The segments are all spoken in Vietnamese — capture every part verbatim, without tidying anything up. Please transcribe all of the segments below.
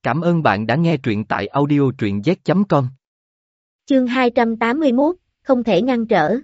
Cảm ơn bạn đã nghe truyện tại audio truyện z chấm com. Chương hai trăm tám mươi mốt, không thể ngăn trở.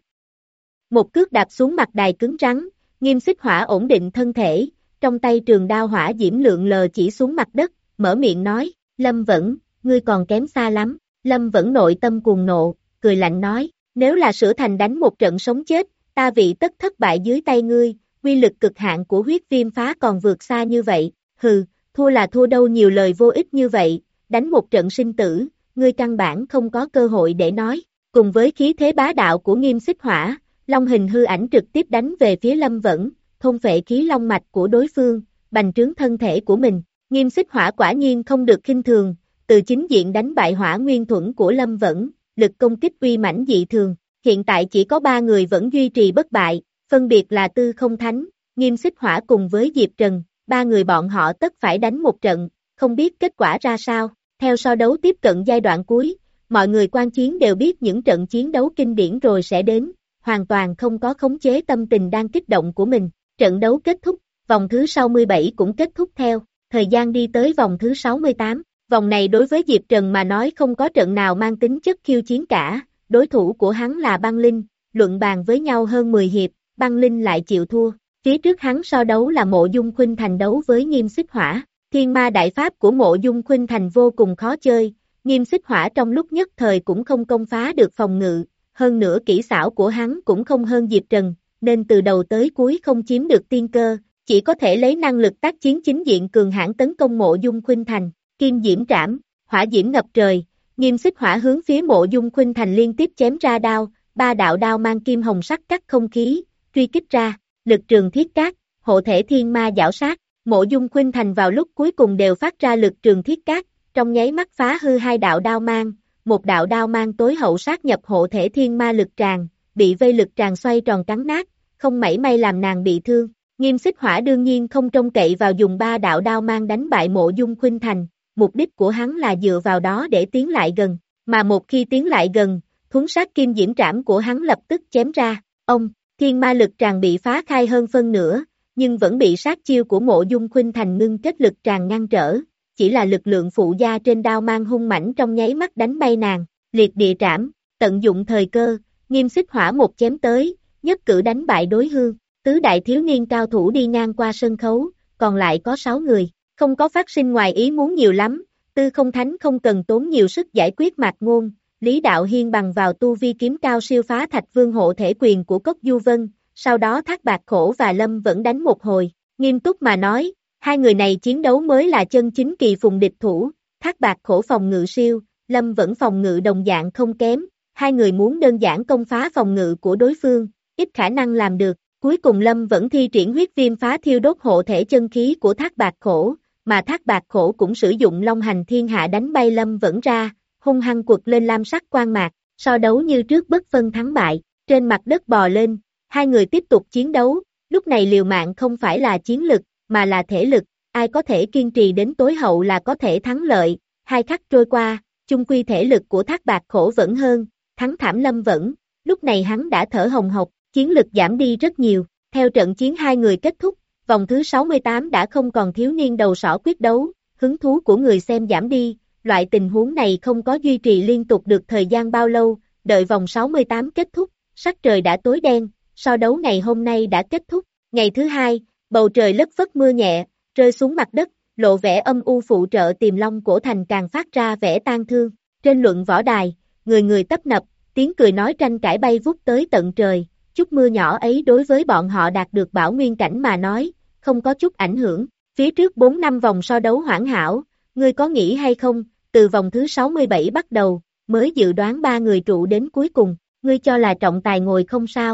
Một cước đạp xuống mặt đài cứng rắn, Nghiêm Xích Hỏa ổn định thân thể, trong tay trường đao hỏa diễm lượn lờ chỉ xuống mặt đất, mở miệng nói, Lâm Vẫn, ngươi còn kém xa lắm. Lâm Vẫn nội tâm cuồng nộ, cười lạnh nói, nếu là Sửa Thành đánh một trận sống chết, ta vị tất thất bại dưới tay ngươi, quy lực cực hạn của huyết viêm phá còn vượt xa như vậy, hừ, thua là thua đâu, nhiều lời vô ích như vậy, đánh một trận sinh tử, ngươi căn bản không có cơ hội để nói. Cùng với khí thế bá đạo của Nghiêm Xích Hỏa, long hình hư ảnh trực tiếp đánh về phía Lâm Vẫn, thôn phệ khí long mạch của đối phương, bành trướng thân thể của mình. Nghiêm Xích Hỏa quả nhiên không được khinh thường, từ chính diện đánh bại hỏa nguyên thuẫn của Lâm Vẫn, lực công kích uy mãnh dị thường. Hiện tại chỉ có ba người vẫn duy trì bất bại, phân biệt là Tư Không Thánh, Nghiêm Xích Hỏa cùng với Diệp Trần, ba người bọn họ tất phải đánh một trận, không biết kết quả ra sao. Theo so đấu tiếp cận giai đoạn cuối, mọi người quan chiến đều biết những trận chiến đấu kinh điển rồi sẽ đến, hoàn toàn không có khống chế tâm tình đang kích động của mình. Trận đấu kết thúc, vòng thứ sáu mươi bảy cũng kết thúc theo, thời gian đi tới vòng thứ sáu mươi tám. Vòng này đối với Diệp Trần mà nói không có trận nào mang tính chất khiêu chiến cả, đối thủ của hắn là Băng Linh, luận bàn với nhau hơn mười hiệp, Băng Linh lại chịu thua. Phía trước hắn so đấu là Mộ Dung Khuynh Thành đấu với Nghiêm Xích Hỏa. Thiên ma đại pháp của Mộ Dung Khuynh Thành vô cùng khó chơi, Nghiêm Xích Hỏa trong lúc nhất thời cũng không công phá được phòng ngự, hơn nữa kỹ xảo của hắn cũng không hơn Diệp Trần, nên từ đầu tới cuối không chiếm được tiên cơ, chỉ có thể lấy năng lực tác chiến chính diện cường hãn tấn công Mộ Dung Khuynh Thành. Kim diễm trảm, hỏa diễm ngập trời, Nghiêm Xích Hỏa hướng phía Mộ Dung Khuynh Thành liên tiếp chém ra đao, ba đạo đao mang kim hồng sắc cắt không khí, truy kích ra, lực trường thiết cát, hộ thể thiên ma giảo sát. Mộ Dung Khuynh Thành vào lúc cuối cùng đều phát ra lực trường thiết cát, trong nháy mắt phá hư hai đạo đao mang, một đạo đao mang tối hậu sát nhập hộ thể thiên ma lực tràng, bị vây lực tràng xoay tròn cắn nát, không mảy may làm nàng bị thương. Nghiêm Xích Hỏa đương nhiên không trông cậy vào dùng ba đạo đao mang đánh bại Mộ Dung Khuynh Thành, mục đích của hắn là dựa vào đó để tiến lại gần, mà một khi tiến lại gần, thuấn sát kim diễm trảm của hắn lập tức chém ra, ông, thiên ma lực tràng bị phá khai hơn phân nửa, nhưng vẫn bị sát chiêu của Mộ Dung Khuynh Thành ngưng kết lực tràng ngăn trở, chỉ là lực lượng phụ gia trên đao mang hung mãnh trong nháy mắt đánh bay nàng. Liệt địa trảm, tận dụng thời cơ, Nghiêm Xích Hỏa một chém tới, nhất cử đánh bại đối phương. Tứ đại thiếu niên cao thủ đi ngang qua sân khấu, còn lại có sáu người, không có phát sinh ngoài ý muốn nhiều lắm. Tư Không Thánh không cần tốn nhiều sức giải quyết Mạc Ngôn, Lý Đạo Hiên bằng vào tu vi kiếm cao siêu phá Thạch Vương hộ thể quyền của Cốc Du Vân. Sau đó Thác Bạt Khổ và Lâm Vẫn đánh một hồi, nghiêm túc mà nói, hai người này chiến đấu mới là chân chính kỳ phùng địch thủ. Thác Bạt Khổ phòng ngự siêu, Lâm Vẫn phòng ngự đồng dạng không kém, hai người muốn đơn giản công phá phòng ngự của đối phương, ít khả năng làm được. Cuối cùng Lâm Vẫn thi triển huyết viêm phá thiêu đốt hộ thể chân khí của Thác Bạt Khổ, mà Thác Bạt Khổ cũng sử dụng Long Hành Thiên Hạ đánh bay Lâm Vẫn ra, hung hăng quật lên lam sắc quang mạc, so đấu như trước bất phân thắng bại, trên mặt đất bò lên. Hai người tiếp tục chiến đấu, lúc này liều mạng không phải là chiến lực, mà là thể lực, ai có thể kiên trì đến tối hậu là có thể thắng lợi. Hai khắc trôi qua, chung quy thể lực của Thác Bạt Khổ vẫn hơn, thắng thảm Lâm Vẫn, lúc này hắn đã thở hồng hộc, chiến lực giảm đi rất nhiều. Theo trận chiến hai người kết thúc, vòng thứ sáu mươi tám đã không còn thiếu niên đầu sỏ quyết đấu, hứng thú của người xem giảm đi, loại tình huống này không có duy trì liên tục được thời gian bao lâu, đợi vòng sáu mươi tám kết thúc, sắc trời đã tối đen. So đấu ngày hôm nay đã kết thúc, ngày thứ hai, bầu trời lất phất mưa nhẹ, rơi xuống mặt đất, lộ vẻ âm u phụ trợ Tiềm Long Cổ Thành càng phát ra vẻ tang thương. Trên luận võ đài, người người tấp nập, tiếng cười nói tranh cãi bay vút tới tận trời, chút mưa nhỏ ấy đối với bọn họ đạt được bảo nguyên cảnh mà nói, không có chút ảnh hưởng. Phía trước bốn năm vòng so đấu hoàn hảo, ngươi có nghĩ hay không, từ vòng thứ sáu mươi bảy bắt đầu, mới dự đoán ba người trụ đến cuối cùng, ngươi cho là trọng tài ngồi không sao?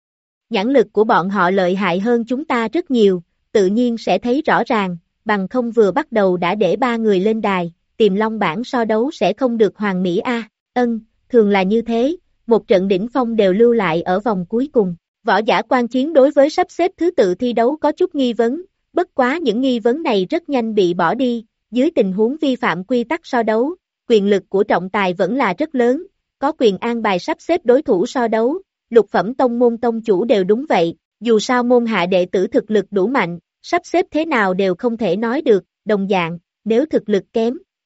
Nhãn lực của bọn họ lợi hại hơn chúng ta rất nhiều, tự nhiên sẽ thấy rõ ràng, bằng không vừa bắt đầu đã để ba người lên đài, Tiềm Long bảng so đấu sẽ không được hoàn mỹ a. À, ân, thường là như thế, một trận đỉnh phong đều lưu lại ở vòng cuối cùng. Võ giả quan chiến đối với sắp xếp thứ tự thi đấu có chút nghi vấn, bất quá những nghi vấn này rất nhanh bị bỏ đi, dưới tình huống vi phạm quy tắc so đấu, quyền lực của trọng tài vẫn là rất lớn, có quyền an bài sắp xếp đối thủ so đấu. Lục phẩm tông môn tông chủ đều đúng vậy, dù sao môn hạ đệ tử thực lực đủ mạnh, sắp xếp thế nào đều không thể nói được. Đồng dạng, nếu thực lực kém,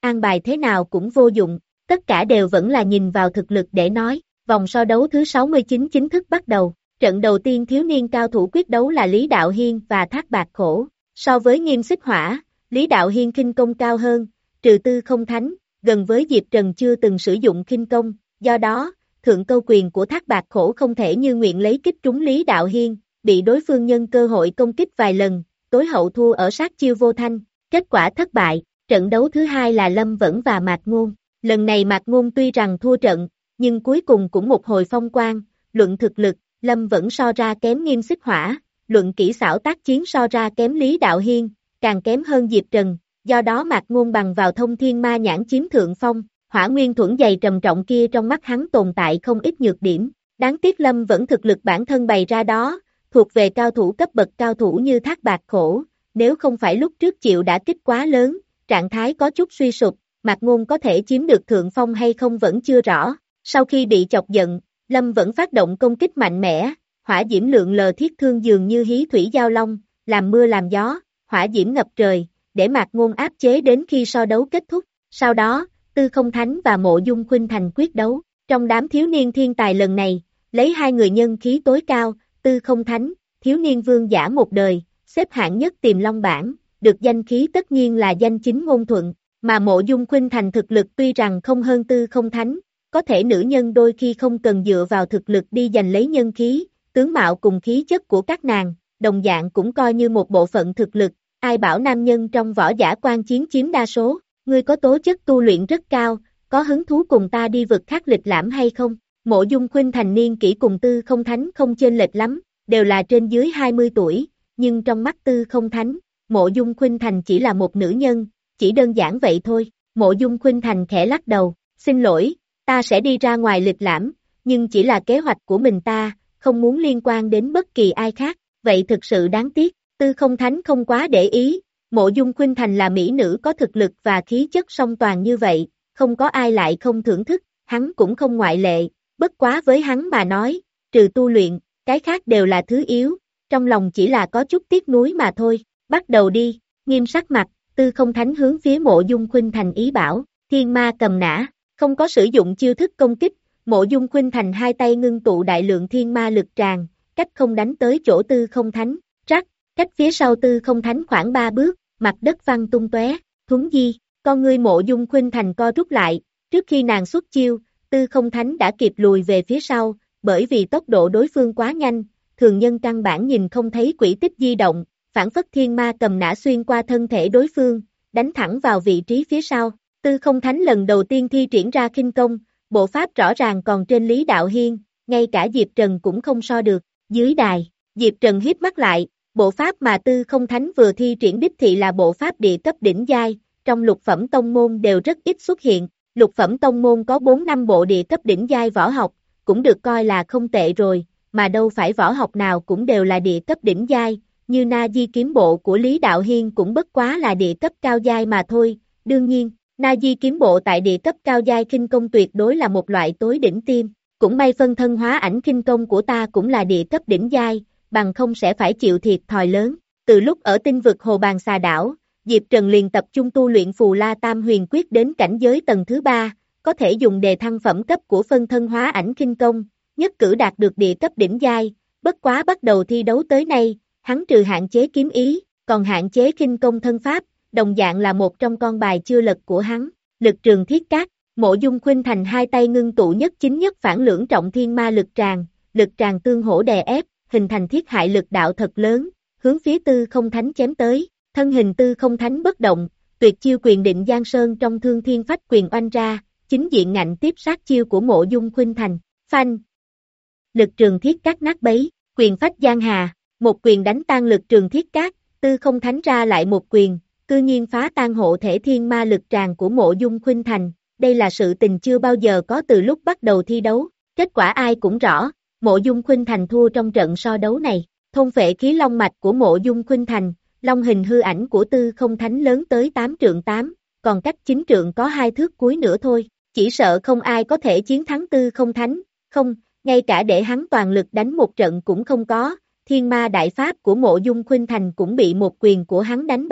an bài thế nào cũng vô dụng, tất cả đều vẫn là nhìn vào thực lực để nói. Vòng so đấu thứ sáu mươi chín chính thức bắt đầu, trận đầu tiên thiếu niên cao thủ quyết đấu là Lý Đạo Hiên và Thác Bạt Khổ. So với Nghiêm Xích Hỏa, Lý Đạo Hiên khinh công cao hơn, trừ Tư Không Thánh, gần với Diệp Trần chưa từng sử dụng khinh công, do đó, thượng câu quyền của Thác Bạt Khổ không thể như nguyện lấy kích trúng Lý Đạo Hiên, bị đối phương nhân cơ hội công kích vài lần, tối hậu thua ở sát chiêu vô thanh, kết quả thất bại. Trận đấu thứ hai là Lâm Vẫn và Mạc Ngôn, lần này Mạc Ngôn tuy rằng thua trận, nhưng cuối cùng cũng một hồi phong quang, luận thực lực, Lâm Vẫn so ra kém Nghiêm Xích Hỏa, luận kỹ xảo tác chiến so ra kém Lý Đạo Hiên, càng kém hơn Diệp Trần, do đó Mạc Ngôn bằng vào thông thiên ma nhãn chiếm thượng phong, hỏa nguyên thuẫn dày trầm trọng kia trong mắt hắn tồn tại không ít nhược điểm, đáng tiếc Lâm Vẫn thực lực bản thân bày ra đó, thuộc về cao thủ cấp bậc cao thủ như Thác Bạt Khổ, nếu không phải lúc trước chịu đã kích quá lớn, trạng thái có chút suy sụp, Mạc Ngôn có thể chiếm được thượng phong hay không vẫn chưa rõ. Sau khi bị chọc giận, Lâm Vẫn phát động công kích mạnh mẽ, hỏa diễm lượng lờ thiết thương dường như hí thủy giao long, làm mưa làm gió, hỏa diễm ngập trời, để Mạc Ngôn áp chế đến khi so đấu kết thúc. Sau đó, Tư Không Thánh và Mộ Dung Khuynh Thành quyết đấu. Trong đám thiếu niên thiên tài lần này, lấy hai người nhân khí tối cao, Tư Không Thánh, thiếu niên vương giả một đời, xếp hạng nhất Tiềm Long bảng, được danh khí tất nhiên là danh chính ngôn thuận, mà Mộ Dung Khuynh Thành thực lực tuy rằng không hơn Tư Không Thánh, có thể nữ nhân đôi khi không cần dựa vào thực lực đi giành lấy nhân khí, tướng mạo cùng khí chất của các nàng, đồng dạng cũng coi như một bộ phận thực lực, ai bảo nam nhân trong võ giả quan chiến chiếm đa số, ngươi có tố chất tu luyện rất cao, có hứng thú cùng ta đi vực khác lịch lãm hay không? Mộ Dung Khuynh Thành niên kỷ cùng Tư Không Thánh không chênh lệch lắm, đều là trên dưới hai mươi tuổi, nhưng trong mắt Tư Không Thánh, Mộ Dung Khuynh Thành chỉ là một nữ nhân, chỉ đơn giản vậy thôi. Mộ Dung Khuynh Thành khẽ lắc đầu, xin lỗi, ta sẽ đi ra ngoài lịch lãm, nhưng chỉ là kế hoạch của mình ta, không muốn liên quan đến bất kỳ ai khác, vậy thực sự đáng tiếc. Tư Không Thánh không quá để ý, Mộ Dung Khuynh Thành là mỹ nữ có thực lực và khí chất song toàn như vậy, không có ai lại không thưởng thức, hắn cũng không ngoại lệ, bất quá với hắn mà nói, trừ tu luyện, cái khác đều là thứ yếu, trong lòng chỉ là có chút tiếc nuối mà thôi, bắt đầu đi. Nghiêm sắc mặt, Tư Không Thánh hướng phía Mộ Dung Khuynh Thành ý bảo, thiên ma cầm nã, không có sử dụng chiêu thức công kích, Mộ Dung Khuynh Thành hai tay ngưng tụ đại lượng thiên ma lực tràn, cách không đánh tới chỗ Tư Không Thánh, rắc, cách phía sau Tư Không Thánh khoảng ba bước, mặt đất văng tung tóe, thuấn di, con ngươi Mộ Dung Khuynh Thành co rút lại, trước khi nàng xuất chiêu, Tư Không Thánh đã kịp lùi về phía sau, bởi vì tốc độ đối phương quá nhanh, thường nhân căn bản nhìn không thấy quỹ tích di động, phản phất thiên ma cầm nã xuyên qua thân thể đối phương, đánh thẳng vào vị trí phía sau. Tư Không Thánh lần đầu tiên thi triển ra khinh công, bộ pháp rõ ràng còn trên Lý Đạo Hiên, ngay cả Diệp Trần cũng không so được. Dưới đài, Diệp Trần híp mắt lại, bộ pháp mà Tư Không Thánh vừa thi triển đích thị là bộ pháp địa cấp đỉnh giai, trong lục phẩm tông môn đều rất ít xuất hiện. Lục phẩm tông môn có bốn năm bộ địa cấp đỉnh giai võ học, cũng được coi là không tệ rồi, mà đâu phải võ học nào cũng đều là địa cấp đỉnh giai, như Na Di kiếm bộ của Lý Đạo Hiên cũng bất quá là địa cấp cao giai mà thôi. Đương nhiên, Na Di kiếm bộ tại địa cấp cao giai khinh công tuyệt đối là một loại tối đỉnh tiêm, cũng may phân thân hóa ảnh khinh công của ta cũng là địa cấp đỉnh giai, bằng không sẽ phải chịu thiệt thòi lớn. Từ lúc ở tinh vực Hồ Bàn Xà Đảo, Diệp Trần liền tập trung tu luyện Phù La Tam Huyền Quyết đến cảnh giới tầng thứ ba, có thể dùng đề thăng phẩm cấp của phân thân hóa ảnh khinh công, nhất cử đạt được địa cấp đỉnh giai, bất quá bắt đầu thi đấu tới nay, hắn trừ hạn chế kiếm ý, còn hạn chế khinh công thân pháp, đồng dạng là một trong con bài chưa lật của hắn. Lực trường thiết cát, Mộ Dung Khuynh Thành hai tay ngưng tụ nhất chính nhất phản lưỡng trọng thiên ma lực tràn, lực tràn tương hỗ đè ép, hình thành thiết hại lực đạo thật lớn, hướng phía Tư Không Thánh chém tới. Thân hình Tư Không Thánh bất động, tuyệt chiêu quyền định Giang Sơn trong Thương Thiên Phách quyền oanh ra, chính diện ngạnh tiếp sát chiêu của Mộ Dung Khuynh Thành. Phanh! Lực trường thiết cát nát bấy, quyền phách Giang Hà, một quyền đánh tan lực trường thiết cát, Tư Không Thánh ra lại một quyền, cư nhiên phá tan hộ thể thiên ma lực tràn của Mộ Dung Khuynh Thành. Đây là sự tình chưa bao giờ có từ lúc bắt đầu thi đấu, kết quả ai cũng rõ, Mộ Dung Khuynh Thành thua trong trận so đấu này. Thôn phệ khí long mạch của Mộ Dung Khuynh Thành, long hình hư ảnh của Tư Không Thánh lớn tới tám trượng tám, còn cách chín trượng có hai thước cuối nữa thôi, chỉ sợ không ai có thể chiến thắng Tư Không Thánh, không, ngay cả để hắn toàn lực đánh một trận cũng không có, thiên ma đại pháp của Mộ Dung Khuynh Thành cũng bị một quyền của hắn đánh bại.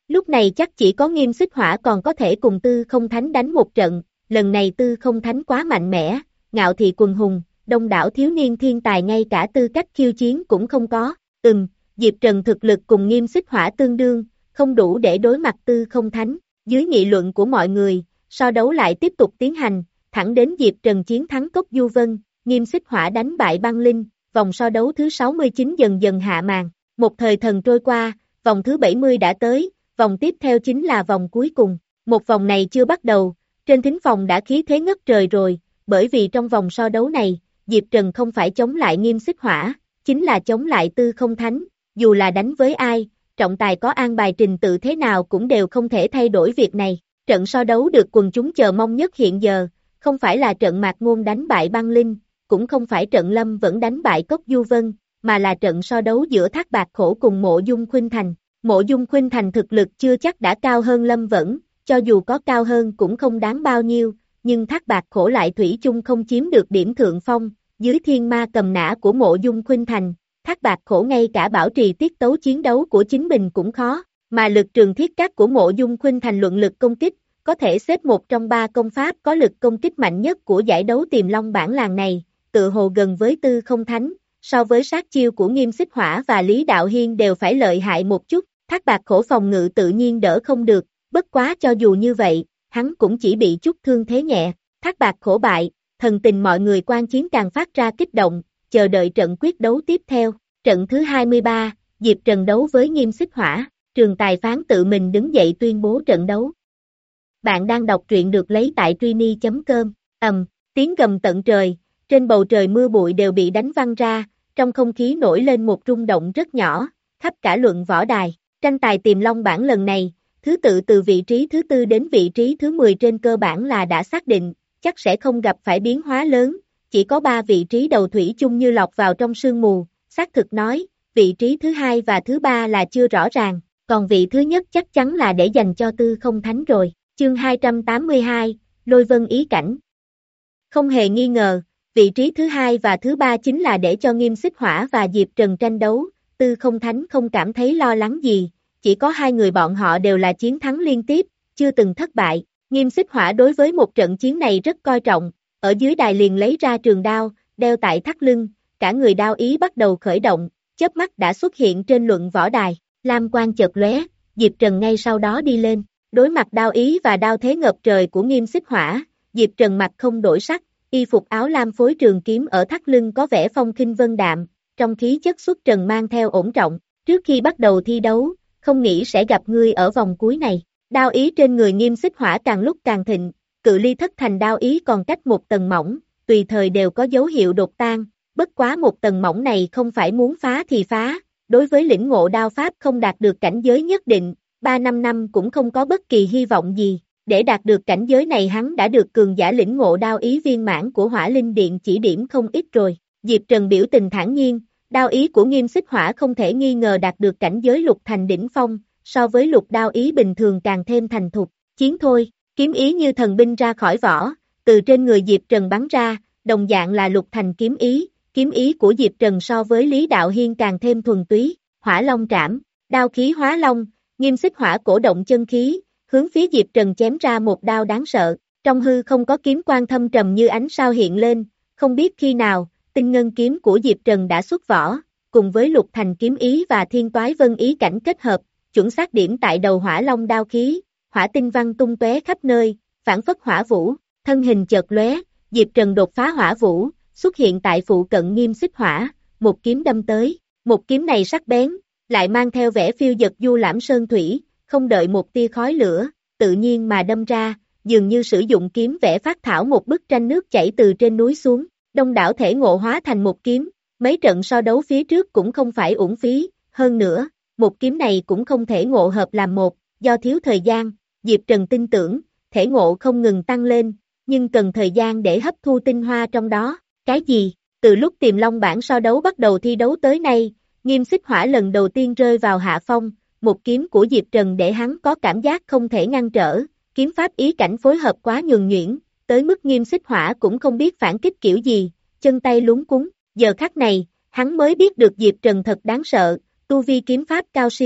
Lúc này chắc chỉ có Nghiêm Xích Hỏa còn có thể cùng Tư Không Thánh đánh một trận, lần này Tư Không Thánh quá mạnh mẽ, ngạo thị quần hùng, đông đảo thiếu niên thiên tài ngay cả tư cách khiêu chiến cũng không có, ừm, Diệp Trần thực lực cùng Nghiêm Xích Hỏa tương đương, không đủ để đối mặt Tư Không Thánh, dưới nghị luận của mọi người, so đấu lại tiếp tục tiến hành, thẳng đến Diệp Trần chiến thắng Cốc Du Vân, Nghiêm Xích Hỏa đánh bại Băng Linh, vòng so đấu thứ sáu mươi chín dần dần hạ màn, một thời thần trôi qua, vòng thứ bảy mươi đã tới, vòng tiếp theo chính là vòng cuối cùng, một vòng này chưa bắt đầu, trên thính phòng đã khí thế ngất trời rồi, bởi vì trong vòng so đấu này, Diệp Trần không phải chống lại Nghiêm Xích Hỏa, chính là chống lại Tư Không Thánh, dù là đánh với ai, trọng tài có an bài trình tự thế nào cũng đều không thể thay đổi việc này, trận so đấu được quần chúng chờ mong nhất hiện giờ, không phải là trận Mạc Ngôn đánh bại Băng Linh, cũng không phải trận Lâm vẫn đánh bại Cốc Du Vân, mà là trận so đấu giữa Thác Bạt Khổ cùng Mộ Dung Khuynh Thành. Mộ Dung Khuynh Thành thực lực chưa chắc đã cao hơn Lâm Vẫn, cho dù có cao hơn cũng không đáng bao nhiêu, nhưng Thác Bạt Khổ lại thủy chung không chiếm được điểm thượng phong, dưới thiên ma cầm nã của Mộ Dung Khuynh Thành, Thác Bạt Khổ ngay cả bảo trì tiết tấu chiến đấu của chính mình cũng khó, mà lực trường thiết cát của Mộ Dung Khuynh Thành luận lực công kích, có thể xếp một trong ba công pháp có lực công kích mạnh nhất của giải đấu Tiềm Long bản làng này, tự hồ gần với Tư Không Thánh, so với sát chiêu của Nghiêm Xích Hỏa và Lý Đạo Hiên đều phải lợi hại một chút, Thác Bạt Khổ phòng ngự tự nhiên đỡ không được, bất quá cho dù như vậy, hắn cũng chỉ bị chút thương thế nhẹ, Thác Bạt Khổ bại, thần tình mọi người quan chiến càng phát ra kích động, chờ đợi trận quyết đấu tiếp theo, trận thứ hai mươi ba, Diệp Trần đấu với Nghiêm Xích Hỏa, trường tài phán tự mình đứng dậy tuyên bố trận đấu. Bạn đang đọc truyện được lấy tại Trini chấm com, ầm, tiếng gầm tận trời, trên bầu trời mưa bụi đều bị đánh văng ra, trong không khí nổi lên một rung động rất nhỏ, khắp cả luận võ đài, tranh tài Tiềm Long bản lần này, thứ tự từ vị trí thứ tư đến vị trí thứ mười trên cơ bản là đã xác định, chắc sẽ không gặp phải biến hóa lớn, chỉ có ba vị trí đầu thủy chung như lọt vào trong sương mù, xác thực nói, vị trí thứ hai và thứ ba là chưa rõ ràng, còn vị thứ nhất chắc chắn là để dành cho Tư Không Thánh rồi, chương hai trăm tám mươi hai, Lôi Vân ý cảnh. Không hề nghi ngờ, vị trí thứ hai và thứ ba chính là để cho Nghiêm Xích Hỏa và Diệp Trần tranh đấu, Tư Không Thánh không cảm thấy lo lắng gì, chỉ có hai người bọn họ đều là chiến thắng liên tiếp, chưa từng thất bại, Nghiêm Xích Hỏa đối với một trận chiến này rất coi trọng, ở dưới đài liền lấy ra trường đao, đeo tại thắt lưng, cả người đao ý bắt đầu khởi động, chớp mắt đã xuất hiện trên luận võ đài, lam quang chợt lóe, Diệp Trần ngay sau đó đi lên, đối mặt đao ý và đao thế ngập trời của Nghiêm Xích Hỏa, Diệp Trần mặt không đổi sắc, y phục áo lam phối trường kiếm ở thắt lưng có vẻ phong khinh vân đạm, trong khí chất xuất trần mang theo ổn trọng, trước khi bắt đầu thi đấu, không nghĩ sẽ gặp ngươi ở vòng cuối này, đao ý trên người Nghiêm Xích Hỏa càng lúc càng thịnh, cự ly thất thành đao ý còn cách một tầng mỏng, tùy thời đều có dấu hiệu đột tan, bất quá một tầng mỏng này không phải muốn phá thì phá, đối với lĩnh ngộ đao pháp không đạt được cảnh giới nhất định, ba năm năm cũng không có bất kỳ hy vọng gì, để đạt được cảnh giới này hắn đã được cường giả lĩnh ngộ đao ý viên mãn của Hỏa Linh Điện chỉ điểm không ít rồi, Diệp Trần biểu tình thản nhiên, đao ý của Nghiêm Xích Hỏa không thể nghi ngờ đạt được cảnh giới lục thành đỉnh phong, so với lục đao ý bình thường càng thêm thành thục, chiến thôi, kiếm ý như thần binh ra khỏi vỏ, từ trên người Diệp Trần bắn ra, đồng dạng là lục thành kiếm ý, kiếm ý của Diệp Trần so với Lý Đạo Hiên càng thêm thuần túy, Hỏa Long trảm, đao khí hóa long, Nghiêm Xích Hỏa cổ động chân khí, hướng phía Diệp Trần chém ra một đao đáng sợ, trong hư không có kiếm quang thâm trầm như ánh sao hiện lên, không biết khi nào, tinh ngân kiếm của Diệp Trần đã xuất vỏ, cùng với lục thành kiếm ý và thiên toái vân ý cảnh kết hợp, chuẩn xác điểm tại đầu Hỏa Long đao khí, hỏa tinh văn tung tóe khắp nơi, phản phất hỏa vũ, thân hình chợt lóe, Diệp Trần đột phá hỏa vũ, xuất hiện tại phụ cận Nghiêm Xích Hỏa, một kiếm đâm tới, một kiếm này sắc bén, lại mang theo vẻ phiêu dật du lãm sơn thủy, không đợi một tia khói lửa, tự nhiên mà đâm ra, dường như sử dụng kiếm vẽ phát thảo một bức tranh nước chảy từ trên núi xuống, đông đảo thể ngộ hóa thành một kiếm, mấy trận so đấu phía trước cũng không phải uổng phí, hơn nữa, một kiếm này cũng không thể ngộ hợp làm một, do thiếu thời gian, Diệp Trần tin tưởng, thể ngộ không ngừng tăng lên, nhưng cần thời gian để hấp thu tinh hoa trong đó, cái gì? Từ lúc Tiềm Long bản so đấu bắt đầu thi đấu tới nay, Nghiêm Xích Hỏa lần đầu tiên rơi vào hạ phong, một kiếm của Diệp Trần để hắn có cảm giác không thể ngăn trở, kiếm pháp ý cảnh phối hợp quá nhuần nhuyễn, tới mức Nghiêm Xích Hỏa cũng không biết phản kích kiểu gì, chân tay luống cuống, giờ khắc này, hắn mới biết được Diệp Trần thật đáng sợ, tu vi kiếm pháp cao siêu,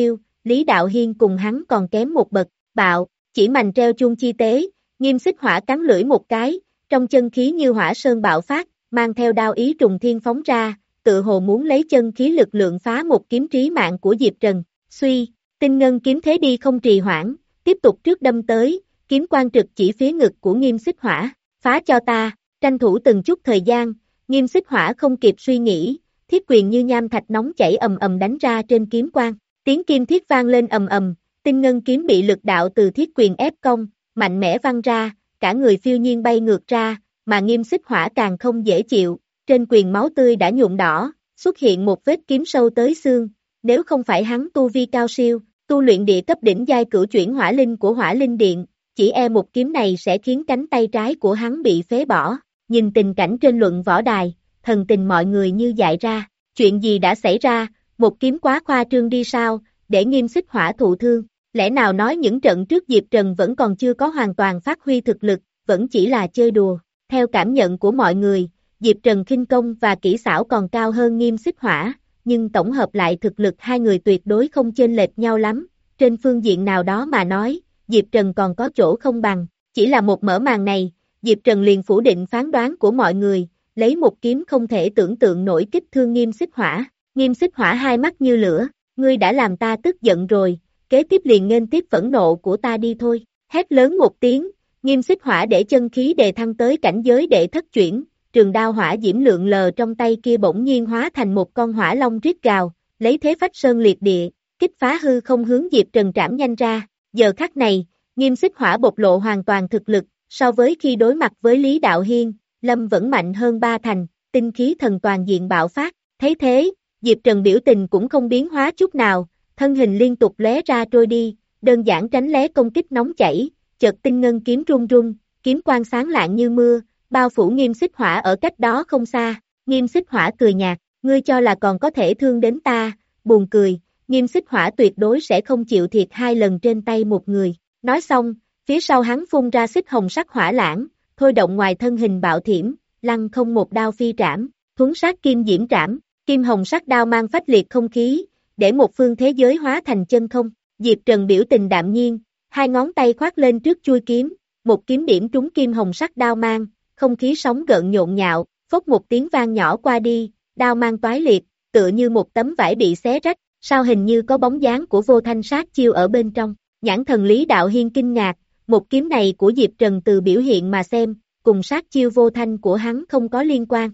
Lý Đạo Hiên cùng hắn còn kém một bậc, bạo, chỉ mành treo chuông chi tế, Nghiêm Xích Hỏa cắn lưỡi một cái, trong chân khí như hỏa sơn bạo phát, mang theo đao ý trùng thiên phóng ra, tự hồ muốn lấy chân khí lực lượng phá một kiếm trí mạng của Diệp Trần, suy, tinh ngân kiếm thế đi không trì hoãn, tiếp tục trước đâm tới, kiếm quang trực chỉ phía ngực của Nghiêm Xích Hỏa, phá cho ta, tranh thủ từng chút thời gian, Nghiêm Xích Hỏa không kịp suy nghĩ, thiết quyền như nham thạch nóng chảy ầm ầm đánh ra trên kiếm quang, tiếng kim thiết vang lên ầm ầm, tinh ngân kiếm bị lực đạo từ thiết quyền ép cong, mạnh mẽ văng ra, cả người phiêu nhiên bay ngược ra, mà Nghiêm Xích Hỏa càng không dễ chịu, trên quyền máu tươi đã nhuộm đỏ, xuất hiện một vết kiếm sâu tới xương, nếu không phải hắn tu vi cao siêu, tu luyện địa cấp đỉnh giai cửu chuyển hỏa linh của Hỏa Linh Điện, chỉ e một kiếm này sẽ khiến cánh tay trái của hắn bị phế bỏ. Nhìn tình cảnh trên luận võ đài, thần tình mọi người như dại ra, chuyện gì đã xảy ra, một kiếm quá khoa trương đi sao, để Nghiêm Xích Hỏa thụ thương, lẽ nào nói những trận trước Diệp Trần vẫn còn chưa có hoàn toàn phát huy thực lực, vẫn chỉ là chơi đùa, theo cảm nhận của mọi người, Diệp Trần khinh công và kỹ xảo còn cao hơn Nghiêm Xích Hỏa, nhưng tổng hợp lại thực lực hai người tuyệt đối không chênh lệch nhau lắm, trên phương diện nào đó mà nói, Diệp Trần còn có chỗ không bằng, chỉ là một mở màn này, Diệp Trần liền phủ định phán đoán của mọi người, lấy một kiếm không thể tưởng tượng nổi kích thương Nghiêm Xích Hỏa, Nghiêm Xích Hỏa hai mắt như lửa, ngươi đã làm ta tức giận rồi, kế tiếp liền nghênh tiếp phẫn nộ của ta đi thôi, hét lớn một tiếng, Nghiêm Xích Hỏa để chân khí đề thăng tới cảnh giới đệ thất chuyển, trường đao hỏa diễm lượng lờ trong tay kia bỗng nhiên hóa thành một con hỏa long rít gào, lấy thế phách sơn liệt địa, kích phá hư không hướng Diệp Trần trảm nhanh ra, giờ khắc này, Nghiêm Xích Hỏa bộc lộ hoàn toàn thực lực, so với khi đối mặt với Lý Đạo Hiên, Lâm vẫn mạnh hơn ba thành, tinh khí thần toàn diện bạo phát, thấy thế, Diệp Trần biểu tình cũng không biến hóa chút nào, thân hình liên tục lóe ra trôi đi, đơn giản tránh né công kích nóng chảy, chợt tinh ngân kiếm rung rung, kiếm quang sáng lạng như mưa, bao phủ Nghiêm Xích Hỏa ở cách đó không xa, Nghiêm Xích Hỏa cười nhạt, ngươi cho là còn có thể thương đến ta, buồn cười, Nghiêm Xích Hỏa tuyệt đối sẽ không chịu thiệt hai lần trên tay một người, nói xong, phía sau hắn phun ra xích hồng sắc hỏa lãng, thôi động ngoài thân hình bạo thiểm, lăng không một đao phi trảm, thuấn sát kim diễm trảm, kim hồng sắc đao mang phách liệt không khí, để một phương thế giới hóa thành chân không, Diệp Trần biểu tình đạm nhiên, hai ngón tay khoác lên trước chuôi kiếm, một kiếm điểm trúng kim hồng sắc đao mang, không khí sóng gợn nhộn nhạo, phốc một tiếng vang nhỏ qua đi, đao mang toái liệt, tựa như một tấm vải bị xé rách, sao hình như có bóng dáng của vô thanh sát chiêu ở bên trong, nhãn thần Lý Đạo Hiên kinh ngạc, một kiếm này của Diệp Trần từ biểu hiện mà xem, cùng sát chiêu vô thanh của hắn không có liên quan.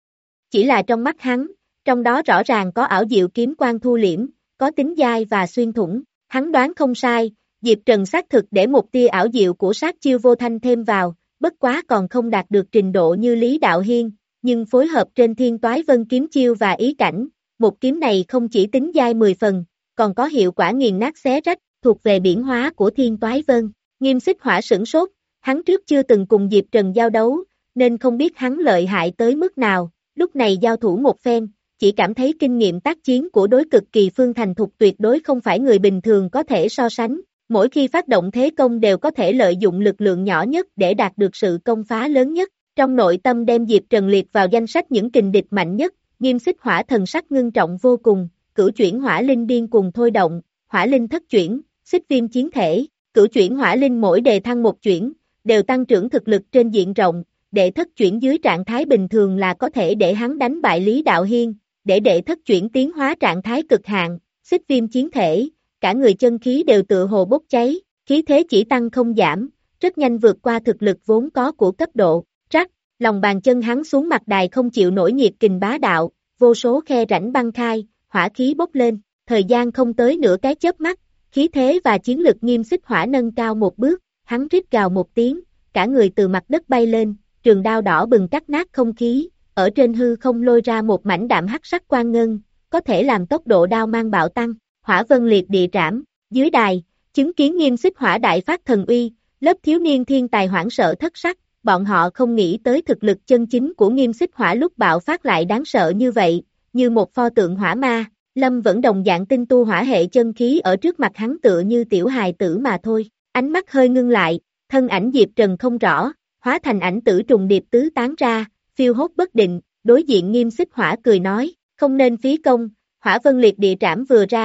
Chỉ là trong mắt hắn, trong đó rõ ràng có ảo diệu kiếm quang thu liễm, có tính dai và xuyên thủng, hắn đoán không sai, Diệp Trần xác thực để một tia ảo diệu của sát chiêu vô thanh thêm vào, bất quá còn không đạt được trình độ như Lý Đạo Hiên, nhưng phối hợp trên Thiên Toái Vân kiếm chiêu và ý cảnh, một kiếm này không chỉ tính dai mười phần, còn có hiệu quả nghiền nát xé rách, thuộc về biển hóa của Thiên Toái Vân. Nghiêm Xích Hỏa sửng sốt, hắn trước chưa từng cùng Diệp Trần giao đấu, nên không biết hắn lợi hại tới mức nào, lúc này giao thủ một phen, chỉ cảm thấy kinh nghiệm tác chiến của đối cực kỳ phương thành thục tuyệt đối không phải người bình thường có thể so sánh, mỗi khi phát động thế công đều có thể lợi dụng lực lượng nhỏ nhất để đạt được sự công phá lớn nhất, trong nội tâm đem Diệp Trần liệt vào danh sách những kình địch mạnh nhất, Nghiêm Xích Hỏa thần sắc ngưng trọng vô cùng, cửu chuyển hỏa linh điên cùng thôi động, hỏa linh thất chuyển, xích viêm chiến thể. Cửu chuyển hỏa linh mỗi đề thăng một chuyển, đều tăng trưởng thực lực trên diện rộng, đệ thất chuyển dưới trạng thái bình thường là có thể để hắn đánh bại Lý Đạo Hiên, để đệ thất chuyển tiến hóa trạng thái cực hạn, xích viêm chiến thể, cả người chân khí đều tựa hồ bốc cháy, khí thế chỉ tăng không giảm, rất nhanh vượt qua thực lực vốn có của cấp độ, rắc, lòng bàn chân hắn xuống mặt đài không chịu nổi nhiệt kình bá đạo, vô số khe rãnh băng khai, hỏa khí bốc lên, thời gian không tới nửa cái chớp mắt. Khí thế và chiến lực Nghiêm Xích Hỏa nâng cao một bước, hắn rít gào một tiếng, cả người từ mặt đất bay lên, trường đao đỏ bừng cắt nát không khí, ở trên hư không lôi ra một mảnh đạm hắc sắc quang ngân, có thể làm tốc độ đao mang bạo tăng, hỏa vân liệt địa trảm, dưới đài, chứng kiến Nghiêm Xích Hỏa đại phát thần uy, lớp thiếu niên thiên tài hoảng sợ thất sắc, bọn họ không nghĩ tới thực lực chân chính của Nghiêm Xích Hỏa lúc bạo phát lại đáng sợ như vậy, như một pho tượng hỏa ma. Lâm vẫn đồng dạng tinh tu hỏa hệ chân khí ở trước mặt hắn tựa như tiểu hài tử mà thôi, ánh mắt hơi ngưng lại, thân ảnh Diệp Trần không rõ, hóa thành ảnh tử trùng điệp tứ tán ra, phiêu hốt bất định, đối diện Nghiêm Xích Hỏa cười nói, không nên phí công, hỏa vân liệt địa trảm vừa ra,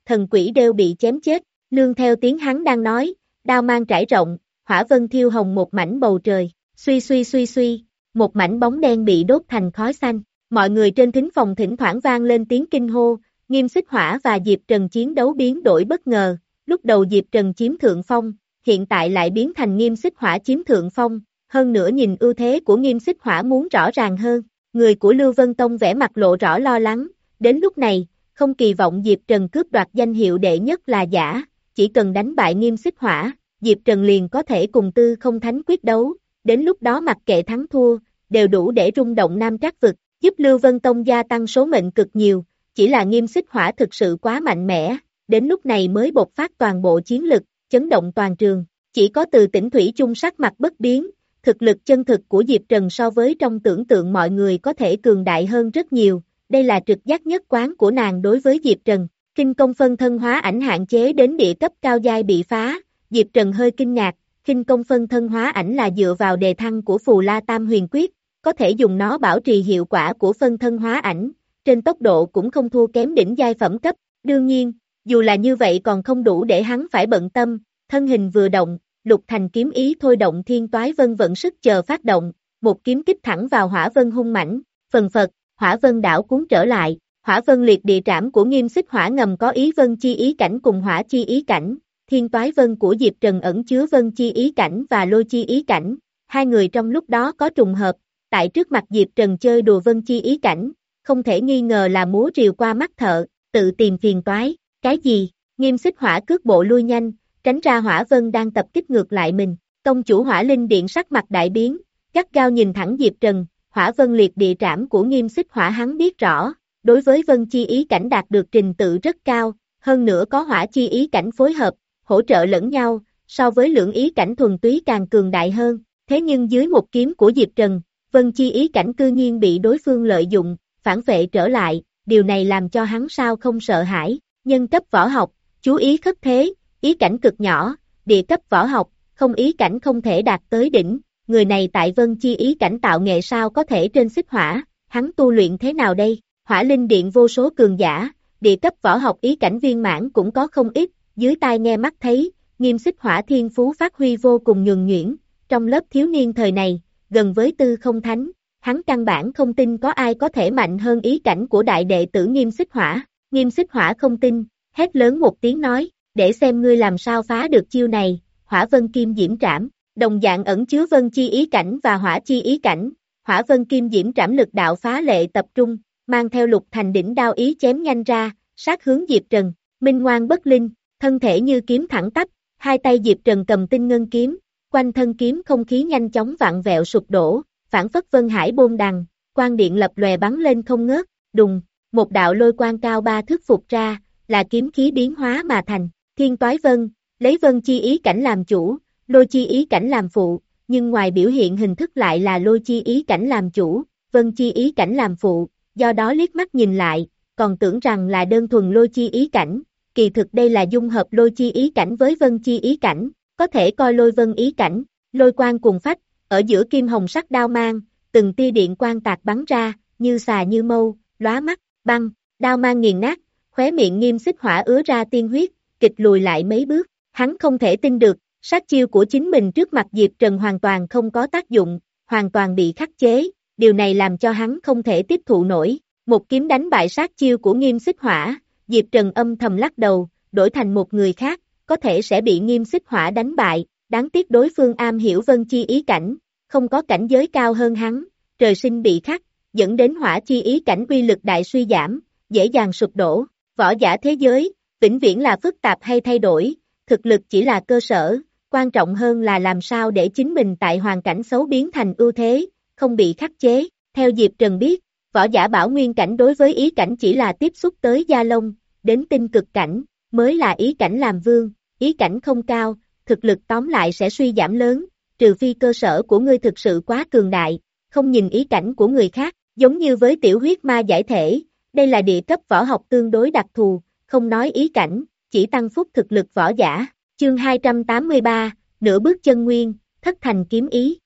thần quỷ đều bị chém chết, nương theo tiếng hắn đang nói, đao mang trải rộng, hỏa vân thiêu hồng một mảnh bầu trời, suy suy suy suy, một mảnh bóng đen bị đốt thành khói xanh, mọi người trên thính phòng thỉnh thoảng vang lên tiếng kinh hô, Nghiêm Xích Hỏa và Diệp Trần chiến đấu biến đổi bất ngờ, lúc đầu Diệp Trần chiếm thượng phong, hiện tại lại biến thành Nghiêm Xích Hỏa chiếm thượng phong, hơn nữa nhìn ưu thế của Nghiêm Xích Hỏa muốn rõ ràng hơn, người của Lưu Vân Tông vẻ mặt lộ rõ lo lắng, đến lúc này, không kỳ vọng Diệp Trần cướp đoạt danh hiệu đệ nhất là giả, chỉ cần đánh bại Nghiêm Xích Hỏa, Diệp Trần liền có thể cùng Tư Không Thánh quyết đấu, đến lúc đó mặc kệ thắng thua, đều đủ để rung động Nam Trác vực, giúp Lưu Vân Tông gia tăng số mệnh cực nhiều, chỉ là Nghiêm Xích Hỏa thực sự quá mạnh mẽ, đến lúc này mới bộc phát toàn bộ chiến lực, chấn động toàn trường, chỉ có Từ Tĩnh Thủy chung sắc mặt bất biến, thực lực chân thực của Diệp Trần so với trong tưởng tượng mọi người có thể cường đại hơn rất nhiều, đây là trực giác nhất quán của nàng đối với Diệp Trần, kinh công phân thân hóa ảnh hạn chế đến địa cấp cao giai bị phá, Diệp Trần hơi kinh ngạc, kinh công phân thân hóa ảnh là dựa vào đề thăng của Phù La Tam Huyền Quyết, có thể dùng nó bảo trì hiệu quả của phân thân hóa ảnh, trên tốc độ cũng không thua kém đỉnh giai phẩm cấp, đương nhiên, dù là như vậy còn không đủ để hắn phải bận tâm, thân hình vừa động, Lục Thành kiếm ý thôi động Thiên Toái Vân vận sức chờ phát động, một kiếm kích thẳng vào hỏa vân hung mãnh, phần phật, hỏa vân đảo cuốn trở lại, hỏa vân liệt địa trảm của Nghiêm Xích Hỏa ngầm có ý vân chi ý cảnh cùng hỏa chi ý cảnh, Thiên Toái Vân của Diệp Trần ẩn chứa vân chi ý cảnh và lôi chi ý cảnh, hai người trong lúc đó có trùng hợp, tại trước mặt Diệp Trần chơi đùa vân chi ý cảnh, không thể nghi ngờ là múa rìu qua mắt thợ, tự tìm phiền toái, cái gì, Nghiêm Xích Hỏa cước bộ lui nhanh, tránh ra hỏa vân đang tập kích ngược lại mình, tông chủ hỏa linh điện sắc mặt đại biến, gắt gao nhìn thẳng Diệp Trần, hỏa vân liệt địa trảm của Nghiêm Xích Hỏa hắn biết rõ, đối với vân chi ý cảnh đạt được trình tự rất cao, hơn nữa có hỏa chi ý cảnh phối hợp, hỗ trợ lẫn nhau, so với lưỡng ý cảnh thuần túy càng cường đại hơn, thế nhưng dưới một kiếm của Diệp Trần, vân chi ý cảnh cư nhiên bị đối phương lợi dụng, phản vệ trở lại, điều này làm cho hắn sao không sợ hãi, nhân cấp võ học, chú ý khất thế, ý cảnh cực nhỏ, địa cấp võ học, không ý cảnh không thể đạt tới đỉnh, người này tại vân chi ý cảnh tạo nghệ sao có thể trên Xích Hỏa, hắn tu luyện thế nào đây, hỏa linh điện vô số cường giả, địa cấp võ học ý cảnh viên mãn cũng có không ít, dưới tai nghe mắt thấy, Nghiêm Xích Hỏa thiên phú phát huy vô cùng nhuần nhuyễn, trong lớp thiếu niên thời này, gần với Tư Không Thánh, hắn căn bản không tin có ai có thể mạnh hơn ý cảnh của đại đệ tử Nghiêm Xích Hỏa, Nghiêm Xích Hỏa không tin, hét lớn một tiếng nói, để xem ngươi làm sao phá được chiêu này, hỏa vân kim diễm trảm, đồng dạng ẩn chứa vân chi ý cảnh và hỏa chi ý cảnh, hỏa vân kim diễm trảm lực đạo phá lệ tập trung, mang theo Lục Thành đỉnh đao ý chém nhanh ra, sát hướng Diệp Trần, minh ngoan bất linh, thân thể như kiếm thẳng tắp, hai tay Diệp Trần cầm tinh ngân kiếm, quanh thân kiếm không khí nhanh chóng vặn vẹo sụp đổ, phản phất vân hải bôn đằng, quang điện lập lòe bắn lên không ngớt, đùng, một đạo lôi quang cao ba thước phục ra, là kiếm khí biến hóa mà thành, Thiên Toái Vân, lấy vân chi ý cảnh làm chủ, lôi chi ý cảnh làm phụ, nhưng ngoài biểu hiện hình thức lại là lôi chi ý cảnh làm chủ, vân chi ý cảnh làm phụ, do đó liếc mắt nhìn lại, còn tưởng rằng là đơn thuần lôi chi ý cảnh, kỳ thực đây là dung hợp lôi chi ý cảnh với vân chi ý cảnh, có thể coi lôi vân ý cảnh, lôi quang cùng phách, ở giữa kim hồng sắc đao mang, từng tia điện quang tạc bắn ra, như xà như mâu, lóa mắt, băng, đao mang nghiền nát, khóe miệng Nghiêm Xích Hỏa ứa ra tiên huyết, kịch lùi lại mấy bước, hắn không thể tin được, sát chiêu của chính mình trước mặt Diệp Trần hoàn toàn không có tác dụng, hoàn toàn bị khắc chế, điều này làm cho hắn không thể tiếp thụ nổi, một kiếm đánh bại sát chiêu của Nghiêm Xích Hỏa, Diệp Trần âm thầm lắc đầu, đổi thành một người khác, có thể sẽ bị Nghiêm Xích Hỏa đánh bại, đáng tiếc đối phương am hiểu vân chi ý cảnh, không có cảnh giới cao hơn hắn, trời sinh bị khắc, dẫn đến hỏa chi ý cảnh uy lực đại suy giảm, dễ dàng sụp đổ, võ giả thế giới, vĩnh viễn là phức tạp hay thay đổi, thực lực chỉ là cơ sở, quan trọng hơn là làm sao để chính mình tại hoàn cảnh xấu biến thành ưu thế, không bị khắc chế, theo Diệp Trần biết, võ giả bảo nguyên cảnh đối với ý cảnh chỉ là tiếp xúc tới da lông, đến tinh cực cảnh, mới là ý cảnh làm vương, ý cảnh không cao, thực lực tóm lại sẽ suy giảm lớn, trừ phi cơ sở của ngươi thực sự quá cường đại, không nhìn ý cảnh của người khác, giống như với tiểu huyết ma giải thể, đây là địa cấp võ học tương đối đặc thù, không nói ý cảnh, chỉ tăng phúc thực lực võ giả, chương hai trăm tám mươi ba, nửa bước chân nguyên, thất thành kiếm ý.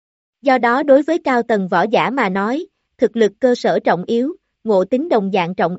Do đó đối với cao tầng võ giả mà nói, thực lực cơ sở trọng yếu, ngộ tính đồng dạng trọng yếu,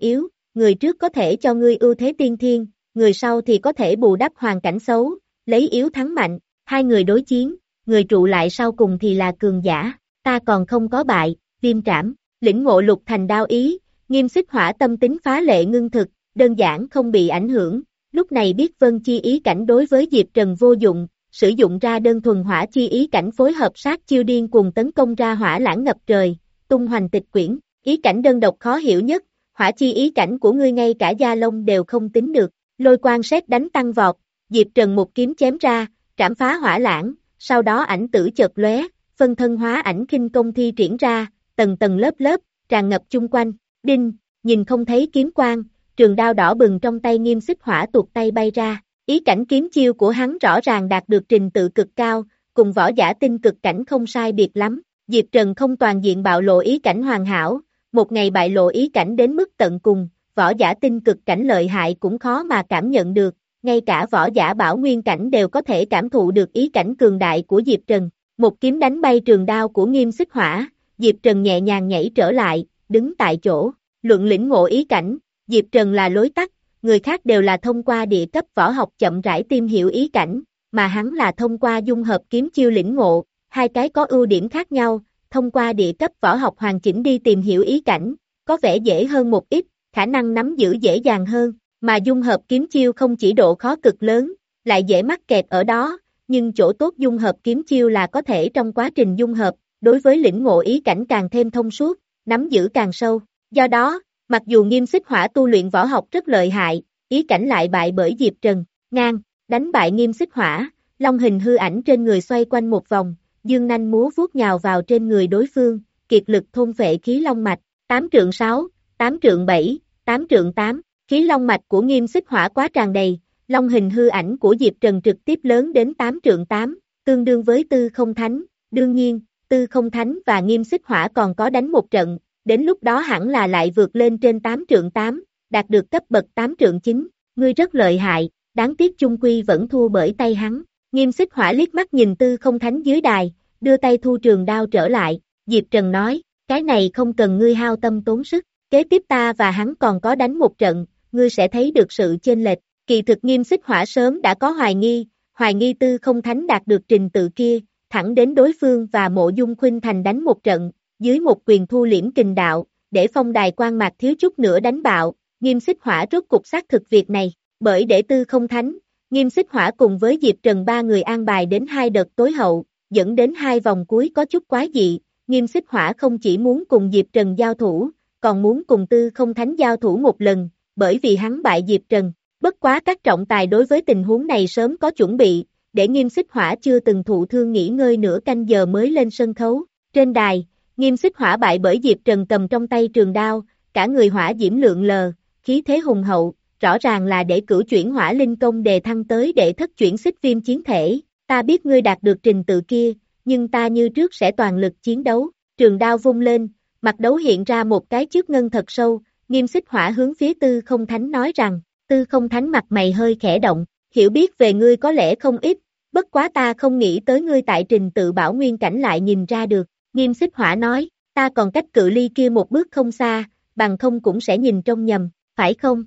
người trước có thể cho ngươi ưu thế tiên thiên, người sau thì có thể bù đắp hoàn cảnh xấu, lấy yếu thắng mạnh, hai người đối chiến, người trụ lại sau cùng thì là cường giả, ta còn không có bại, Viêm Trảm, lĩnh ngộ lục thành đao ý, Nghiêm Xích Hỏa tâm tính phá lệ ngưng thực, đơn giản không bị ảnh hưởng, lúc này biết vân chi ý cảnh đối với Diệp Trần vô dụng, sử dụng ra đơn thuần hỏa chi ý cảnh phối hợp sát chiêu điên cuồng tấn công ra hỏa lãng ngập trời, tung hoành tịch quyển, ý cảnh đơn độc khó hiểu nhất, hỏa chi ý cảnh của ngươi ngay cả da lông đều không tính được, lôi quang sét đánh tăng vọt, Diệp Trần một kiếm chém ra, trảm phá hỏa lãng, sau đó ảnh tử chợt lóe, phân thân hóa ảnh khinh công thi triển ra, tầng tầng lớp lớp, tràn ngập chung quanh, đinh, nhìn không thấy kiếm quang, trường đao đỏ bừng trong tay Nghiêm Xích Hỏa tuột tay bay ra, ý cảnh kiếm chiêu của hắn rõ ràng đạt được trình tự cực cao, cùng võ giả tinh cực cảnh không sai biệt lắm, Diệp Trần không toàn diện bạo lộ ý cảnh hoàn hảo, một ngày bại lộ ý cảnh đến mức tận cùng, võ giả tinh cực cảnh lợi hại cũng khó mà cảm nhận được, ngay cả võ giả bảo nguyên cảnh đều có thể cảm thụ được ý cảnh cường đại của Diệp Trần, một kiếm đánh bay trường đao của Nghiêm Xích Hỏa, Diệp Trần nhẹ nhàng nhảy trở lại, đứng tại chỗ, luận lĩnh ngộ ý cảnh, Diệp Trần là lối tắt, người khác đều là thông qua địa cấp võ học chậm rãi tìm hiểu ý cảnh, mà hắn là thông qua dung hợp kiếm chiêu lĩnh ngộ, hai cái có ưu điểm khác nhau, thông qua địa cấp võ học hoàn chỉnh đi tìm hiểu ý cảnh, có vẻ dễ hơn một ít, khả năng nắm giữ dễ dàng hơn, mà dung hợp kiếm chiêu không chỉ độ khó cực lớn, lại dễ mắc kẹt ở đó, nhưng chỗ tốt dung hợp kiếm chiêu là có thể trong quá trình dung hợp, đối với lĩnh ngộ ý cảnh càng thêm thông suốt, nắm giữ càng sâu, do đó, mặc dù Nghiêm Xích Hỏa tu luyện võ học rất lợi hại, ý cảnh lại bại bởi Diệp Trần, ngang, đánh bại Nghiêm Xích Hỏa, long hình hư ảnh trên người xoay quanh một vòng, dương nanh múa vuốt nhào vào trên người đối phương, kiệt lực thôn phệ khí long mạch, tám trượng sáu, tám trượng bảy, tám trượng tám, khí long mạch của Nghiêm Xích Hỏa quá tràn đầy, long hình hư ảnh của Diệp Trần trực tiếp lớn đến tám trượng tám, tương đương với Tư Không Thánh, đương nhiên, Tư Không Thánh và Nghiêm Xích Hỏa còn có đánh một trận, đến lúc đó hẳn là lại vượt lên trên tám trượng tám, đạt được cấp bậc tám trượng chín, ngươi rất lợi hại, đáng tiếc chung quy vẫn thua bởi tay hắn. Nghiêm Xích Hỏa liếc mắt nhìn Tư Không Thánh dưới đài, đưa tay thu trường đao trở lại, Diệp Trần nói, cái này không cần ngươi hao tâm tốn sức, kế tiếp ta và hắn còn có đánh một trận, ngươi sẽ thấy được sự chênh lệch, kỳ thực Nghiêm Xích Hỏa sớm đã có hoài nghi, hoài nghi Tư Không Thánh đạt được trình tự kia, thẳng đến đối phương và Mộ Dung Khuynh Thành đánh một trận, dưới một quyền thu liễm kình đạo, để phong đài quan mạc thiếu chút nữa đánh bạo, Nghiêm Xích Hỏa rốt cục xác thực việc này, bởi để Tư Không Thánh, Nghiêm Xích Hỏa cùng với Diệp Trần ba người an bài đến hai đợt tối hậu, dẫn đến hai vòng cuối có chút quái dị, Nghiêm Xích Hỏa không chỉ muốn cùng Diệp Trần giao thủ, còn muốn cùng Tư Không Thánh giao thủ một lần, bởi vì hắn bại Diệp Trần, bất quá các trọng tài đối với tình huống này sớm có chuẩn bị, để Nghiêm Xích Hỏa chưa từng thụ thương nghỉ ngơi nửa canh giờ mới lên sân khấu, trên đài, Nghiêm Xích Hỏa bại bởi Diệp Trần cầm trong tay trường đao, cả người hỏa diễm lượn lờ, khí thế hùng hậu, rõ ràng là để cửu chuyển hỏa linh công đề thăng tới để thất chuyển xích viêm chiến thể, ta biết ngươi đạt được trình tự kia, nhưng ta như trước sẽ toàn lực chiến đấu, trường đao vung lên, mặt đấu hiện ra một cái trước ngân thật sâu, Nghiêm Xích Hỏa hướng phía Tư Không Thánh nói rằng, Tư Không Thánh mặt mày hơi khẽ động, hiểu biết về ngươi có lẽ không ít, bất quá ta không nghĩ tới ngươi tại trình tự bảo nguyên cảnh lại nhìn ra được, Nghiêm Xích Hỏa nói, ta còn cách cự ly kia một bước không xa, bằng không cũng sẽ nhìn trông nhầm, phải không?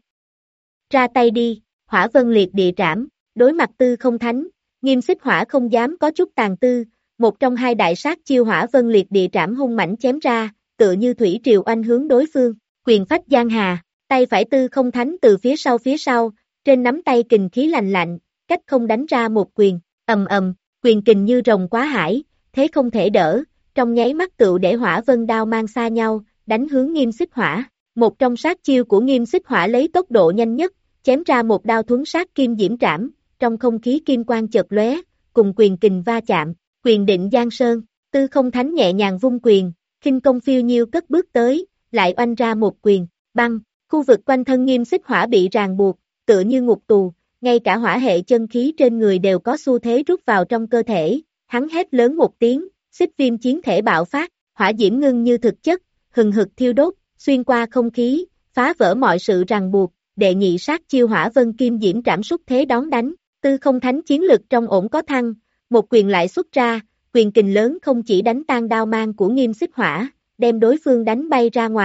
Ra tay đi, hỏa vân liệt địa trảm, đối mặt Tư Không Thánh, Nghiêm Xích Hỏa không dám có chút tàn tư, một trong hai đại sát chiêu hỏa vân liệt địa trảm hung mãnh chém ra, tựa như thủy triều oanh hướng đối phương, quyền phách giang hà, tay phải Tư Không Thánh từ phía sau phía sau, trên nắm tay kình khí lành lạnh, cách không đánh ra một quyền, ầm ầm, quyền kình như rồng quá hải, thế không thể đỡ, trong nháy mắt tựu để hỏa vân đao mang xa nhau, đánh hướng Nghiêm Xích Hỏa. Một trong sát chiêu của Nghiêm Xích Hỏa lấy tốc độ nhanh nhất, chém ra một đao thuấn sát kim diễm trảm, trong không khí kim quang chợt lóe, cùng quyền kình va chạm, quyền định giang sơn, Tư Không Thánh nhẹ nhàng vung quyền, khinh công phiêu nhiêu cất bước tới, lại oanh ra một quyền, băng, khu vực quanh thân Nghiêm Xích Hỏa bị ràng buộc, tựa như ngục tù, ngay cả hỏa hệ chân khí trên người đều có xu thế rút vào trong cơ thể, hắn hét lớn một tiếng, xích viêm chiến thể bạo phát, hỏa diễm ngưng như thực chất, hừng hực thiêu đốt, xuyên qua không khí, phá vỡ mọi sự ràng buộc, đệ nhị sát chiêu hỏa vân kim diễm trảm xúc thế đón đánh, Tư Không Thánh chiến lực trong ổn có thăng, một quyền lại xuất ra, quyền kình lớn không chỉ đánh tan đao mang của Nghiêm Xích Hỏa, đem đối phương đánh bay ra ngoài,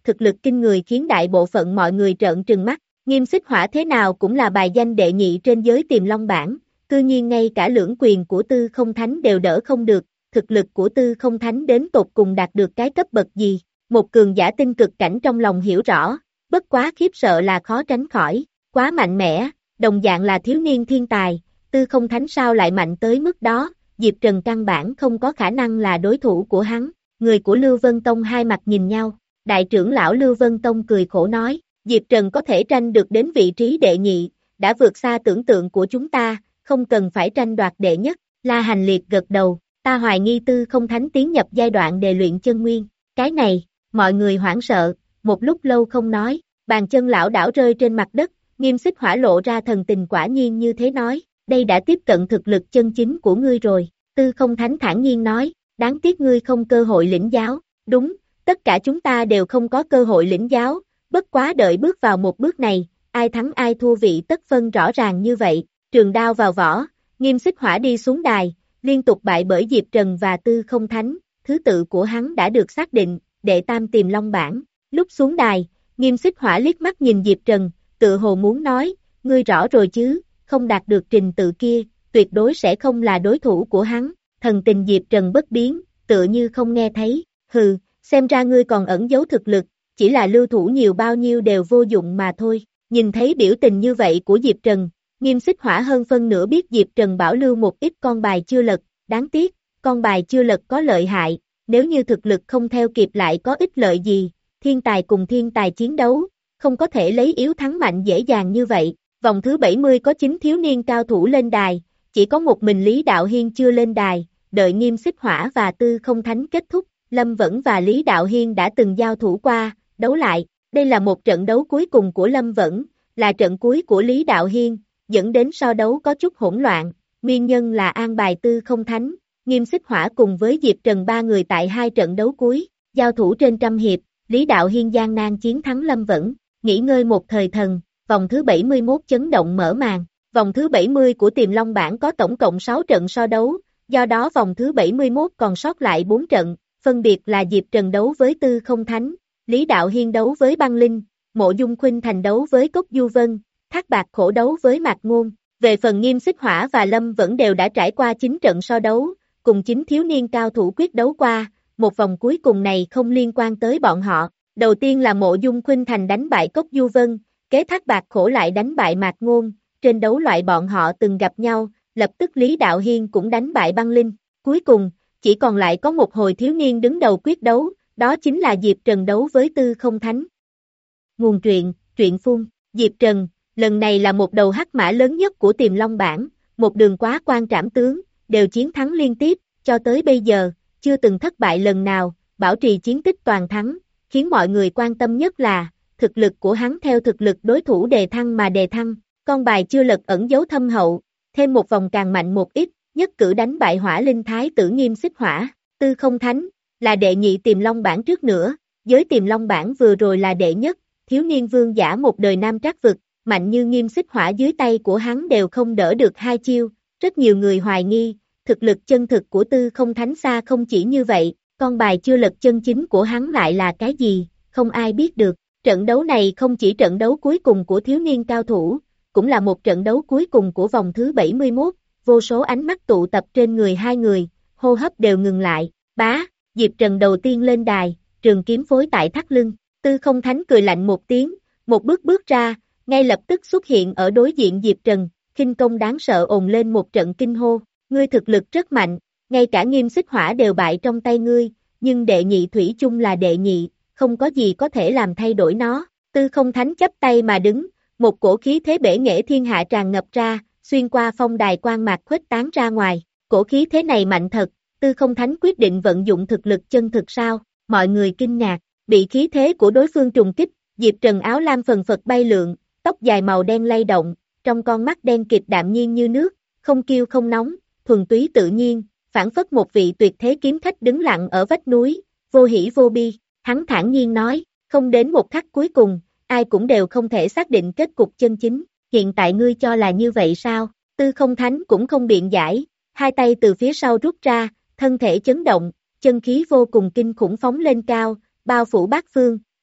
thực lực kinh người khiến đại bộ phận mọi người trợn trừng mắt, Nghiêm Xích Hỏa thế nào cũng là bài danh đệ nhị trên giới Tiềm Long bảng, cư nhiên ngay cả lưỡng quyền của Tư Không Thánh đều đỡ không được, thực lực của Tư Không Thánh đến tột cùng đạt được cái cấp bậc gì, một cường giả tinh cực cảnh trong lòng hiểu rõ, bất quá khiếp sợ là khó tránh khỏi, quá mạnh mẽ, đồng dạng là thiếu niên thiên tài, Tư Không Thánh sao lại mạnh tới mức đó, Diệp Trần căn bản không có khả năng là đối thủ của hắn, người của Lưu Vân Tông hai mặt nhìn nhau, đại trưởng lão Lưu Vân Tông cười khổ nói, Diệp Trần có thể tranh được đến vị trí đệ nhị, đã vượt xa tưởng tượng của chúng ta, không cần phải tranh đoạt đệ nhất, La Hành Liệt gật đầu, ta hoài nghi Tư Không Thánh tiến nhập giai đoạn đề luyện chân nguyên, cái này, mọi người hoảng sợ, một lúc lâu không nói, bàn chân lão đảo rơi trên mặt đất, Nghiêm Xích Hỏa lộ ra thần tình quả nhiên như thế nói, đây đã tiếp cận thực lực chân chính của ngươi rồi, Tư Không Thánh thản nhiên nói, đáng tiếc ngươi không cơ hội lĩnh giáo, đúng, tất cả chúng ta đều không có cơ hội lĩnh giáo, bất quá đợi bước vào một bước này, ai thắng ai thua vị tất phân rõ ràng như vậy, trường đao vào vỏ, Nghiêm Xích Hỏa đi xuống đài, liên tục bại bởi Diệp Trần và Tư Không Thánh, thứ tự của hắn đã được xác định, đệ tam Tiềm Long bảng, lúc xuống đài, Nghiêm Xích Hỏa liếc mắt nhìn Diệp Trần, tự hồ muốn nói, ngươi rõ rồi chứ, không đạt được trình tự kia, tuyệt đối sẽ không là đối thủ của hắn, thần tình Diệp Trần bất biến, tựa như không nghe thấy, hừ, xem ra ngươi còn ẩn giấu thực lực, chỉ là lưu thủ nhiều bao nhiêu đều vô dụng mà thôi, nhìn thấy biểu tình như vậy của Diệp Trần, Nghiêm Xích Hỏa hơn phân nửa biết Diệp Trần bảo lưu một ít con bài chưa lật, đáng tiếc, con bài chưa lật có lợi hại, nếu như thực lực không theo kịp lại có ích lợi gì, thiên tài cùng thiên tài chiến đấu, không có thể lấy yếu thắng mạnh dễ dàng như vậy, vòng thứ bảy mươi có chín thiếu niên cao thủ lên đài, chỉ có một mình Lý Đạo Hiên chưa lên đài, đợi Nghiêm Xích Hỏa và Tư Không Thánh kết thúc, Lâm Vẫn và Lý Đạo Hiên đã từng giao thủ qua, đấu lại, đây là một trận đấu cuối cùng của Lâm Vẫn, là trận cuối của Lý Đạo Hiên, dẫn đến so đấu có chút hỗn loạn, nguyên nhân là an bài Tư Không Thánh, Nghiêm Xích Hỏa cùng với Diệp Trần ba người tại hai trận đấu cuối, giao thủ trên trăm hiệp, Lý Đạo Hiên gian nan chiến thắng Lâm Vẫn, nghỉ ngơi một thời thần, vòng thứ bảy mươi mốt chấn động mở màn, vòng thứ bảy mươi của Tiềm Long bảng có tổng cộng sáu trận so đấu, do đó vòng thứ bảy mươi mốt còn sót lại bốn trận, phân biệt là Diệp Trần đấu với Tư Không Thánh, Lý Đạo Hiên đấu với Băng Linh, Mộ Dung Khuynh Thành đấu với Cốc Du Vân, Thác Bạt Khổ đấu với Mạc Ngôn. Về phần Nghiêm Xích Hỏa và Lâm Vẫn đều đã trải qua chín trận so đấu, cùng chín thiếu niên cao thủ quyết đấu qua, một vòng cuối cùng này không liên quan tới bọn họ. Đầu tiên là Mộ Dung Khuynh Thành đánh bại Cốc Du Vân, kế Thác Bạt Khổ lại đánh bại Mạc Ngôn, trên đấu loại bọn họ từng gặp nhau, lập tức Lý Đạo Hiên cũng đánh bại Băng Linh. Cuối cùng, chỉ còn lại có một hồi thiếu niên đứng đầu quyết đấu, đó chính là Diệp Trần đấu với Tư Không Thánh. Nguồn truyện, truyện phun, Diệp Trần, lần này là một đầu hắc mã lớn nhất của Tiềm Long bảng, một đường quá quan trảm tướng, đều chiến thắng liên tiếp, cho tới bây giờ, chưa từng thất bại lần nào, bảo trì chiến tích toàn thắng, khiến mọi người quan tâm nhất là, thực lực của hắn theo thực lực đối thủ đề thăng mà đề thăng, con bài chưa lật ẩn dấu thâm hậu, thêm một vòng càng mạnh một ít, nhất cử đánh bại Hỏa Linh Thái tử Nghiêm Xích Hỏa, Tư Không Thánh, là đệ nhị Tiềm Long bảng trước nữa, giới Tiềm Long bảng vừa rồi là đệ nhất, thiếu niên vương giả một đời nam trác vực, mạnh như Nghiêm Xích Hỏa dưới tay của hắn đều không đỡ được hai chiêu, rất nhiều người hoài nghi, thực lực chân thực của Tư Không Thánh xa không chỉ như vậy, con bài chưa lật chân chính của hắn lại là cái gì, không ai biết được. Trận đấu này không chỉ trận đấu cuối cùng của thiếu niên cao thủ, cũng là một trận đấu cuối cùng của vòng thứ bảy mươi mốt, vô số ánh mắt tụ tập trên người hai người, hô hấp đều ngừng lại, bá, Diệp Trần đầu tiên lên đài, trường kiếm phối tại thắt lưng, Tư Không Thánh cười lạnh một tiếng, một bước bước ra, ngay lập tức xuất hiện ở đối diện Diệp Trần, khinh công đáng sợ ồn lên một trận kinh hô, ngươi thực lực rất mạnh, ngay cả Nghiêm Xích Hỏa đều bại trong tay ngươi, nhưng đệ nhị thủy chung là đệ nhị, không có gì có thể làm thay đổi nó, Tư Không Thánh chấp tay mà đứng, một cổ khí thế bể nghệ thiên hạ tràn ngập ra, xuyên qua phong đài quan mạc khuếch tán ra ngoài, cổ khí thế này mạnh thật, Tư Không Thánh quyết định vận dụng thực lực chân thực sao, mọi người kinh ngạc, bị khí thế của đối phương trùng kích, Diệp Trần áo lam phần phật bay lượn, tóc dài màu đen lay động, trong con mắt đen kịt đạm nhiên như nước, không kiêu không nóng, thuần túy tự nhiên, phảng phất một vị tuyệt thế kiếm khách đứng lặng ở vách núi, vô hỉ vô bi, hắn thản nhiên nói, không đến một khắc cuối cùng, ai cũng đều không thể xác định kết cục chân chính, hiện tại ngươi cho là như vậy sao, Tư Không Thánh cũng không biện giải, hai tay từ phía sau rút ra, thân thể chấn động, chân khí vô cùng kinh khủng phóng lên cao, bao phủ bát phương,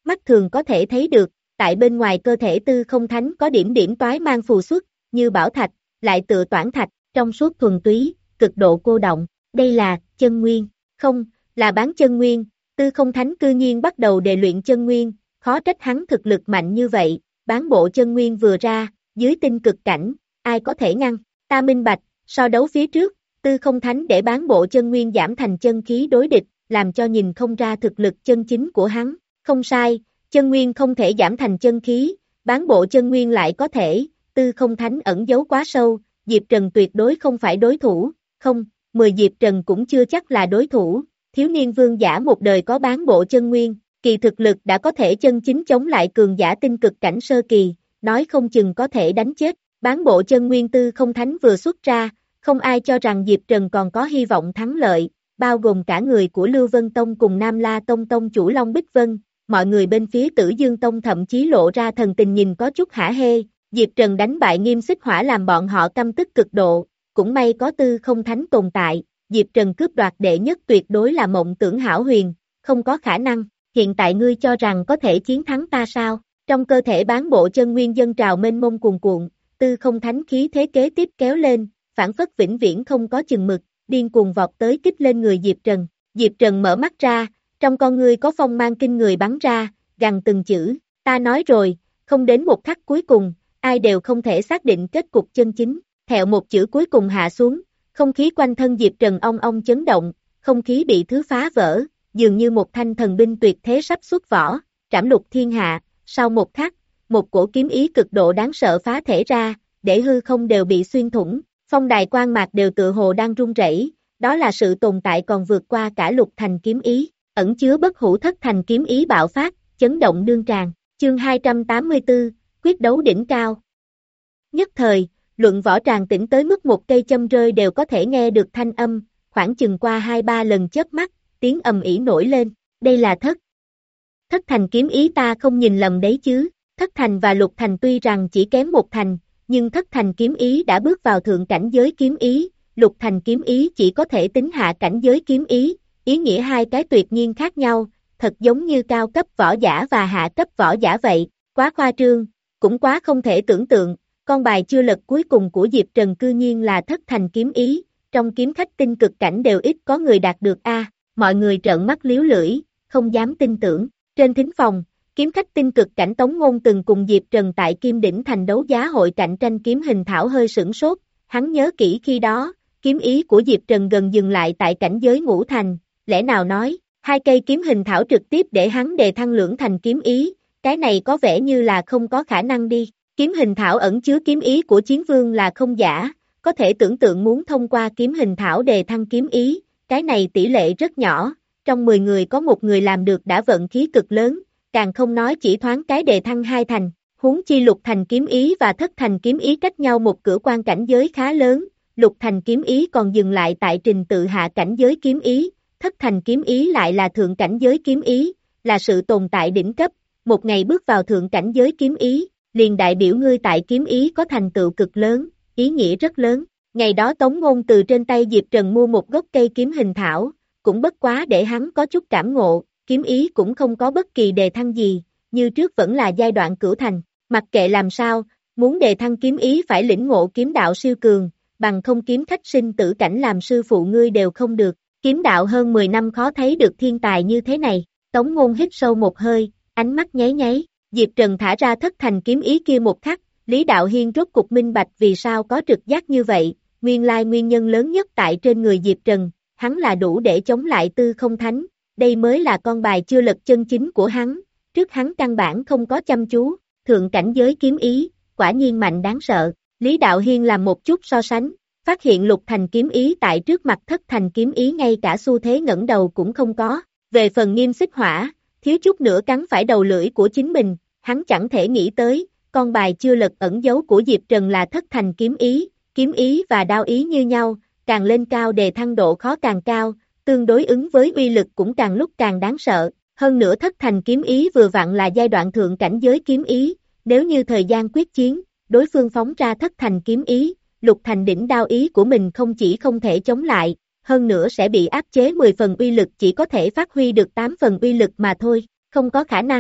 Mắt thường có thể thấy được, tại bên ngoài cơ thể Tư Không Thánh có điểm điểm toái mang phù xuất, như bảo thạch, lại tựa toản thạch, trong suốt thuần túy, cực độ cô động. Đây là chân nguyên, không, là bán chân nguyên. Tư Không Thánh cư nhiên bắt đầu đề luyện chân nguyên, khó trách hắn thực lực mạnh như vậy. Bán bộ chân nguyên vừa ra, dưới tinh cực cảnh, ai có thể ngăn? Ta minh bạch, so đấu phía trước, Tư Không Thánh để bán bộ chân nguyên giảm thành chân khí đối địch, làm cho nhìn không ra thực lực chân chính của hắn. Không sai, chân nguyên không thể giảm thành chân khí, bán bộ chân nguyên lại có thể. Tư Không Thánh ẩn giấu quá sâu, Diệp Trần tuyệt đối không phải đối thủ, không, mười Diệp Trần cũng chưa chắc là đối thủ. Thiếu niên vương giả một đời có bán bộ chân nguyên, kỳ thực lực đã có thể chân chính chống lại cường giả tinh cực cảnh sơ kỳ, nói không chừng có thể đánh chết. Bán bộ chân nguyên Tư Không Thánh vừa xuất ra, không ai cho rằng Diệp Trần còn có hy vọng thắng lợi, bao gồm cả người của Lưu Vân Tông cùng Nam La Tông Tông chủ Long Bích Vân, mọi người bên phía Tử Dương Tông thậm chí lộ ra thần tình nhìn có chút hả hê. Diệp Trần đánh bại Nghiêm Xích Hỏa làm bọn họ căm tức cực độ, cũng may có Tư Không Thánh tồn tại, Diệp Trần cướp đoạt đệ nhất tuyệt đối là mộng tưởng hão huyền, không có khả năng. Hiện tại ngươi cho rằng có thể chiến thắng ta sao? Trong cơ thể bán bộ chân nguyên dân trào mênh mông cuồn cuộn, Tư Không Thánh khí thế kế tiếp kéo lên, phản phất vĩnh viễn không có chừng mực, điên cuồng vọt tới kích lên người Diệp Trần. Diệp Trần mở mắt ra, trong con ngươi có phong mang kinh người bắn ra, gằn từng chữ, ta nói rồi, không đến một khắc cuối cùng, ai đều không thể xác định kết cục chân chính. Thẹo một chữ cuối cùng hạ xuống, không khí quanh thân Diệp Trần ong ong chấn động, không khí bị thứ phá vỡ, dường như một thanh thần binh tuyệt thế sắp xuất vỏ, trảm lục thiên hạ. Sau một khắc, một cổ kiếm ý cực độ đáng sợ phá thể ra, để hư không đều bị xuyên thủng, phong đài quan mạc đều tự hồ đang rung rẩy, đó là sự tồn tại còn vượt qua cả lục thành kiếm ý, ẩn chứa bất hủ thất thành kiếm ý bạo phát, chấn động đương tràng. Chương hai trăm tám mươi tư, quyết đấu đỉnh cao. Nhất thời, luận võ tràng tĩnh tới mức một cây châm rơi đều có thể nghe được thanh âm, khoảng chừng qua hai ba lần chớp mắt, tiếng ầm ĩ nổi lên, đây là thất. Thất thành kiếm ý ta không nhìn lầm đấy chứ, thất thành và lục thành tuy rằng chỉ kém một thành, nhưng thất thành kiếm ý đã bước vào thượng cảnh giới kiếm ý, lục thành kiếm ý chỉ có thể tính hạ cảnh giới kiếm ý, ý nghĩa hai cái tuyệt nhiên khác nhau, thật giống như cao cấp võ giả và hạ cấp võ giả vậy, quá khoa trương, cũng quá không thể tưởng tượng, con bài chưa lật cuối cùng của Diệp Trần cư nhiên là thất thành kiếm ý, trong kiếm khách tinh cực cảnh đều ít có người đạt được a, mọi người trợn mắt liếu lưỡi, không dám tin tưởng. Trên thính phòng, kiếm khách tinh cực cảnh Tống Ngôn từng cùng Diệp Trần tại Kim Đỉnh Thành đấu giá hội cạnh tranh kiếm hình thảo hơi sửng sốt, hắn nhớ kỹ khi đó, kiếm ý của Diệp Trần gần dừng lại tại cảnh giới ngũ thành, lẽ nào nói, hai cây kiếm hình thảo trực tiếp để hắn đề thăng lưỡng thành kiếm ý, cái này có vẻ như là không có khả năng đi, kiếm hình thảo ẩn chứa kiếm ý của chiến vương là không giả, có thể tưởng tượng muốn thông qua kiếm hình thảo đề thăng kiếm ý, cái này tỷ lệ rất nhỏ. Trong mười người có một người làm được đã vận khí cực lớn, càng không nói chỉ thoáng cái đề thăng hai thành, huống chi lục thành kiếm ý và thất thành kiếm ý cách nhau một cửa quan cảnh giới khá lớn, lục thành kiếm ý còn dừng lại tại trình tự hạ cảnh giới kiếm ý, thất thành kiếm ý lại là thượng cảnh giới kiếm ý, là sự tồn tại đỉnh cấp, một ngày bước vào thượng cảnh giới kiếm ý, liền đại biểu ngươi tại kiếm ý có thành tựu cực lớn, ý nghĩa rất lớn. Ngày đó Tống Ngôn từ trên tay Diệp Trần mua một gốc cây kiếm hình thảo, cũng bất quá để hắn có chút cảm ngộ, kiếm ý cũng không có bất kỳ đề thăng gì, như trước vẫn là giai đoạn cửu thành, mặc kệ làm sao, muốn đề thăng kiếm ý phải lĩnh ngộ kiếm đạo siêu cường, bằng không kiếm khách sinh tử cảnh làm sư phụ ngươi đều không được, kiếm đạo hơn mười năm khó thấy được thiên tài như thế này, Tống Ngôn hít sâu một hơi, ánh mắt nháy nháy, Diệp Trần thả ra thất thành kiếm ý kia một khắc, Lý Đạo Hiên rốt cục minh bạch vì sao có trực giác như vậy, nguyên lai nguyên nhân lớn nhất tại trên người Diệp Trần. Hắn là đủ để chống lại Tư Không Thánh, đây mới là con bài chưa lật chân chính của hắn, trước hắn căn bản không có chăm chú, thượng cảnh giới kiếm ý, quả nhiên mạnh đáng sợ, Lý Đạo Hiên làm một chút so sánh, phát hiện lục thành kiếm ý tại trước mặt thất thành kiếm ý ngay cả xu thế ngẩng đầu cũng không có, về phần Nghiêm Xích Hỏa, thiếu chút nữa cắn phải đầu lưỡi của chính mình, hắn chẳng thể nghĩ tới, con bài chưa lật ẩn dấu của Diệp Trần là thất thành kiếm ý, kiếm ý và đao ý như nhau. Càng lên cao đề thăng độ khó càng cao, tương đối ứng với uy lực cũng càng lúc càng đáng sợ, hơn nữa thất thành kiếm ý vừa vặn là giai đoạn thượng cảnh giới kiếm ý, nếu như thời gian quyết chiến, đối phương phóng ra thất thành kiếm ý, lục thành đỉnh đao ý của mình không chỉ không thể chống lại, hơn nữa sẽ bị áp chế mười phần uy lực chỉ có thể phát huy được tám phần uy lực mà thôi, không có khả năng,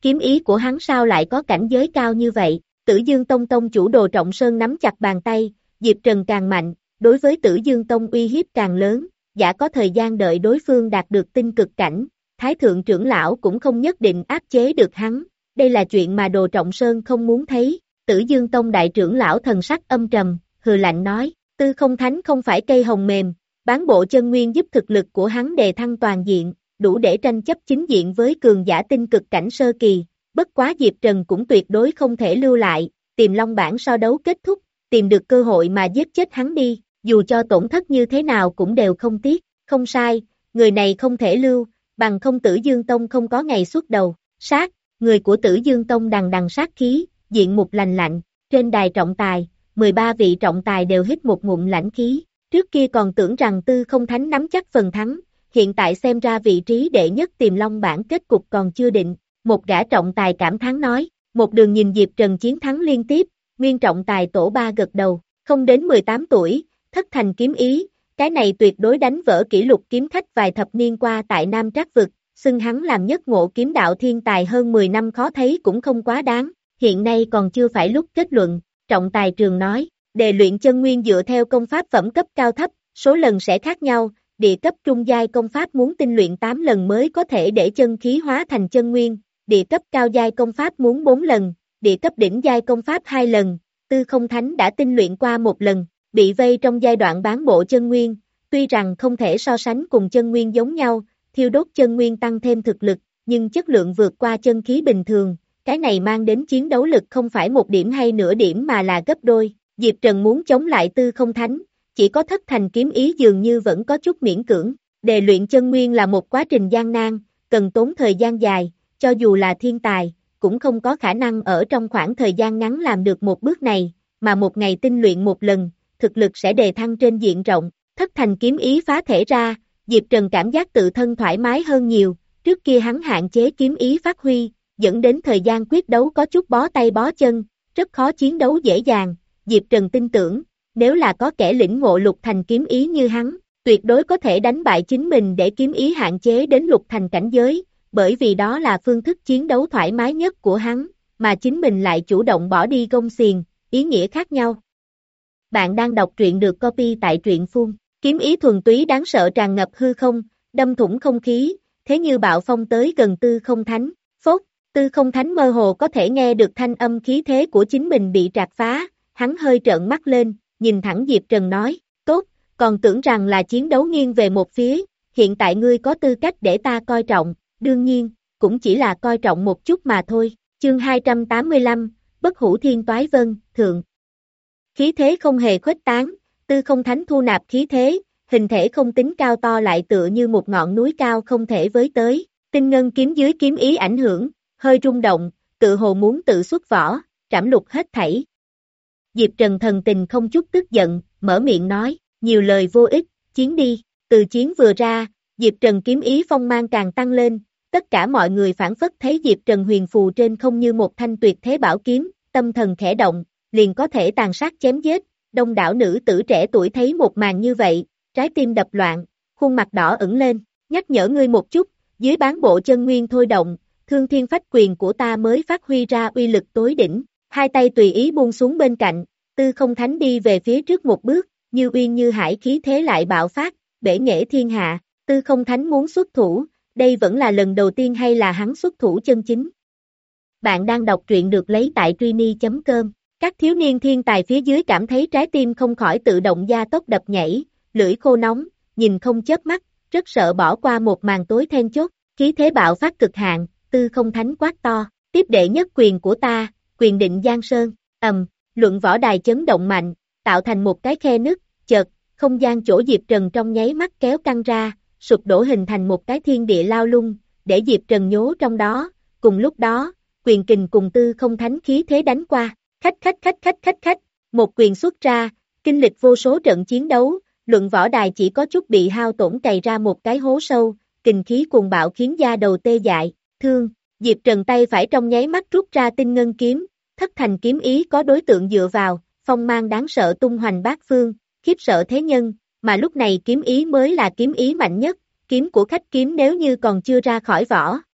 kiếm ý của hắn sao lại có cảnh giới cao như vậy? Tử Dương Tông tông chủ Đồ Trọng Sơn nắm chặt bàn tay, Diệp Trần càng mạnh, đối với Tử Dương Tông uy hiếp càng lớn, giả có thời gian đợi đối phương đạt được tinh cực cảnh, Thái Thượng trưởng lão cũng không nhất định áp chế được hắn, đây là chuyện mà Đồ Trọng Sơn không muốn thấy. Tử Dương Tông đại trưởng lão thần sắc âm trầm, hừ lạnh nói, Tư Không Thánh không phải cây hồng mềm, bán bộ chân nguyên giúp thực lực của hắn đề thăng toàn diện, đủ để tranh chấp chính diện với cường giả tinh cực cảnh sơ kỳ, bất quá Diệp Trần cũng tuyệt đối không thể lưu lại, tìm Long Bản so đấu kết thúc, tìm được cơ hội mà giết chết hắn đi, dù cho tổn thất như thế nào cũng đều không tiếc, không sai, người này không thể lưu, bằng không Tử Dương Tông không có ngày xuất đầu, sát, người của Tử Dương Tông đằng đằng sát khí, diện mục lành lạnh, trên đài trọng tài, mười ba vị trọng tài đều hít một ngụm lãnh khí, trước kia còn tưởng rằng Tư Không Thánh nắm chắc phần thắng, hiện tại xem ra vị trí đệ nhất tìm Long Bản kết cục còn chưa định, một gã trọng tài cảm thán nói, một đường nhìn Diệp Trần chiến thắng liên tiếp, nguyên trọng tài tổ ba gật đầu, không đến mười tám tuổi, thất thành kiếm ý, cái này tuyệt đối đánh vỡ kỷ lục kiếm khách vài thập niên qua tại Nam Trác Vực, xưng hắn làm nhất ngộ kiếm đạo thiên tài hơn mười năm khó thấy cũng không quá đáng, hiện nay còn chưa phải lúc kết luận, trọng tài trường nói, đề luyện chân nguyên dựa theo công pháp phẩm cấp cao thấp, số lần sẽ khác nhau, địa cấp trung giai công pháp muốn tinh luyện tám lần mới có thể để chân khí hóa thành chân nguyên, địa cấp cao giai công pháp muốn bốn lần, địa cấp đỉnh giai công pháp hai lần, Tư Không Thánh đã tinh luyện qua một lần, bị vây trong giai đoạn bán bộ chân nguyên, tuy rằng không thể so sánh cùng chân nguyên giống nhau, thiêu đốt chân nguyên tăng thêm thực lực, nhưng chất lượng vượt qua chân khí bình thường, cái này mang đến chiến đấu lực không phải một điểm hay nửa điểm mà là gấp đôi, Diệp Trần muốn chống lại Tư Không Thánh, chỉ có thất thành kiếm ý dường như vẫn có chút miễn cưỡng, đề luyện chân nguyên là một quá trình gian nan, cần tốn thời gian dài, cho dù là thiên tài, cũng không có khả năng ở trong khoảng thời gian ngắn làm được một bước này, mà một ngày tinh luyện một lần, thực lực sẽ đề thăng trên diện rộng, thất thành kiếm ý phá thể ra, Diệp Trần cảm giác tự thân thoải mái hơn nhiều, trước kia hắn hạn chế kiếm ý phát huy, dẫn đến thời gian quyết đấu có chút bó tay bó chân, rất khó chiến đấu dễ dàng, Diệp Trần tin tưởng, nếu là có kẻ lĩnh ngộ lục thành kiếm ý như hắn, tuyệt đối có thể đánh bại chính mình để kiếm ý hạn chế đến lục thành cảnh giới, bởi vì đó là phương thức chiến đấu thoải mái nhất của hắn, mà chính mình lại chủ động bỏ đi gông xiềng, ý nghĩa khác nhau. Bạn đang đọc truyện được copy tại truyện phun, kiếm ý thuần túy đáng sợ tràn ngập hư không, đâm thủng không khí, thế như bạo phong tới gần Tư Không Thánh, phốt, Tư Không Thánh mơ hồ có thể nghe được thanh âm khí thế của chính mình bị trạc phá, hắn hơi trợn mắt lên, nhìn thẳng Diệp Trần nói, tốt, còn tưởng rằng là chiến đấu nghiêng về một phía, hiện tại ngươi có tư cách để ta coi trọng, đương nhiên, cũng chỉ là coi trọng một chút mà thôi, chương hai trăm tám mươi lăm, Bất Hủ Thiên Toái Vân, Thượng. Khí thế không hề khuếch tán, Tư Không Thánh thu nạp khí thế, hình thể không tính cao to lại tựa như một ngọn núi cao không thể với tới, tinh ngân kiếm dưới kiếm ý ảnh hưởng, hơi rung động, tự hồ muốn tự xuất vỏ, trảm lục hết thảy. Diệp Trần thần tình không chút tức giận, mở miệng nói, nhiều lời vô ích, chiến đi, từ chiến vừa ra, Diệp Trần kiếm ý phong mang càng tăng lên, tất cả mọi người phản phất thấy Diệp Trần huyền phù trên không như một thanh tuyệt thế bảo kiếm, tâm thần khẽ động, liền có thể tàn sát chém giết, đông đảo nữ tử trẻ tuổi thấy một màn như vậy, trái tim đập loạn, khuôn mặt đỏ ửng lên, nhắc nhở ngươi một chút, dưới bán bộ chân nguyên thôi động, thương thiên phách quyền của ta mới phát huy ra uy lực tối đỉnh, hai tay tùy ý buông xuống bên cạnh, Tư Không Thánh đi về phía trước một bước, như uyên như hải khí thế lại bạo phát, bể nghệ thiên hạ, Tư Không Thánh muốn xuất thủ, đây vẫn là lần đầu tiên hay là hắn xuất thủ chân chính. Bạn đang đọc truyện được lấy tại truy chấm com. Các thiếu niên thiên tài phía dưới cảm thấy trái tim không khỏi tự động gia tốc đập nhảy, lưỡi khô nóng, nhìn không chớp mắt, rất sợ bỏ qua một màn tối then chốt, khí thế bạo phát cực hạn, Tư Không Thánh quát to, tiếp đệ nhất quyền của ta, quyền định Giang Sơn, ầm, luận võ đài chấn động mạnh, tạo thành một cái khe nứt, chợt, không gian chỗ Diệp Trần trong nháy mắt kéo căng ra, sụp đổ hình thành một cái thiên địa lao lung, để Diệp Trần nhố trong đó, cùng lúc đó, quyền kình cùng Tư Không Thánh khí thế đánh qua. Khách khách khách khách khách khách, một quyền xuất ra, kinh lịch vô số trận chiến đấu, luận võ đài chỉ có chút bị hao tổn cày ra một cái hố sâu, kình khí cuồng bạo khiến da đầu tê dại, thương, Diệp Trần tay phải trong nháy mắt rút ra tinh ngân kiếm, thất thành kiếm ý có đối tượng dựa vào, phong mang đáng sợ tung hoành bát phương, khiếp sợ thế nhân, mà lúc này kiếm ý mới là kiếm ý mạnh nhất, kiếm của khách kiếm nếu như còn chưa ra khỏi vỏ,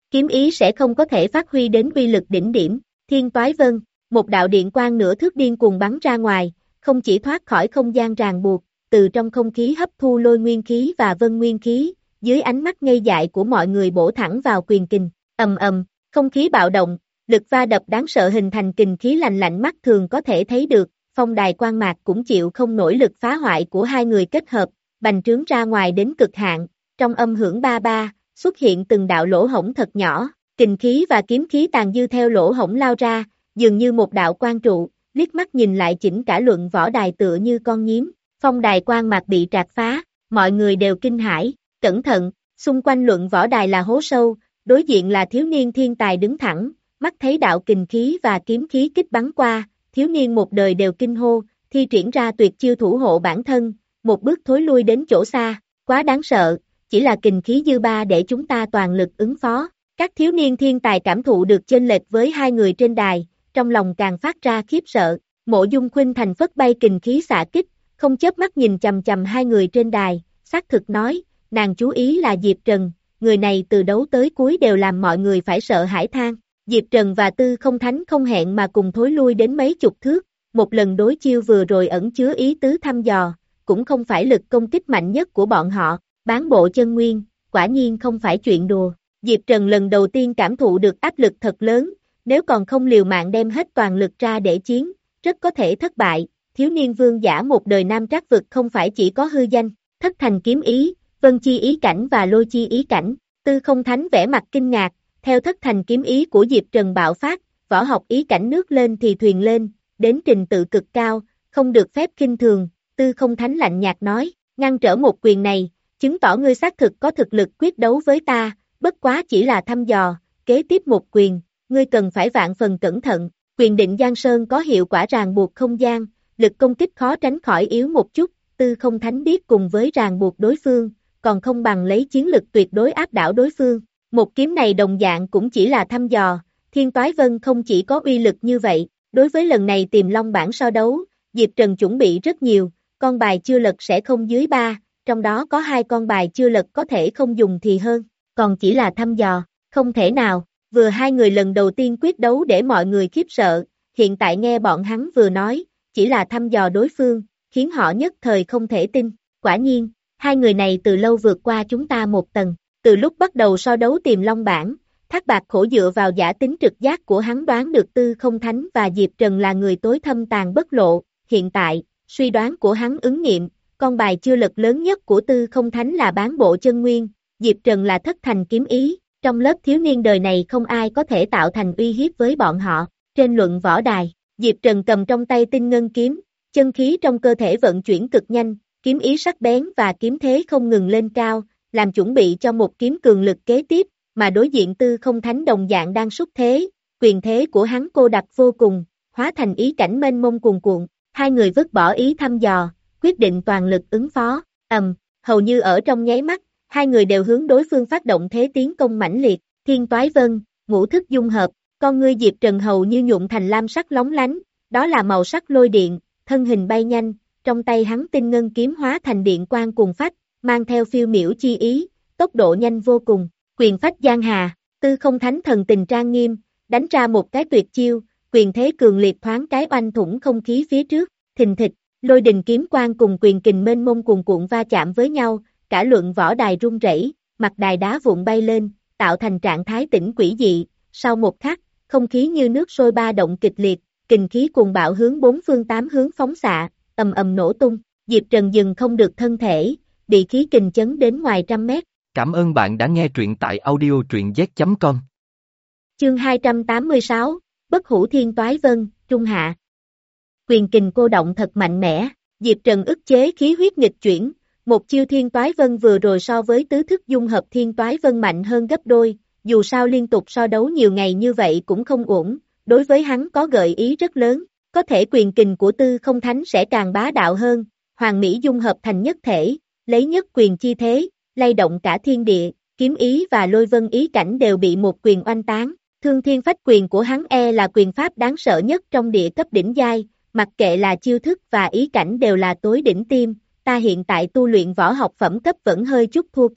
kiếm ý sẽ không có thể phát huy đến uy lực đỉnh điểm. Thiên Toái Vân, một đạo điện quang nửa thước điên cuồng bắn ra ngoài, không chỉ thoát khỏi không gian ràng buộc, từ trong không khí hấp thu lôi nguyên khí và vân nguyên khí, dưới ánh mắt ngây dại của mọi người bổ thẳng vào quyền kình, ầm ầm, không khí bạo động, lực va đập đáng sợ hình thành kình khí lạnh lạnh mắt thường có thể thấy được, phong đài quan mạc cũng chịu không nổi lực phá hoại của hai người kết hợp, bành trướng ra ngoài đến cực hạn, trong âm hưởng ba ba, xuất hiện từng đạo lỗ hổng thật nhỏ, kình khí và kiếm khí tàn dư theo lỗ hổng lao ra, dường như một đạo quan trụ, liếc mắt nhìn lại chỉnh cả luận võ đài tựa như con nhím, phong đài quan mạc bị trạc phá, mọi người đều kinh hãi, cẩn thận, xung quanh luận võ đài là hố sâu, đối diện là thiếu niên thiên tài đứng thẳng, mắt thấy đạo kình khí và kiếm khí kích bắn qua, thiếu niên một đời đều kinh hô, thi triển ra tuyệt chiêu thủ hộ bản thân, một bước thối lui đến chỗ xa, quá đáng sợ, chỉ là kình khí dư ba để chúng ta toàn lực ứng phó. Các thiếu niên thiên tài cảm thụ được chênh lệch với hai người trên đài, trong lòng càng phát ra khiếp sợ, Mộ Dung Khuynh Thành phất bay kình khí xạ kích, không chớp mắt nhìn chằm chằm hai người trên đài, xác thực nói, nàng chú ý là Diệp Trần, người này từ đấu tới cuối đều làm mọi người phải sợ hãi than. Diệp Trần và Tư Không Thánh không hẹn mà cùng thối lui đến mấy chục thước, một lần đối chiêu vừa rồi ẩn chứa ý tứ thăm dò, cũng không phải lực công kích mạnh nhất của bọn họ, bán bộ chân nguyên, quả nhiên không phải chuyện đùa. Diệp Trần lần đầu tiên cảm thụ được áp lực thật lớn, nếu còn không liều mạng đem hết toàn lực ra để chiến, rất có thể thất bại, thiếu niên vương giả một đời nam trác vực không phải chỉ có hư danh, thất thành kiếm ý, vân chi ý cảnh và lôi chi ý cảnh, Tư Không Thánh vẻ mặt kinh ngạc, theo thất thành kiếm ý của Diệp Trần bạo phát, võ học ý cảnh nước lên thì thuyền lên, đến trình tự cực cao, không được phép khinh thường, Tư Không Thánh lạnh nhạt nói, ngăn trở một quyền này, chứng tỏ ngươi xác thực có thực lực quyết đấu với ta, bất quá chỉ là thăm dò, kế tiếp một quyền, ngươi cần phải vạn phần cẩn thận, quyền định Giang Sơn có hiệu quả ràng buộc không gian, lực công kích khó tránh khỏi yếu một chút, Tư Không Thánh biết cùng với ràng buộc đối phương, còn không bằng lấy chiến lực tuyệt đối áp đảo đối phương. Một kiếm này đồng dạng cũng chỉ là thăm dò, Thiên Toái Vân không chỉ có uy lực như vậy, đối với lần này tìm Long bảng so đấu, Diệp Trần chuẩn bị rất nhiều, con bài chưa lật sẽ không dưới ba, trong đó có hai con bài chưa lật có thể không dùng thì hơn, còn chỉ là thăm dò, không thể nào, vừa hai người lần đầu tiên quyết đấu để mọi người khiếp sợ, hiện tại nghe bọn hắn vừa nói, chỉ là thăm dò đối phương, khiến họ nhất thời không thể tin, quả nhiên, hai người này từ lâu vượt qua chúng ta một tầng. Từ lúc bắt đầu so đấu tìm Long bảng, Thác Bạt Khổ dựa vào giả tính trực giác của hắn đoán được Tư Không Thánh và Diệp Trần là người tối thâm tàn bất lộ, hiện tại, suy đoán của hắn ứng nghiệm, con bài chưa lật lớn nhất của Tư Không Thánh là bán bộ chân nguyên, Diệp Trần là thất thành kiếm ý, trong lớp thiếu niên đời này không ai có thể tạo thành uy hiếp với bọn họ, trên luận võ đài, Diệp Trần cầm trong tay tinh ngân kiếm, chân khí trong cơ thể vận chuyển cực nhanh, kiếm ý sắc bén và kiếm thế không ngừng lên cao, làm chuẩn bị cho một kiếm cường lực kế tiếp, mà đối diện Tư Không Thánh đồng dạng đang xuất thế, quyền thế của hắn cô đặc vô cùng, hóa thành ý cảnh mênh mông cuồn cuộn, hai người vứt bỏ ý thăm dò, quyết định toàn lực ứng phó, ầm, hầu như ở trong nháy mắt, hai người đều hướng đối phương phát động thế tiến công mãnh liệt, Thiên Toái Vân, ngũ thức dung hợp, con ngươi Diệp Trần hầu như nhuộm thành lam sắc lóng lánh, đó là màu sắc lôi điện, thân hình bay nhanh, trong tay hắn tinh ngân kiếm hóa thành điện quang cuồng phách, mang theo phiêu miểu chi ý, tốc độ nhanh vô cùng, quyền phách giang hà, Tư Không Thánh thần tình trang nghiêm, đánh ra một cái tuyệt chiêu, quyền thế cường liệt thoáng cái oanh thủng không khí phía trước, thình thịch, lôi đình kiếm quang cùng quyền kình mênh mông cuồn cuộn va chạm với nhau, cả luận võ đài rung rẩy, mặt đài đá vụn bay lên, tạo thành trạng thái tĩnh quỷ dị, sau một khắc, không khí như nước sôi ba động kịch liệt, kình khí cuồng bạo hướng bốn phương tám hướng phóng xạ, ầm ầm nổ tung, Diệp Trần dừng không được thân thể, bị khí kình chấn đến ngoài trăm mét. Cảm ơn bạn đã nghe truyện tại audio truyện z chấm com. Chương hai trăm tám mươi sáu, Bất Hủ Thiên Toái Vân, Trung Hạ. Quyền kình cô động thật mạnh mẽ, Diệp Trần ức chế khí huyết nghịch chuyển, một chiêu Thiên Toái Vân vừa rồi so với tứ thức dung hợp Thiên Toái Vân mạnh hơn gấp đôi, dù sao liên tục so đấu nhiều ngày như vậy cũng không ổn, đối với hắn có gợi ý rất lớn, có thể quyền kình của Tư Không Thánh sẽ càng bá đạo hơn, hoàn mỹ dung hợp thành nhất thể, lấy nhất quyền chi thế, lay động cả thiên địa, kiếm ý và lôi vân ý cảnh đều bị một quyền oanh tán, thương thiên phách quyền của hắn e là quyền pháp đáng sợ nhất trong địa cấp đỉnh giai, mặc kệ là chiêu thức và ý cảnh đều là tối đỉnh tiêm, ta hiện tại tu luyện võ học phẩm cấp vẫn hơi chút thua kém,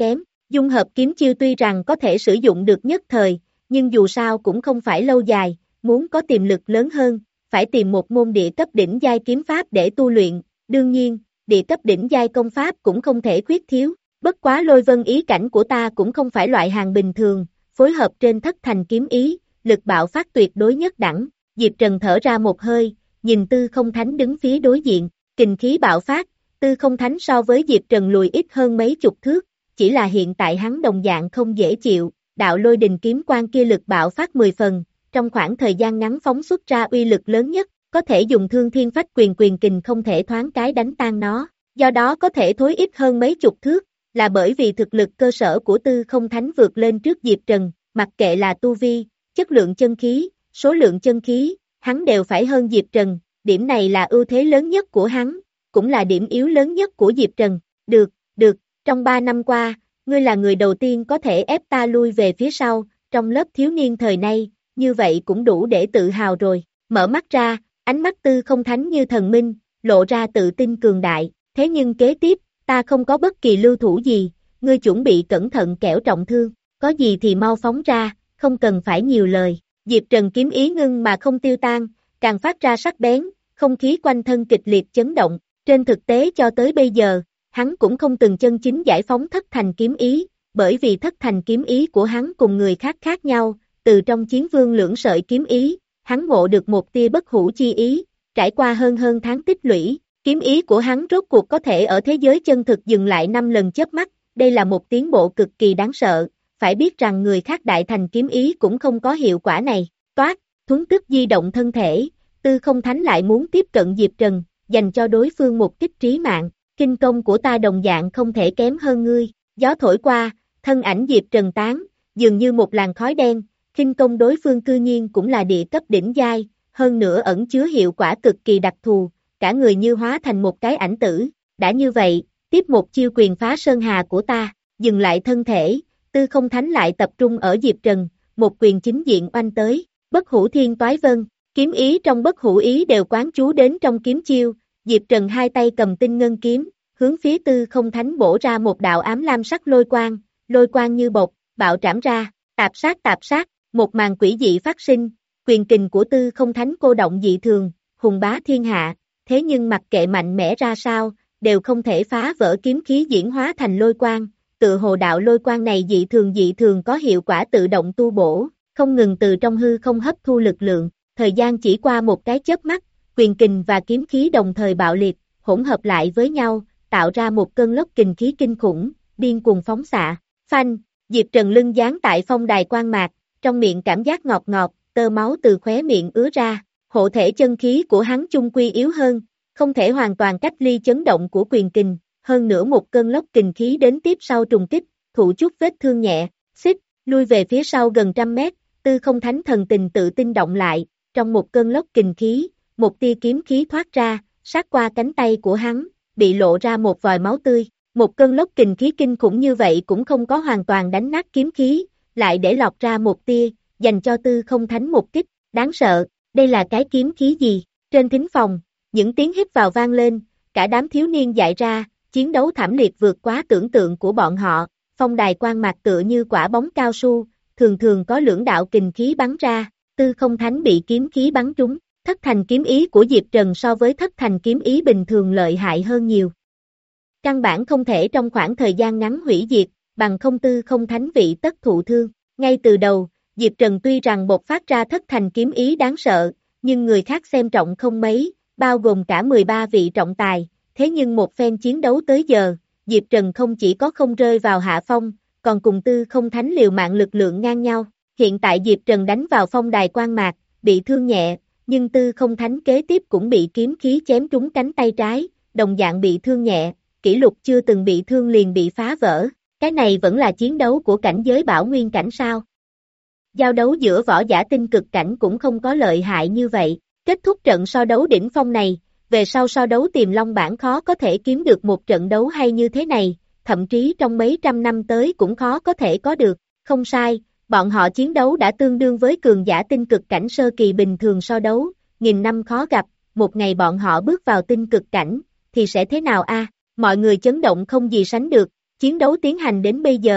Dung hợp kiếm chiêu tuy rằng có thể sử dụng được nhất thời, nhưng dù sao cũng không phải lâu dài, muốn có tiềm lực lớn hơn, phải tìm một môn địa cấp đỉnh giai kiếm pháp để tu luyện, đương nhiên, địa cấp đỉnh giai công pháp cũng không thể khuyết thiếu, bất quá lôi vân ý cảnh của ta cũng không phải loại hàng bình thường, phối hợp trên thất thành kiếm ý, lực bạo phát tuyệt đối nhất đẳng, Diệp Trần thở ra một hơi, nhìn Tư Không Thánh đứng phía đối diện, kình khí bạo phát, Tư Không Thánh so với Diệp Trần lùi ít hơn mấy chục thước, chỉ là hiện tại hắn đồng dạng không dễ chịu, đạo lôi đình kiếm quang kia lực bạo phát mười phần, trong khoảng thời gian ngắn phóng xuất ra uy lực lớn nhất, có thể dùng thương thiên phách quyền quyền kình không thể thoáng cái đánh tan nó, do đó có thể thối ít hơn mấy chục thước, là bởi vì thực lực cơ sở của Tư Không Thánh vượt lên trước Diệp Trần, mặc kệ là tu vi, chất lượng chân khí, số lượng chân khí, hắn đều phải hơn Diệp Trần, điểm này là ưu thế lớn nhất của hắn, cũng là điểm yếu lớn nhất của Diệp Trần, được, được, trong ba năm qua, ngươi là người đầu tiên có thể ép ta lui về phía sau, trong lớp thiếu niên thời nay, như vậy cũng đủ để tự hào rồi, mở mắt ra, ánh mắt Tư Không Thánh như thần minh, lộ ra tự tin cường đại, thế nhưng kế tiếp, ta không có bất kỳ lưu thủ gì, ngươi chuẩn bị cẩn thận kẻo trọng thương, có gì thì mau phóng ra, không cần phải nhiều lời, Diệp Trần kiếm ý ngưng mà không tiêu tan, càng phát ra sắc bén, không khí quanh thân kịch liệt chấn động, trên thực tế cho tới bây giờ, hắn cũng không từng chân chính giải phóng thất thành kiếm ý, bởi vì thất thành kiếm ý của hắn cùng người khác khác nhau, từ trong chiến vương lưỡng sợi kiếm ý, hắn ngộ được một tia bất hủ chi ý, trải qua hơn hơn tháng tích lũy, kiếm ý của hắn rốt cuộc có thể ở thế giới chân thực dừng lại năm lần chớp mắt, đây là một tiến bộ cực kỳ đáng sợ, phải biết rằng người khác đại thành kiếm ý cũng không có hiệu quả này, toát, thuấn tức di động thân thể, Tư Không Thánh lại muốn tiếp cận Diệp Trần, dành cho đối phương một kích trí mạng, kinh công của ta đồng dạng không thể kém hơn ngươi, gió thổi qua, thân ảnh Diệp Trần tán, dường như một làn khói đen, kinh công đối phương cư nhiên cũng là địa cấp đỉnh giai, hơn nữa ẩn chứa hiệu quả cực kỳ đặc thù, cả người như hóa thành một cái ảnh tử, đã như vậy, tiếp một chiêu quyền phá sơn hà của ta, dừng lại thân thể, Tư Không Thánh lại tập trung ở Diệp Trần, một quyền chính diện oanh tới, bất hủ thiên toái vân, kiếm ý trong bất hủ ý đều quán chú đến trong kiếm chiêu, Diệp Trần hai tay cầm tinh ngân kiếm, hướng phía Tư Không Thánh bổ ra một đạo ám lam sắc lôi quang, lôi quang như bột, bạo trảm ra, tạp sát tạp sát, một màn quỷ dị phát sinh, quyền kình của Tư Không Thánh cô động dị thường, hùng bá thiên hạ, thế nhưng mặc kệ mạnh mẽ ra sao, đều không thể phá vỡ kiếm khí diễn hóa thành lôi quang, tự hồ đạo lôi quang này dị thường dị thường có hiệu quả tự động tu bổ, không ngừng từ trong hư không hấp thu lực lượng, thời gian chỉ qua một cái chớp mắt, quyền kình và kiếm khí đồng thời bạo liệt, hỗn hợp lại với nhau, tạo ra một cơn lốc kình khí kinh khủng, điên cuồng phóng xạ, phanh, Diệp Trần lưng dán tại phong đài quan mạc, trong miệng cảm giác ngọt ngọt, tơ máu từ khóe miệng ứa ra, hộ thể chân khí của hắn chung quy yếu hơn, không thể hoàn toàn cách ly chấn động của quyền kình, hơn nữa một cơn lốc kình khí đến tiếp sau trùng kích, thụ chút vết thương nhẹ, xích, lui về phía sau gần trăm mét, Tư Không Thánh thần tình tự tin động lại, trong một cơn lốc kình khí, một tia kiếm khí thoát ra, sát qua cánh tay của hắn, bị lộ ra một vòi máu tươi, một cơn lốc kình khí kinh khủng như vậy cũng không có hoàn toàn đánh nát kiếm khí, lại để lọc ra một tia, dành cho Tư Không Thánh một kích, đáng sợ, đây là cái kiếm khí gì, trên thính phòng, những tiếng hít vào vang lên, cả đám thiếu niên dại ra, chiến đấu thảm liệt vượt quá tưởng tượng của bọn họ, phong đài quan mạc tựa như quả bóng cao su, thường thường có lưỡng đạo kình khí bắn ra, Tư Không Thánh bị kiếm khí bắn trúng, thất thành kiếm ý của Diệp Trần so với thất thành kiếm ý bình thường lợi hại hơn nhiều. Căn bản không thể trong khoảng thời gian ngắn hủy diệt, bằng không Tư Không Thánh vị tất thụ thương, ngay từ đầu, Diệp Trần tuy rằng bộc phát ra thất thành kiếm ý đáng sợ, nhưng người khác xem trọng không mấy, bao gồm cả mười ba vị trọng tài, thế nhưng một phen chiến đấu tới giờ, Diệp Trần không chỉ có không rơi vào hạ phong, còn cùng Tư Không Thánh liều mạng lực lượng ngang nhau, hiện tại Diệp Trần đánh vào phong đài quan mạc, bị thương nhẹ, nhưng Tư Không Thánh kế tiếp cũng bị kiếm khí chém trúng cánh tay trái, đồng dạng bị thương nhẹ, kỷ lục chưa từng bị thương liền bị phá vỡ, cái này vẫn là chiến đấu của cảnh giới bảo nguyên cảnh sao? Giao đấu giữa võ giả tinh cực cảnh cũng không có lợi hại như vậy, kết thúc trận so đấu đỉnh phong này, về sau so đấu tiềm long bảng khó có thể kiếm được một trận đấu hay như thế này, thậm chí trong mấy trăm năm tới cũng khó có thể có được, không sai, bọn họ chiến đấu đã tương đương với cường giả tinh cực cảnh sơ kỳ bình thường so đấu, nghìn năm khó gặp, một ngày bọn họ bước vào tinh cực cảnh, thì sẽ thế nào a? Mọi người chấn động không gì sánh được, chiến đấu tiến hành đến bây giờ,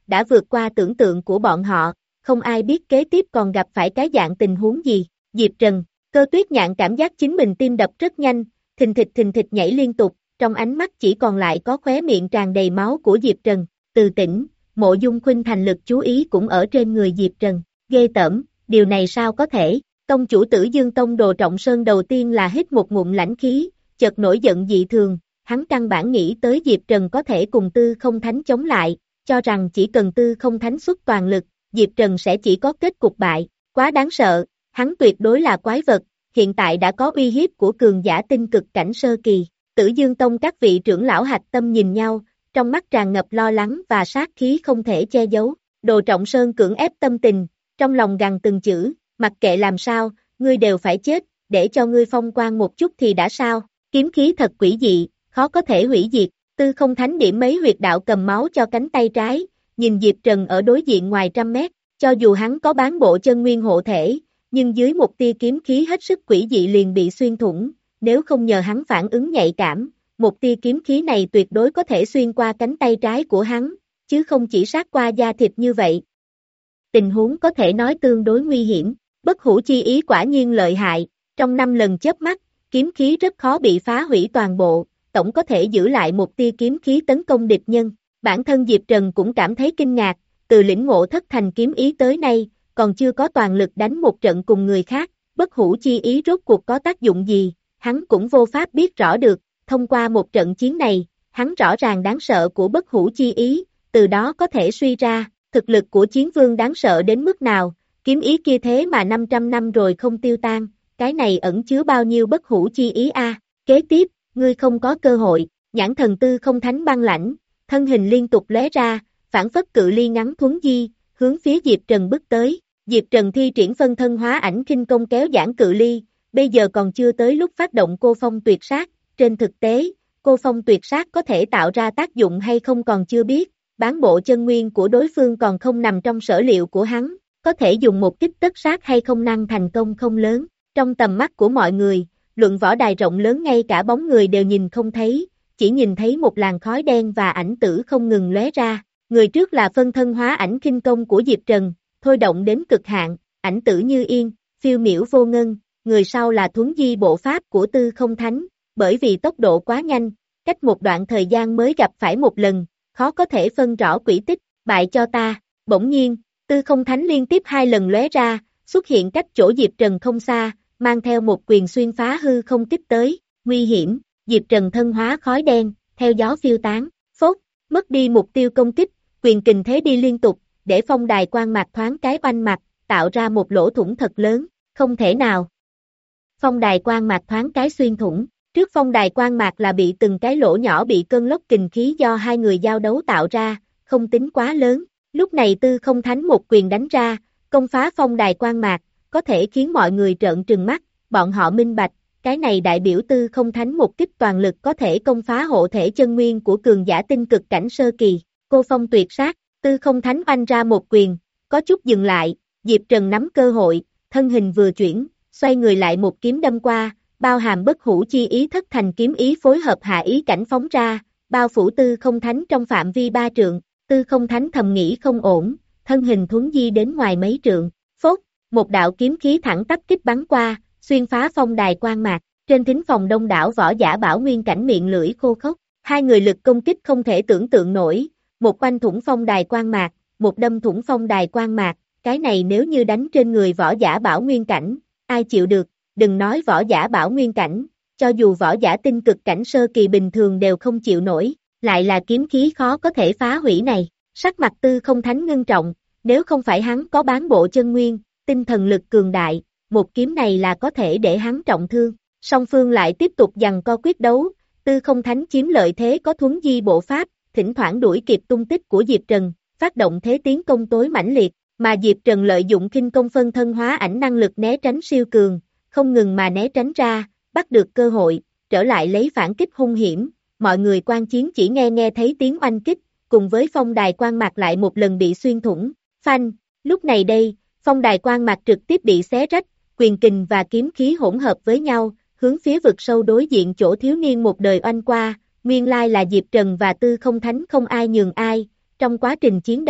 đã vượt qua tưởng tượng của bọn họ, không ai biết kế tiếp còn gặp phải cái dạng tình huống gì. Diệp Trần, Cơ Tuyết Nhạn cảm giác chính mình tim đập rất nhanh, thình thịch thình thịch nhảy liên tục, trong ánh mắt chỉ còn lại có khóe miệng tràn đầy máu của Diệp Trần. Từ tỉnh, Mộ Dung Khuynh Thành lực chú ý cũng ở trên người Diệp Trần. Ghê tởm, điều này sao có thể? Tông chủ Tử Dương Tông Đồ Trọng Sơn đầu tiên là hít một ngụm lãnh khí, chợt nổi giận dị thường, hắn căn bản nghĩ tới Diệp Trần có thể cùng Tư Không Thánh chống lại, cho rằng chỉ cần Tư Không Thánh xuất toàn lực, Diệp Trần sẽ chỉ có kết cục bại, quá đáng sợ, hắn tuyệt đối là quái vật, hiện tại đã có uy hiếp của cường giả tinh cực cảnh sơ kỳ. Tử Dương Tông các vị trưởng lão hạch tâm nhìn nhau, trong mắt tràn ngập lo lắng và sát khí không thể che giấu. Đồ Trọng Sơn cưỡng ép tâm tình, trong lòng gằn từng chữ, mặc kệ làm sao, ngươi đều phải chết, để cho ngươi phong quang một chút thì đã sao, kiếm khí thật quỷ dị, khó có thể hủy diệt. Tư Không Thánh điểm mấy huyệt đạo cầm máu cho cánh tay trái, nhìn Diệp Trần ở đối diện ngoài trăm mét, cho dù hắn có bán bộ chân nguyên hộ thể, nhưng dưới một tia kiếm khí hết sức quỷ dị liền bị xuyên thủng, nếu không nhờ hắn phản ứng nhạy cảm, một tia kiếm khí này tuyệt đối có thể xuyên qua cánh tay trái của hắn, chứ không chỉ sát qua da thịt như vậy. Tình huống có thể nói tương đối nguy hiểm, bất hủ chi ý quả nhiên lợi hại, trong năm lần chớp mắt, kiếm khí rất khó bị phá hủy toàn bộ, tổng có thể giữ lại một tia kiếm khí tấn công địch nhân. Bản thân Diệp Trần cũng cảm thấy kinh ngạc, từ lĩnh ngộ thất thành kiếm ý tới nay, còn chưa có toàn lực đánh một trận cùng người khác, bất hủ chi ý rốt cuộc có tác dụng gì, hắn cũng vô pháp biết rõ được, thông qua một trận chiến này, hắn rõ ràng đáng sợ của bất hủ chi ý, từ đó có thể suy ra, thực lực của chiến vương đáng sợ đến mức nào, kiếm ý kia thế mà năm trăm năm rồi không tiêu tan, cái này ẩn chứa bao nhiêu bất hủ chi ý a. Kế tiếp, ngươi không có cơ hội, nhãn thần Tư Không Thánh băng lãnh, thân hình liên tục lóe ra, phản phất cự ly ngắn thuấn di, hướng phía Diệp Trần bước tới. Diệp Trần thi triển phân thân hóa ảnh khinh công kéo giãn cự ly, bây giờ còn chưa tới lúc phát động cô phong tuyệt sát, trên thực tế, cô phong tuyệt sát có thể tạo ra tác dụng hay không còn chưa biết, bán bộ chân nguyên của đối phương còn không nằm trong sở liệu của hắn, có thể dùng một kích tất sát hay không năng thành công không lớn, trong tầm mắt của mọi người, luận võ đài rộng lớn ngay cả bóng người đều nhìn không thấy, chỉ nhìn thấy một làn khói đen và ảnh tử không ngừng lóe ra, người trước là phân thân hóa ảnh khinh công của Diệp Trần, thôi động đến cực hạn, ảnh tử như yên, phiêu miểu vô ngân, người sau là thuấn di bộ pháp của Tư Không Thánh, bởi vì tốc độ quá nhanh, cách một đoạn thời gian mới gặp phải một lần, khó có thể phân rõ quỹ tích, bại cho ta, bỗng nhiên, Tư Không Thánh liên tiếp hai lần lóe ra, xuất hiện cách chỗ Diệp Trần không xa, mang theo một quyền xuyên phá hư không kích tới, nguy hiểm, Diệp Trần thân hóa khói đen, theo gió phiêu tán, phốt, mất đi mục tiêu công kích, quyền kình thế đi liên tục, để phong đài quang mạc thoáng cái oanh mặt, tạo ra một lỗ thủng thật lớn, không thể nào. Phong đài quang mạc thoáng cái xuyên thủng, trước phong đài quang mạc là bị từng cái lỗ nhỏ bị cơn lốc kình khí do hai người giao đấu tạo ra, không tính quá lớn, lúc này Tư Không Thánh một quyền đánh ra, công phá phong đài quang mạc, có thể khiến mọi người trợn trừng mắt, bọn họ minh bạch, cái này đại biểu Tư Không Thánh một kích toàn lực có thể công phá hộ thể chân nguyên của cường giả tinh cực cảnh sơ kỳ, cô phong tuyệt sát, Tư Không Thánh oanh ra một quyền, có chút dừng lại, Diệp Trần nắm cơ hội, thân hình vừa chuyển, xoay người lại một kiếm đâm qua, bao hàm bất hủ chi ý thất thành kiếm ý phối hợp hạ ý cảnh phóng ra, bao phủ Tư Không Thánh trong phạm vi ba trượng, Tư Không Thánh thầm nghĩ không ổn, thân hình thuấn di đến ngoài mấy trượng, phốt, một đạo kiếm khí thẳng tắp kích bắn qua, xuyên phá phong đài quang mạc, trên thính phòng đông đảo võ giả bảo nguyên cảnh miệng lưỡi khô khốc, hai người lực công kích không thể tưởng tượng nổi, một quanh thủng phong đài quang mạc, một đâm thủng phong đài quang mạc, cái này nếu như đánh trên người võ giả bảo nguyên cảnh, ai chịu được, đừng nói võ giả bảo nguyên cảnh, cho dù võ giả tinh cực cảnh sơ kỳ bình thường đều không chịu nổi, lại là kiếm khí khó có thể phá hủy này, sắc mặt Tư Không Thánh ngưng trọng, nếu không phải hắn có bán bộ chân nguyên, tinh thần lực cường đại, một kiếm này là có thể để hắn trọng thương, song phương lại tiếp tục giằng co quyết đấu, Tư Không Thánh chiếm lợi thế có thuấn di bộ pháp, thỉnh thoảng đuổi kịp tung tích của Diệp Trần, phát động thế tiến công tối mãnh liệt, mà Diệp Trần lợi dụng khinh công phân thân hóa ảnh năng lực né tránh siêu cường, không ngừng mà né tránh ra, bắt được cơ hội, trở lại lấy phản kích hung hiểm, mọi người quan chiến chỉ nghe nghe thấy tiếng oanh kích, cùng với phong đài quang mạc lại một lần bị xuyên thủng, phanh, lúc này đây, phong đài quang mạc trực tiếp bị xé rách, quyền kình và kiếm khí hỗn hợp với nhau, hướng phía vực sâu đối diện chỗ thiếu niên một đời oanh qua, nguyên lai là Diệp Trần và Tư Không Thánh không ai nhường ai, trong quá trình chiến đấu,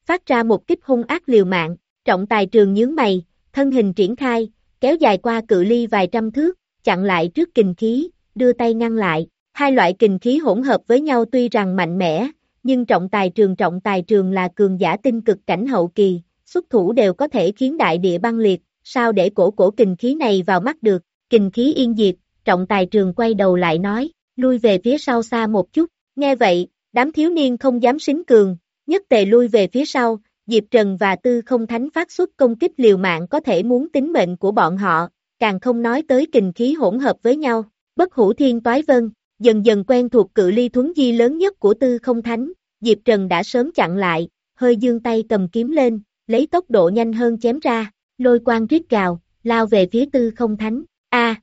phát ra một kích hung ác liều mạng, trọng tài trường nhướng mày, thân hình triển khai, kéo dài qua cự ly vài trăm thước, chặn lại trước kình khí, đưa tay ngăn lại, hai loại kình khí hỗn hợp với nhau tuy rằng mạnh mẽ, nhưng trọng tài trường trọng tài trường là cường giả tinh cực cảnh hậu kỳ, xuất thủ đều có thể khiến đại địa băng liệt, sao để cổ cổ kình khí này vào mắt được, kình khí yên diệt, trọng tài trường quay đầu lại nói, lui về phía sau xa một chút, nghe vậy, đám thiếu niên không dám xính cường, nhất tề lui về phía sau, Diệp Trần và Tư Không Thánh phát xuất công kích liều mạng có thể muốn tính mệnh của bọn họ, càng không nói tới kình khí hỗn hợp với nhau, bất hủ thiên toái vân, dần dần quen thuộc cự ly thuấn di lớn nhất của Tư Không Thánh, Diệp Trần đã sớm chặn lại, hơi giương tay cầm kiếm lên, lấy tốc độ nhanh hơn chém ra, lôi quang rít gào, lao về phía Tư Không Thánh, a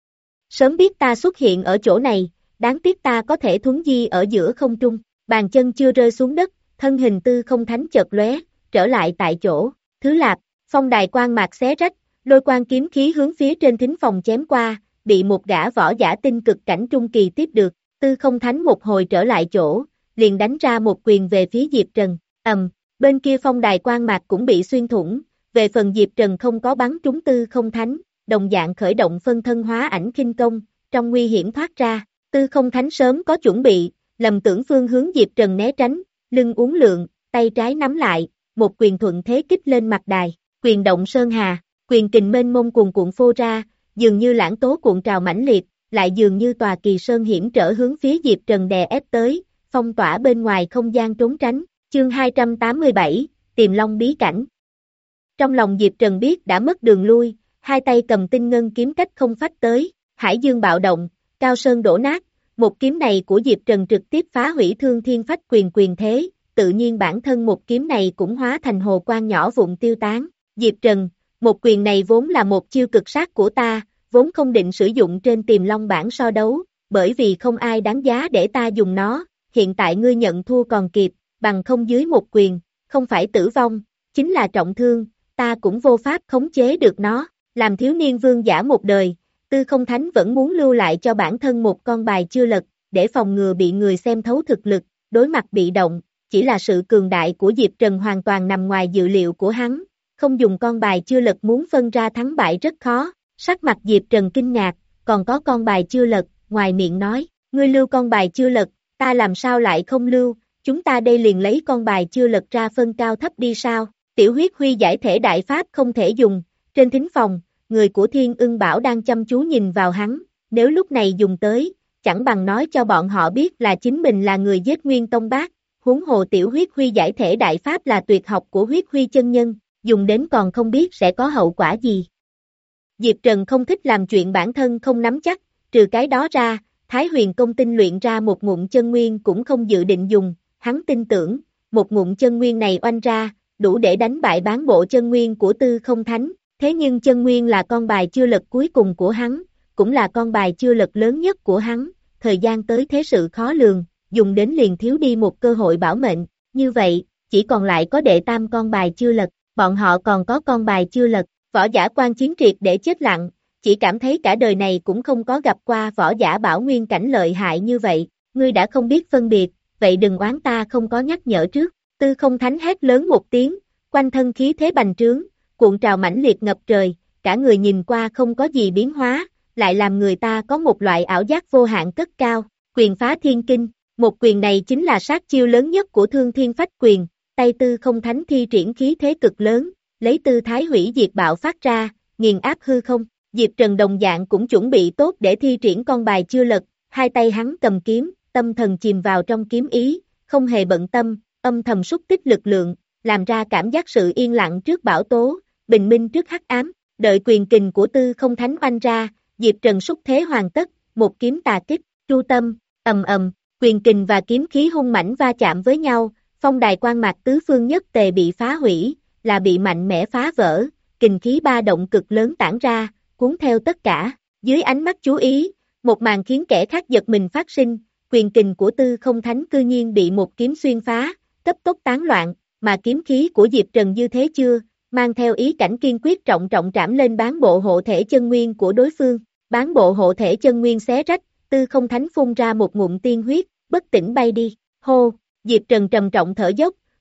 sớm biết ta xuất hiện ở chỗ này, đáng tiếc ta có thể thuấn di ở giữa không trung, bàn chân chưa rơi xuống đất, thân hình Tư Không Thánh chợt lóe, trở lại tại chỗ, thứ lạp, phong đài quang mạc xé rách, lôi quang kiếm khí hướng phía trên thính phòng chém qua, bị một gã võ giả tinh cực cảnh trung kỳ tiếp được, Tư Không Thánh một hồi trở lại chỗ, liền đánh ra một quyền về phía Diệp Trần, ầm, bên kia phong đài quang mạc cũng bị xuyên thủng, về phần Diệp Trần không có bắn trúng Tư Không Thánh, đồng dạng khởi động phân thân hóa ảnh khinh công, trong nguy hiểm thoát ra, Tư Không Thánh sớm có chuẩn bị, lầm tưởng phương hướng Diệp Trần né tránh, lưng uốn lượn, tay trái nắm lại, một quyền thuận thế kích lên mặt đài, quyền động sơn hà, quyền kình mênh mông cuồn cuộn phô ra, dường như lãng tố cuộn trào mãnh liệt, lại dường như tòa kỳ sơn hiểm trở hướng phía Diệp Trần đè ép tới, phong tỏa bên ngoài không gian trốn tránh, chương hai trăm tám mươi bảy, Tiềm Long bí cảnh. Trong lòng Diệp Trần biết đã mất đường lui, hai tay cầm tinh ngân kiếm cách không phách tới, hải dương bạo động, cao sơn đổ nát, một kiếm này của Diệp Trần trực tiếp phá hủy thương thiên phách quyền quyền thế, tự nhiên bản thân một kiếm này cũng hóa thành hồ quang nhỏ vụn tiêu tán, Diệp Trần, một quyền này vốn là một chiêu cực sát của ta, vốn không định sử dụng trên Tiềm Long bảng so đấu, bởi vì không ai đáng giá để ta dùng nó, hiện tại ngươi nhận thua còn kịp, bằng không dưới một quyền, không phải tử vong, chính là trọng thương, ta cũng vô pháp khống chế được nó, làm thiếu niên vương giả một đời, Tư Không Thánh vẫn muốn lưu lại cho bản thân một con bài chưa lật, để phòng ngừa bị người xem thấu thực lực, đối mặt bị động, chỉ là sự cường đại của Diệp Trần hoàn toàn nằm ngoài dự liệu của hắn, không dùng con bài chưa lật muốn phân ra thắng bại rất khó, sắc mặt Diệp Trần kinh ngạc, còn có con bài chưa lật, ngoài miệng nói, ngươi lưu con bài chưa lật, ta làm sao lại không lưu, chúng ta đây liền lấy con bài chưa lật ra phân cao thấp đi sao, tiểu huyết huy giải thể đại pháp không thể dùng, trên thính phòng, người của Thiên Ưng Bảo đang chăm chú nhìn vào hắn, nếu lúc này dùng tới, chẳng bằng nói cho bọn họ biết là chính mình là người giết Nguyên Tông Bác, huống hồ tiểu huyết huy giải thể đại pháp là tuyệt học của huyết huy chân nhân, dùng đến còn không biết sẽ có hậu quả gì. Diệp Trần không thích làm chuyện bản thân không nắm chắc, trừ cái đó ra, Thái Huyền Công tinh luyện ra một ngụm chân nguyên cũng không dự định dùng, hắn tin tưởng, một ngụm chân nguyên này oanh ra, đủ để đánh bại bán bộ chân nguyên của Tư Không Thánh, thế nhưng chân nguyên là con bài chưa lật cuối cùng của hắn, cũng là con bài chưa lật lớn nhất của hắn, thời gian tới thế sự khó lường, dùng đến liền thiếu đi một cơ hội bảo mệnh, như vậy, chỉ còn lại có đệ tam con bài chưa lật, bọn họ còn có con bài chưa lật, võ giả quan chiến triệt để chết lặng, chỉ cảm thấy cả đời này cũng không có gặp qua võ giả bảo nguyên cảnh lợi hại như vậy, ngươi đã không biết phân biệt, vậy đừng oán ta không có nhắc nhở trước, Tư Không Thánh hét lớn một tiếng, quanh thân khí thế bành trướng, cuộn trào mãnh liệt ngập trời, cả người nhìn qua không có gì biến hóa, lại làm người ta có một loại ảo giác vô hạn cất cao, quyền phá thiên kinh, một quyền này chính là sát chiêu lớn nhất của Thương Thiên Phách Quyền, tay Tư Không Thánh thi triển khí thế cực lớn, lấy tư thái hủy diệt bạo phát ra, nghiền áp hư không, Diệp Trần đồng dạng cũng chuẩn bị tốt để thi triển con bài chưa lật, hai tay hắn cầm kiếm, tâm thần chìm vào trong kiếm ý, không hề bận tâm, âm thầm xúc tích lực lượng, làm ra cảm giác sự yên lặng trước bão tố, bình minh trước hắc ám, đợi quyền kình của Tư Không Thánh oanh ra, Diệp Trần xúc thế hoàn tất, một kiếm tà kích, tru tâm, ầm ầm, quyền kình và kiếm khí hung mãnh va chạm với nhau, phong đài quang mạc tứ phương nhất tề bị phá hủy, là bị mạnh mẽ phá vỡ, kình khí ba động cực lớn tản ra, cuốn theo tất cả, dưới ánh mắt chú ý, một màn khiến kẻ khác giật mình phát sinh, quyền kình của Tư Không Thánh cư nhiên bị một kiếm xuyên phá, cấp tốc tán loạn, mà kiếm khí của Diệp Trần như thế chưa, mang theo ý cảnh kiên quyết trọng trọng trảm lên bán bộ hộ thể chân nguyên của đối phương, bán bộ hộ thể chân nguyên xé rách, Tư Không Thánh phun ra một ngụm tiên huyết, bất tỉnh bay đi, hô, Diệp Trần trầm trọng thở dốc,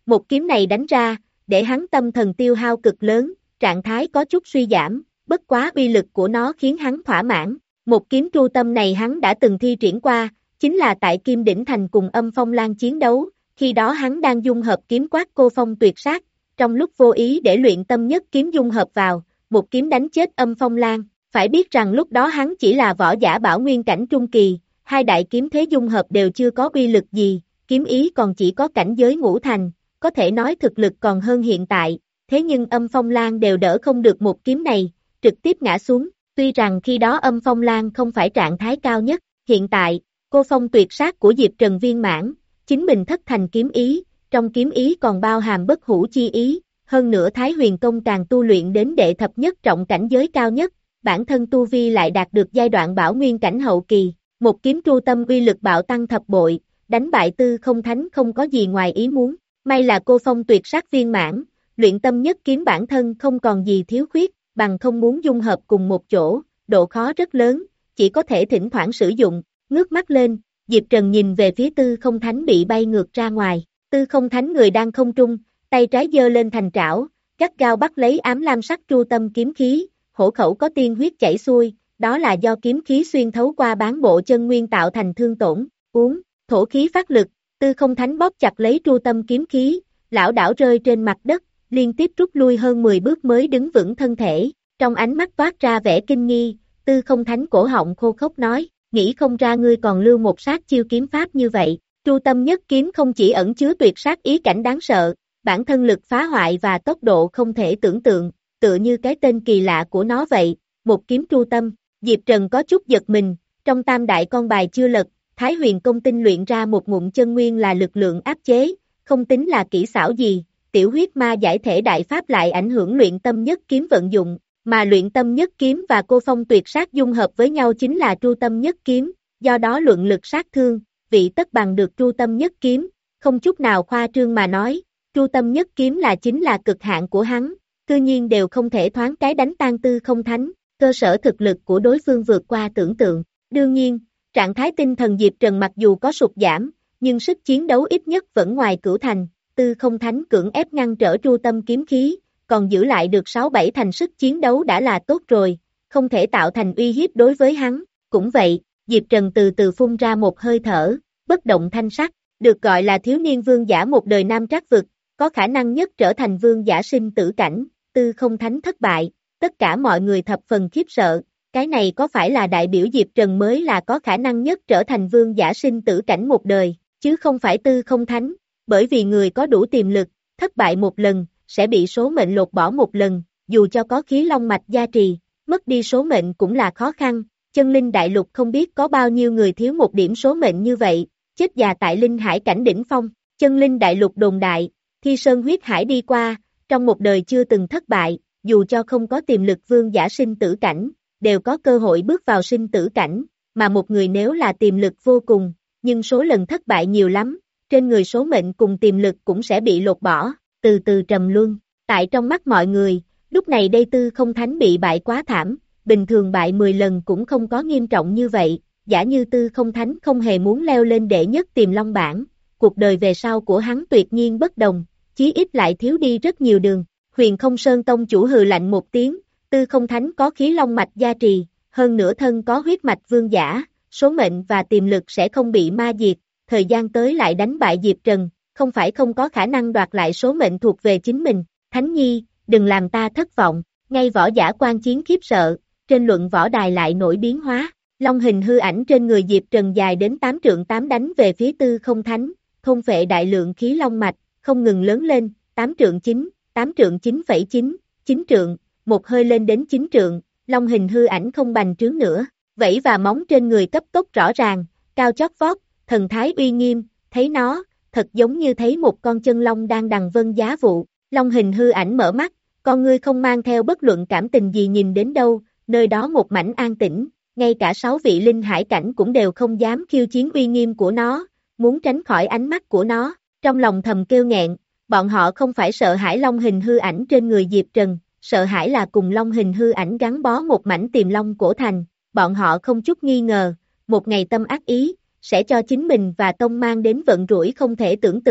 Một kiếm này đánh ra, để hắn tâm thần tiêu hao cực lớn, trạng thái có chút suy giảm, bất quá uy lực của nó khiến hắn thỏa mãn. Một kiếm tru tâm này hắn đã từng thi triển qua, chính là tại Kim Đỉnh Thành cùng Âm Phong Lan chiến đấu, khi đó hắn đang dung hợp kiếm quát cô phong tuyệt sát, trong lúc vô ý để luyện tâm nhất kiếm dung hợp vào, một kiếm đánh chết Âm Phong Lan. Phải biết rằng lúc đó hắn chỉ là võ giả bảo nguyên cảnh trung kỳ, hai đại kiếm thế dung hợp đều chưa có uy lực gì, kiếm ý còn chỉ có cảnh giới ngũ thành, có thể nói thực lực còn hơn hiện tại, thế nhưng Âm Phong Lan đều đỡ không được một kiếm này, trực tiếp ngã xuống, tuy rằng khi đó Âm Phong Lan không phải trạng thái cao nhất, hiện tại, cô phong tuyệt sát của Diệp Trần viên mãn, chính mình thất thành kiếm ý, trong kiếm ý còn bao hàm bất hủ chi ý, hơn nữa Thái Huyền Công càng tu luyện đến đệ thập nhất trọng cảnh giới cao nhất, bản thân tu vi lại đạt được giai đoạn bảo nguyên cảnh hậu kỳ, một kiếm tru tâm uy lực bạo tăng thập bội, đánh bại Tư Không Thánh không có gì ngoài ý muốn, may là cô phong tuyệt sát viên mãn, luyện tâm nhất kiếm bản thân không còn gì thiếu khuyết, bằng không muốn dung hợp cùng một chỗ, độ khó rất lớn, chỉ có thể thỉnh thoảng sử dụng, ngước mắt lên, Diệp Trần nhìn về phía Tư Không Thánh bị bay ngược ra ngoài, Tư Không Thánh người đang không trung, tay trái giơ lên thành trảo, gắt gao bắt lấy ám lam sắc tru tâm kiếm khí, hổ khẩu có tiên huyết chảy xuôi, đó là do kiếm khí xuyên thấu qua bán bộ chân nguyên tạo thành thương tổn, uống, thổ khí phát lực, Tư Không Thánh bóp chặt lấy tru tâm kiếm khí, lão đảo rơi trên mặt đất, liên tiếp rút lui hơn mười bước mới đứng vững thân thể, trong ánh mắt toát ra vẻ kinh nghi, Tư Không Thánh cổ họng khô khốc nói, nghĩ không ra ngươi còn lưu một sát chiêu kiếm pháp như vậy, tru tâm nhất kiếm không chỉ ẩn chứa tuyệt sát ý cảnh đáng sợ, bản thân lực phá hoại và tốc độ không thể tưởng tượng, tựa như cái tên kỳ lạ của nó vậy, một kiếm tru tâm, Diệp Trần có chút giật mình, trong tam đại con bài chưa lật, Thái Huyền Công tinh luyện ra một ngụm chân nguyên là lực lượng áp chế, không tính là kỹ xảo gì, tiểu huyết ma giải thể đại pháp lại ảnh hưởng luyện tâm nhất kiếm vận dụng, mà luyện tâm nhất kiếm và cô phong tuyệt sát dung hợp với nhau chính là tru tâm nhất kiếm, do đó luận lực sát thương, vị tất bằng được tru tâm nhất kiếm, không chút nào khoa trương mà nói, tru tâm nhất kiếm là chính là cực hạn của hắn, cư nhiên đều không thể thoáng cái đánh tan Tư Không Thánh, cơ sở thực lực của đối phương vượt qua tưởng tượng, đương nhiên, trạng thái tinh thần Diệp Trần mặc dù có sụt giảm, nhưng sức chiến đấu ít nhất vẫn ngoài cửu thành, Tư Không Thánh cưỡng ép ngăn trở tru tâm kiếm khí, còn giữ lại được sáu bảy thành sức chiến đấu đã là tốt rồi, không thể tạo thành uy hiếp đối với hắn, cũng vậy, Diệp Trần từ từ phun ra một hơi thở, bất động thanh sắc, được gọi là thiếu niên vương giả một đời nam trác vực, có khả năng nhất trở thành vương giả sinh tử cảnh, Tư Không Thánh thất bại, tất cả mọi người thập phần khiếp sợ, cái này có phải là đại biểu Diệp Trần mới là có khả năng nhất trở thành vương giả sinh tử cảnh một đời, chứ không phải Tư Không Thánh, bởi vì người có đủ tiềm lực, thất bại một lần, sẽ bị số mệnh lột bỏ một lần, dù cho có khí long mạch gia trì, mất đi số mệnh cũng là khó khăn, chân linh đại lục không biết có bao nhiêu người thiếu một điểm số mệnh như vậy, chết già tại linh hải cảnh đỉnh phong, chân linh đại lục đồn đại, Thi Sơn huyết hải đi qua, trong một đời chưa từng thất bại, dù cho không có tiềm lực vương giả sinh tử cảnh, đều có cơ hội bước vào sinh tử cảnh, mà một người nếu là tiềm lực vô cùng, nhưng số lần thất bại nhiều lắm, trên người số mệnh cùng tiềm lực cũng sẽ bị lột bỏ, từ từ trầm luân, tại trong mắt mọi người, lúc này đây Tư Không Thánh bị bại quá thảm, bình thường bại mười lần cũng không có nghiêm trọng như vậy, giả như Tư Không Thánh không hề muốn leo lên đệ nhất Tiềm Long bảng, cuộc đời về sau của hắn tuyệt nhiên bất đồng, chí ít lại thiếu đi rất nhiều đường. Huyền Không Sơn Tông chủ hừ lạnh một tiếng, Tư Không Thánh có khí long mạch gia trì, hơn nữa thân có huyết mạch vương giả, số mệnh và tiềm lực sẽ không bị ma diệt, thời gian tới lại đánh bại Diệp Trần, không phải không có khả năng đoạt lại số mệnh thuộc về chính mình. Thánh Nhi, đừng làm ta thất vọng, ngay võ giả quan chiến khiếp sợ, trên luận võ đài lại nổi biến hóa, long hình hư ảnh trên người Diệp Trần dài đến tám trượng tám đánh về phía Tư Không Thánh, thôn phệ đại lượng khí long mạch, không ngừng lớn lên, tám trượng chín, tám trượng chín phẩy chín, chín trượng, một hơi lên đến chín trượng, long hình hư ảnh không bành trướng nữa, vảy và móng trên người cấp tốc rõ ràng, cao chót vót, thần thái uy nghiêm, thấy nó, thật giống như thấy một con chân long đang đằng vân giá vụ, long hình hư ảnh mở mắt, con ngươi không mang theo bất luận cảm tình gì nhìn đến đâu, nơi đó một mảnh an tĩnh, ngay cả sáu vị linh hải cảnh cũng đều không dám khiêu chiến uy nghiêm của nó, muốn tránh khỏi ánh mắt của nó, trong lòng thầm kêu nghẹn, bọn họ không phải sợ hãi long hình hư ảnh trên người Diệp Trần, sợ hãi là cùng long hình hư ảnh gắn bó một mảnh tiềm long cổ thành, bọn họ không chút nghi ngờ, một ngày tâm ác ý, sẽ cho chính mình và tông mang đến vận rủi không thể tưởng tượng,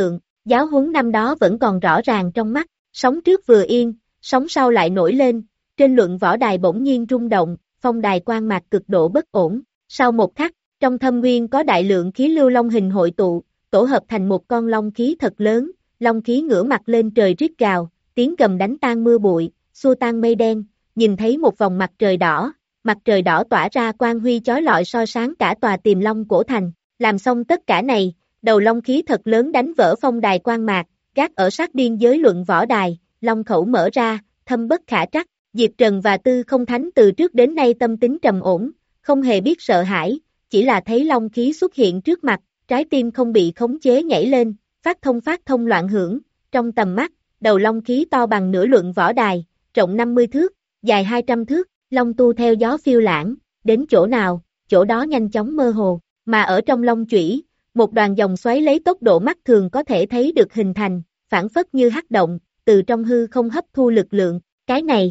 giáo huấn năm đó vẫn còn rõ ràng trong mắt, sóng trước vừa yên, sóng sau lại nổi lên, trên luận võ đài bỗng nhiên rung động, phong đài quan mạc cực độ bất ổn, sau một khắc, trong thâm nguyên có đại lượng khí lưu long hình hội tụ, tổ hợp thành một con long khí thật lớn, long khí ngửa mặt lên trời rít gào, tiếng gầm đánh tan mưa bụi, xua tan mây đen, nhìn thấy một vòng mặt trời đỏ, mặt trời đỏ tỏa ra quang huy chói lọi soi sáng cả tòa Tiềm Long cổ thành, làm xong tất cả này, đầu long khí thật lớn đánh vỡ phong đài quan mạc, gác ở sát biên giới luận võ đài, long khẩu mở ra, thâm bất khả trắc, Diệp Trần và Tư Không Thánh từ trước đến nay tâm tính trầm ổn, không hề biết sợ hãi, chỉ là thấy long khí xuất hiện trước mặt, trái tim không bị khống chế nhảy lên, phát thông phát thông loạn hưởng, trong tầm mắt, đầu long khí to bằng nửa luận võ đài, rộng năm mươi thước, dài hai trăm thước, long tu theo gió phiêu lãng, đến chỗ nào, chỗ đó nhanh chóng mơ hồ, mà ở trong long chủy, một đoàn dòng xoáy lấy tốc độ mắt thường có thể thấy được hình thành, phản phất như hắc động, từ trong hư không hấp thu lực lượng, cái này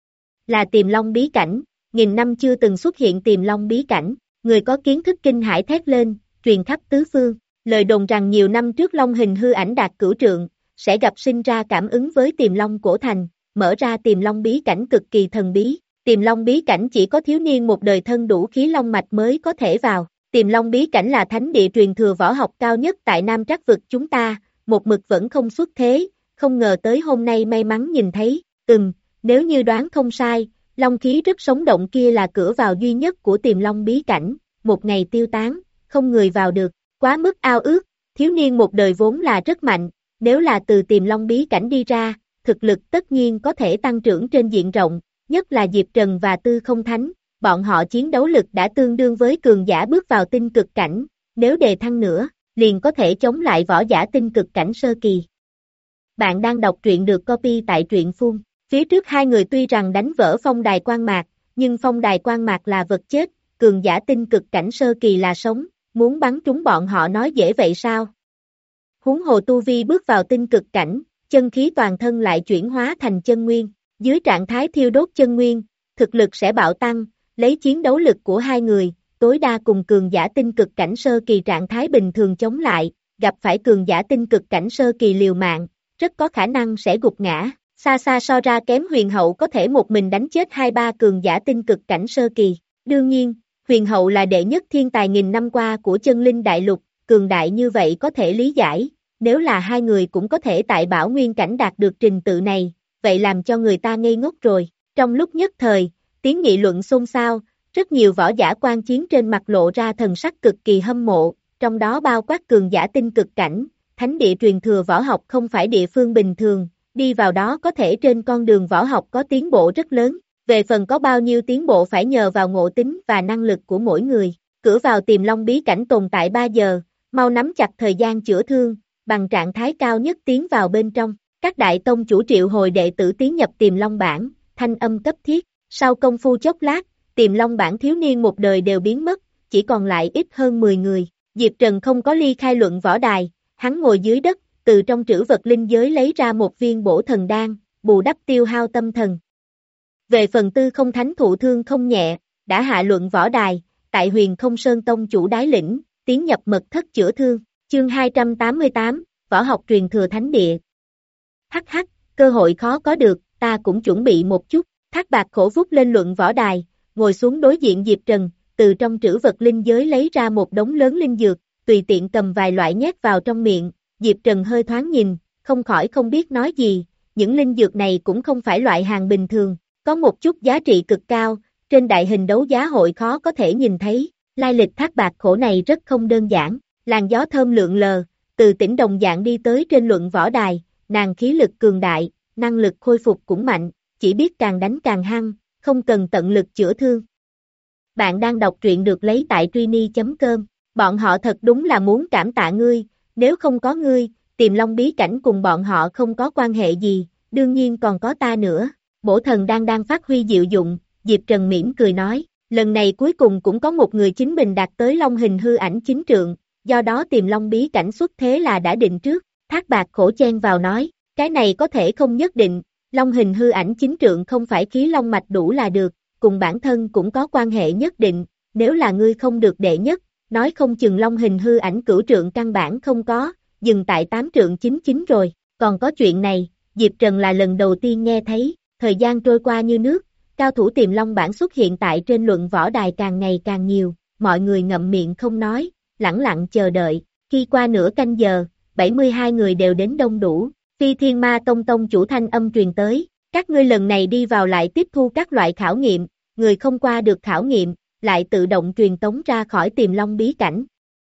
là Tiềm Long bí cảnh, nghìn năm chưa từng xuất hiện Tiềm Long bí cảnh, người có kiến thức kinh hãi thét lên, truyền khắp tứ phương, lời đồn rằng nhiều năm trước long hình hư ảnh đạt cửu trượng, sẽ gặp sinh ra cảm ứng với Tiềm Long cổ thành, mở ra Tiềm Long bí cảnh cực kỳ thần bí, Tiềm Long bí cảnh chỉ có thiếu niên một đời thân đủ khí long mạch mới có thể vào, Tiềm Long bí cảnh là thánh địa truyền thừa võ học cao nhất tại Nam Trắc vực chúng ta, một mực vẫn không xuất thế, không ngờ tới hôm nay may mắn nhìn thấy, ừm, nếu như đoán không sai, long khí rất sống động kia là cửa vào duy nhất của Tiềm Long bí cảnh, một ngày tiêu tán, không người vào được, quá mức ao ước, thiếu niên một đời vốn là rất mạnh, nếu là từ Tiềm Long bí cảnh đi ra, thực lực tất nhiên có thể tăng trưởng trên diện rộng, nhất là Diệp Trần và Tư Không Thánh, bọn họ chiến đấu lực đã tương đương với cường giả bước vào tinh cực cảnh, nếu đề thăng nữa, liền có thể chống lại võ giả tinh cực cảnh sơ kỳ. Bạn đang đọc truyện được copy tại truyện phun. Phía trước hai người tuy rằng đánh vỡ phong đài quan mạc, nhưng phong đài quan mạc là vật chết, cường giả tinh cực cảnh sơ kỳ là sống, muốn bắn trúng bọn họ nói dễ vậy sao? Huống hồ tu vi bước vào tinh cực cảnh, chân khí toàn thân lại chuyển hóa thành chân nguyên, dưới trạng thái thiêu đốt chân nguyên, thực lực sẽ bạo tăng, lấy chiến đấu lực của hai người, tối đa cùng cường giả tinh cực cảnh sơ kỳ trạng thái bình thường chống lại, gặp phải cường giả tinh cực cảnh sơ kỳ liều mạng, rất có khả năng sẽ gục ngã. Xa xa so ra kém huyền hậu có thể một mình đánh chết hai ba cường giả tinh cực cảnh sơ kỳ. Đương nhiên, huyền hậu là đệ nhất thiên tài nghìn năm qua của chân linh đại lục, cường đại như vậy có thể lý giải, nếu là hai người cũng có thể tại bảo nguyên cảnh đạt được trình tự này, vậy làm cho người ta ngây ngốc rồi. Trong lúc nhất thời, tiếng nghị luận xôn xao, rất nhiều võ giả quan chiến trên mặt lộ ra thần sắc cực kỳ hâm mộ, trong đó bao quát cường giả tinh cực cảnh, thánh địa truyền thừa võ học không phải địa phương bình thường. Đi vào đó có thể trên con đường võ học có tiến bộ rất lớn, về phần có bao nhiêu tiến bộ phải nhờ vào ngộ tính và năng lực của mỗi người. Cửa vào Tiềm Long bí cảnh tồn tại ba giờ, mau nắm chặt thời gian chữa thương, bằng trạng thái cao nhất tiến vào bên trong. Các đại tông chủ triệu hồi đệ tử tiến nhập Tiềm Long bản, thanh âm cấp thiết. Sau công phu chốc lát, Tiềm Long bản thiếu niên một đời đều biến mất, chỉ còn lại ít hơn mười người. Diệp Trần không có ly khai luận võ đài, hắn ngồi dưới đất, từ trong trữ vật linh giới lấy ra một viên bổ thần đan, bù đắp tiêu hao tâm thần. Về phần Tư Không Thánh thụ thương không nhẹ, đã hạ luận võ đài, tại Huyền Không Sơn tông chủ đái lĩnh, tiến nhập mật thất chữa thương, chương hai trăm tám mươi tám, võ học truyền thừa thánh địa. Hắc hắc, cơ hội khó có được, ta cũng chuẩn bị một chút, Thác Bạt khổ vút lên luận võ đài, ngồi xuống đối diện Diệp Trần, từ trong trữ vật linh giới lấy ra một đống lớn linh dược, tùy tiện cầm vài loại nhét vào trong miệng. Diệp Trần hơi thoáng nhìn, không khỏi không biết nói gì, những linh dược này cũng không phải loại hàng bình thường, có một chút giá trị cực cao, trên đại hình đấu giá hội khó có thể nhìn thấy, lai lịch Thác Bạt khổ này rất không đơn giản, làn gió thơm lượn lờ, từ tỉnh đồng dạng đi tới trên luận võ đài, nàng khí lực cường đại, năng lực khôi phục cũng mạnh, chỉ biết càng đánh càng hăng, không cần tận lực chữa thương. Bạn đang đọc truyện được lấy tại Trini chấm com, bọn họ thật đúng là muốn cảm tạ ngươi. Nếu không có ngươi, Tiềm Long bí cảnh cùng bọn họ không có quan hệ gì, đương nhiên còn có ta nữa. Bổ thần đang đang phát huy diệu dụng, Diệp Trần mỉm cười nói, lần này cuối cùng cũng có một người chính mình đạt tới long hình hư ảnh chính trượng, do đó Tiềm Long bí cảnh xuất thế là đã định trước. Thác Bạt khổ chen vào nói, cái này có thể không nhất định, long hình hư ảnh chính trượng không phải khí long mạch đủ là được, cùng bản thân cũng có quan hệ nhất định, nếu là ngươi không được đệ nhất, nói không chừng long hình hư ảnh cửu trượng căn bản không có, dừng tại tám trượng chín chín rồi, còn có chuyện này, Diệp Trần là lần đầu tiên nghe thấy, thời gian trôi qua như nước, cao thủ Tiềm Long bảng xuất hiện tại trên luận võ đài càng ngày càng nhiều, mọi người ngậm miệng không nói, lẳng lặng chờ đợi, khi qua nửa canh giờ, bảy mươi hai người đều đến đông đủ, Phi Thiên Ma Tông tông chủ thanh âm truyền tới, các ngươi lần này đi vào lại tiếp thu các loại khảo nghiệm, người không qua được khảo nghiệm, lại tự động truyền tống ra khỏi Tiềm Long bí cảnh.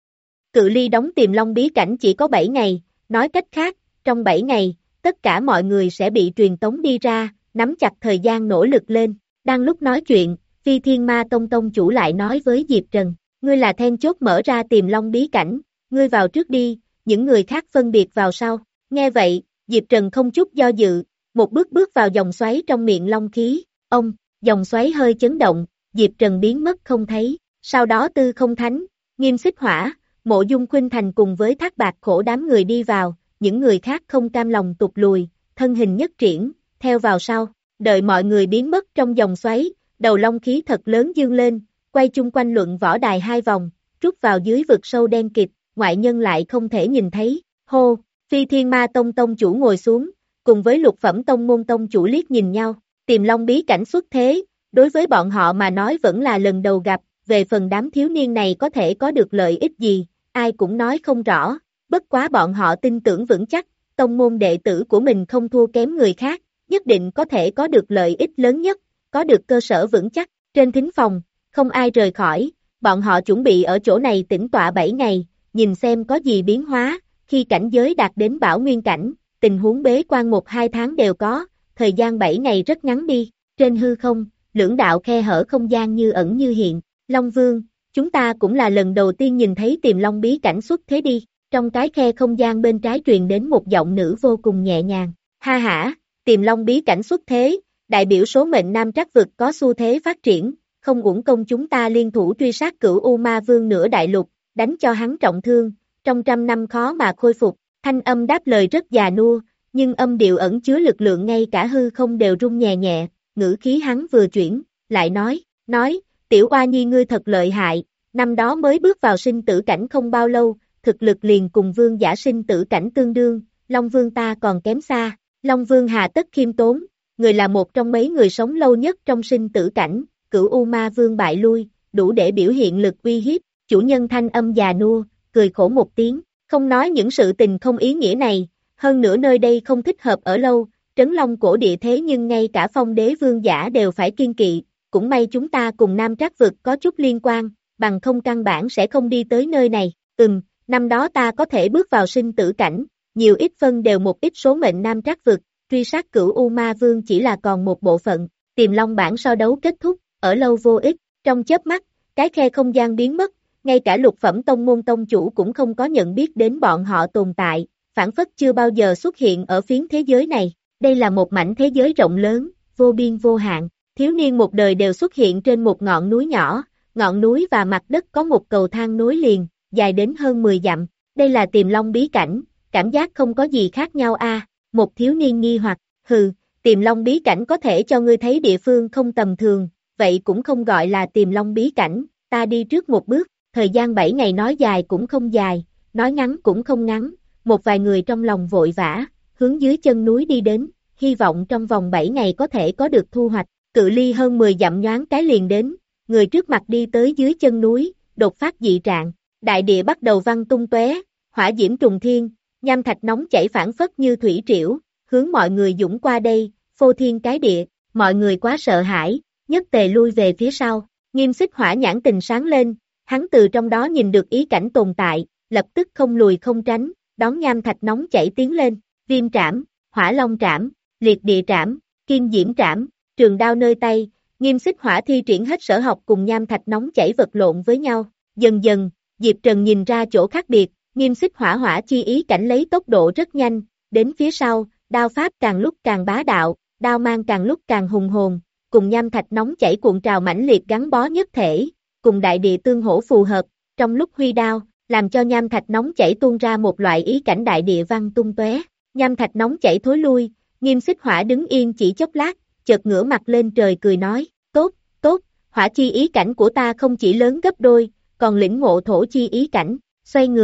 Cự ly đóng Tiềm Long bí cảnh chỉ có bảy ngày, nói cách khác, trong bảy ngày, tất cả mọi người sẽ bị truyền tống đi ra, nắm chặt thời gian nỗ lực lên. Đang lúc nói chuyện, Phi Thiên Ma Tông tông chủ lại nói với Diệp Trần, ngươi là then chốt mở ra Tiềm Long bí cảnh, ngươi vào trước đi, những người khác phân biệt vào sau. Nghe vậy, Diệp Trần không chút do dự, một bước bước vào dòng xoáy trong miệng long khí, ông, dòng xoáy hơi chấn động, Diệp Trần biến mất không thấy, sau đó Tư Không Thánh, Nghiêm Xích Hỏa, Mộ Dung Khuynh Thành cùng với Thác Bạt Khổ đám người đi vào, những người khác không cam lòng tụt lùi, thân hình nhất triển, theo vào sau, đợi mọi người biến mất trong dòng xoáy, đầu long khí thật lớn dương lên, quay chung quanh luận võ đài hai vòng, rút vào dưới vực sâu đen kịt, ngoại nhân lại không thể nhìn thấy, hô, Phi Thiên Ma Tông tông chủ ngồi xuống, cùng với lục phẩm tông môn tông chủ liếc nhìn nhau, Tiềm Long bí cảnh xuất thế, đối với bọn họ mà nói vẫn là lần đầu gặp, về phần đám thiếu niên này có thể có được lợi ích gì, ai cũng nói không rõ, bất quá bọn họ tin tưởng vững chắc, tông môn đệ tử của mình không thua kém người khác, nhất định có thể có được lợi ích lớn nhất, có được cơ sở vững chắc, trên thính phòng, không ai rời khỏi, bọn họ chuẩn bị ở chỗ này tĩnh tọa bảy ngày, nhìn xem có gì biến hóa, khi cảnh giới đạt đến bảo nguyên cảnh, tình huống bế quan một hai tháng đều có, thời gian bảy ngày rất ngắn đi, trên hư không, lưỡng đạo khe hở không gian như ẩn như hiện, Long Vương, chúng ta cũng là lần đầu tiên nhìn thấy Tiềm Long bí cảnh xuất thế đi, trong cái khe không gian bên trái truyền đến một giọng nữ vô cùng nhẹ nhàng, ha hả, Tiềm Long bí cảnh xuất thế, đại biểu số mệnh nam trắc vực có xu thế phát triển, không uổng công chúng ta liên thủ truy sát Cửu U Ma Vương nửa đại lục, đánh cho hắn trọng thương, trong trăm năm khó mà khôi phục, thanh âm đáp lời rất già nua, nhưng âm điệu ẩn chứa lực lượng ngay cả hư không đều rung nhẹ nhẹ, ngữ khí hắn vừa chuyển, lại nói, nói, tiểu oa nhi ngươi thật lợi hại, năm đó mới bước vào sinh tử cảnh không bao lâu, thực lực liền cùng vương giả sinh tử cảnh tương đương, Long Vương ta còn kém xa, Long Vương hà tất khiêm tốn, người là một trong mấy người sống lâu nhất trong sinh tử cảnh, Cửu U Ma Vương bại lui, đủ để biểu hiện lực uy hiếp, chủ nhân thanh âm già nua, cười khổ một tiếng, không nói những sự tình không ý nghĩa này, hơn nữa nơi đây không thích hợp ở lâu, trấn long cổ địa thế nhưng ngay cả phong đế vương giả đều phải kiên kỵ, cũng may chúng ta cùng Nam Trác vực có chút liên quan, bằng không căn bản sẽ không đi tới nơi này, ừm, năm đó ta có thể bước vào sinh tử cảnh, nhiều ít phân đều một ít số mệnh Nam Trác vực, truy sát Cửu U Ma Vương chỉ là còn một bộ phận, Tiềm Long bảng so đấu kết thúc, ở lâu vô ích, trong chớp mắt, cái khe không gian biến mất, ngay cả lục phẩm tông môn tông chủ cũng không có nhận biết đến bọn họ tồn tại, phản phất chưa bao giờ xuất hiện ở phiến thế giới này, đây là một mảnh thế giới rộng lớn, vô biên vô hạn, thiếu niên một đời đều xuất hiện trên một ngọn núi nhỏ, ngọn núi và mặt đất có một cầu thang nối liền, dài đến hơn mười dặm, đây là Tiềm Long bí cảnh, cảm giác không có gì khác nhau a. À? Một thiếu niên nghi hoặc, hừ, Tiềm Long bí cảnh có thể cho ngươi thấy địa phương không tầm thường, vậy cũng không gọi là Tiềm Long bí cảnh, ta đi trước một bước, thời gian bảy ngày nói dài cũng không dài, nói ngắn cũng không ngắn, một vài người trong lòng vội vã, hướng dưới chân núi đi đến, hy vọng trong vòng bảy ngày có thể có được thu hoạch, cự ly hơn mười dặm nhoáng cái liền đến, người trước mặt đi tới dưới chân núi, đột phát dị trạng, đại địa bắt đầu văng tung tóe, hỏa diễm trùng thiên, nham thạch nóng chảy phản phất như thủy triểu, hướng mọi người dũng qua đây, phô thiên cái địa, mọi người quá sợ hãi, nhất tề lui về phía sau, Nghiêm Xích Hỏa nhãn tình sáng lên, hắn từ trong đó nhìn được ý cảnh tồn tại, lập tức không lùi không tránh, đón nham thạch nóng chảy tiến lên, viêm trảm, hỏa long trảm, liệt địa trảm, kim diễm trảm, trường đao nơi tay, Nghiêm Xích Hỏa thi triển hết sở học cùng nham thạch nóng chảy vật lộn với nhau, dần dần, Diệp Trần nhìn ra chỗ khác biệt, Nghiêm Xích Hỏa hỏa chi ý cảnh lấy tốc độ rất nhanh, đến phía sau, đao pháp càng lúc càng bá đạo, đao mang càng lúc càng hùng hồn, cùng nham thạch nóng chảy cuộn trào mãnh liệt gắn bó nhất thể, cùng đại địa tương hỗ phù hợp, trong lúc huy đao, làm cho nham thạch nóng chảy tuôn ra một loại ý cảnh đại địa văng tung tóe, nham thạch nóng chảy thối lui, Nghiêm Xích Hỏa đứng yên chỉ chốc lát, chợt ngửa mặt lên trời cười nói, tốt, tốt, hỏa chi ý cảnh của ta không chỉ lớn gấp đôi, còn lĩnh ngộ thổ chi ý cảnh, xoay người,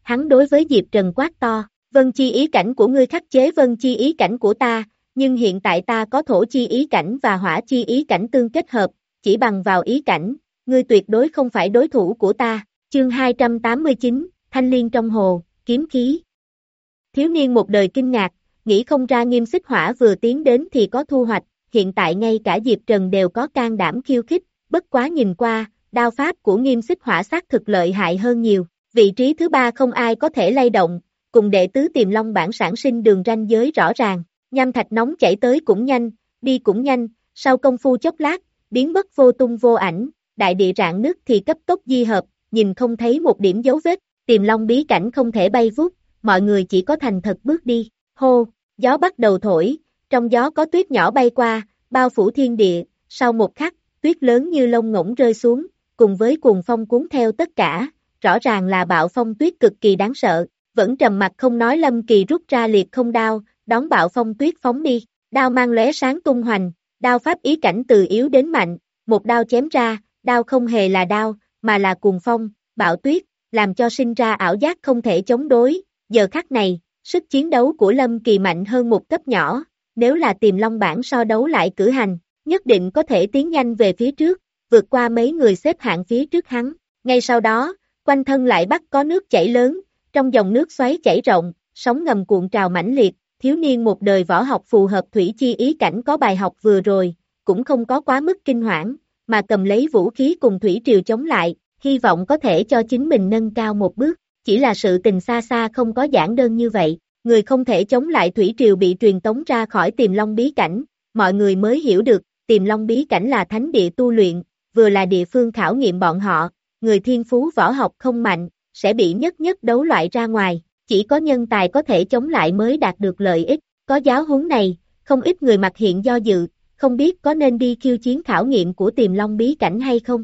Hắn đối với Diệp Trần quát to, vân chi ý cảnh của ngươi khắc chế vân chi ý cảnh của ta, nhưng hiện tại ta có thổ chi ý cảnh và hỏa chi ý cảnh tương kết hợp, chỉ bằng vào ý cảnh, ngươi tuyệt đối không phải đối thủ của ta. Chương hai trăm tám mươi chín, Thanh Liên trong hồ, kiếm khí. Thiếu niên một đời kinh ngạc, nghĩ không ra Nghiêm Xích Hỏa vừa tiến đến thì có thu hoạch, hiện tại ngay cả Diệp Trần đều có can đảm khiêu khích, bất quá nhìn qua, đao pháp của Nghiêm Xích Hỏa xác thực lợi hại hơn nhiều, vị trí thứ ba không ai có thể lay động, cùng đệ tứ Tiềm Long bản sản sinh đường ranh giới rõ ràng, nham thạch nóng chảy tới cũng nhanh, đi cũng nhanh, sau công phu chốc lát, biến mất vô tung vô ảnh, đại địa rạn nứt thì cấp tốc di hợp, nhìn không thấy một điểm dấu vết, Tiềm Long bí cảnh không thể bay vút, mọi người chỉ có thành thật bước đi, hô, gió bắt đầu thổi, trong gió có tuyết nhỏ bay qua, bao phủ thiên địa, sau một khắc, tuyết lớn như lông ngỗng rơi xuống, cùng với cuồng phong cuốn theo tất cả, rõ ràng là bạo phong tuyết cực kỳ đáng sợ, vẫn trầm mặt không nói Lâm Kỳ rút ra liệt không đao, đón bạo phong tuyết phóng đi, đao mang lóe sáng tung hoành, đao pháp ý cảnh từ yếu đến mạnh, một đao chém ra, đao không hề là đao, mà là cuồng phong, bạo tuyết, làm cho sinh ra ảo giác không thể chống đối, giờ khắc này, sức chiến đấu của Lâm Kỳ mạnh hơn một cấp nhỏ, nếu là Tiềm Long bản so đấu lại cử hành, nhất định có thể tiến nhanh về phía trước, vượt qua mấy người xếp hạng phía trước hắn, ngay sau đó, quanh thân lại bắt có nước chảy lớn, trong dòng nước xoáy chảy rộng, sóng ngầm cuộn trào mãnh liệt, thiếu niên một đời võ học phù hợp thủy chi ý cảnh có bài học vừa rồi, cũng không có quá mức kinh hoảng, mà cầm lấy vũ khí cùng thủy triều chống lại, hy vọng có thể cho chính mình nâng cao một bước, chỉ là sự tình xa xa không có giản đơn như vậy, người không thể chống lại thủy triều bị truyền tống ra khỏi Tiềm Long bí cảnh, mọi người mới hiểu được, Tiềm Long bí cảnh là thánh địa tu luyện, vừa là địa phương khảo nghiệm bọn họ, người thiên phú võ học không mạnh, sẽ bị nhất nhất đấu loại ra ngoài, chỉ có nhân tài có thể chống lại mới đạt được lợi ích, có giáo huấn này, không ít người mặt hiện do dự, không biết có nên đi khiêu chiến khảo nghiệm của Tiềm Long bí cảnh hay không.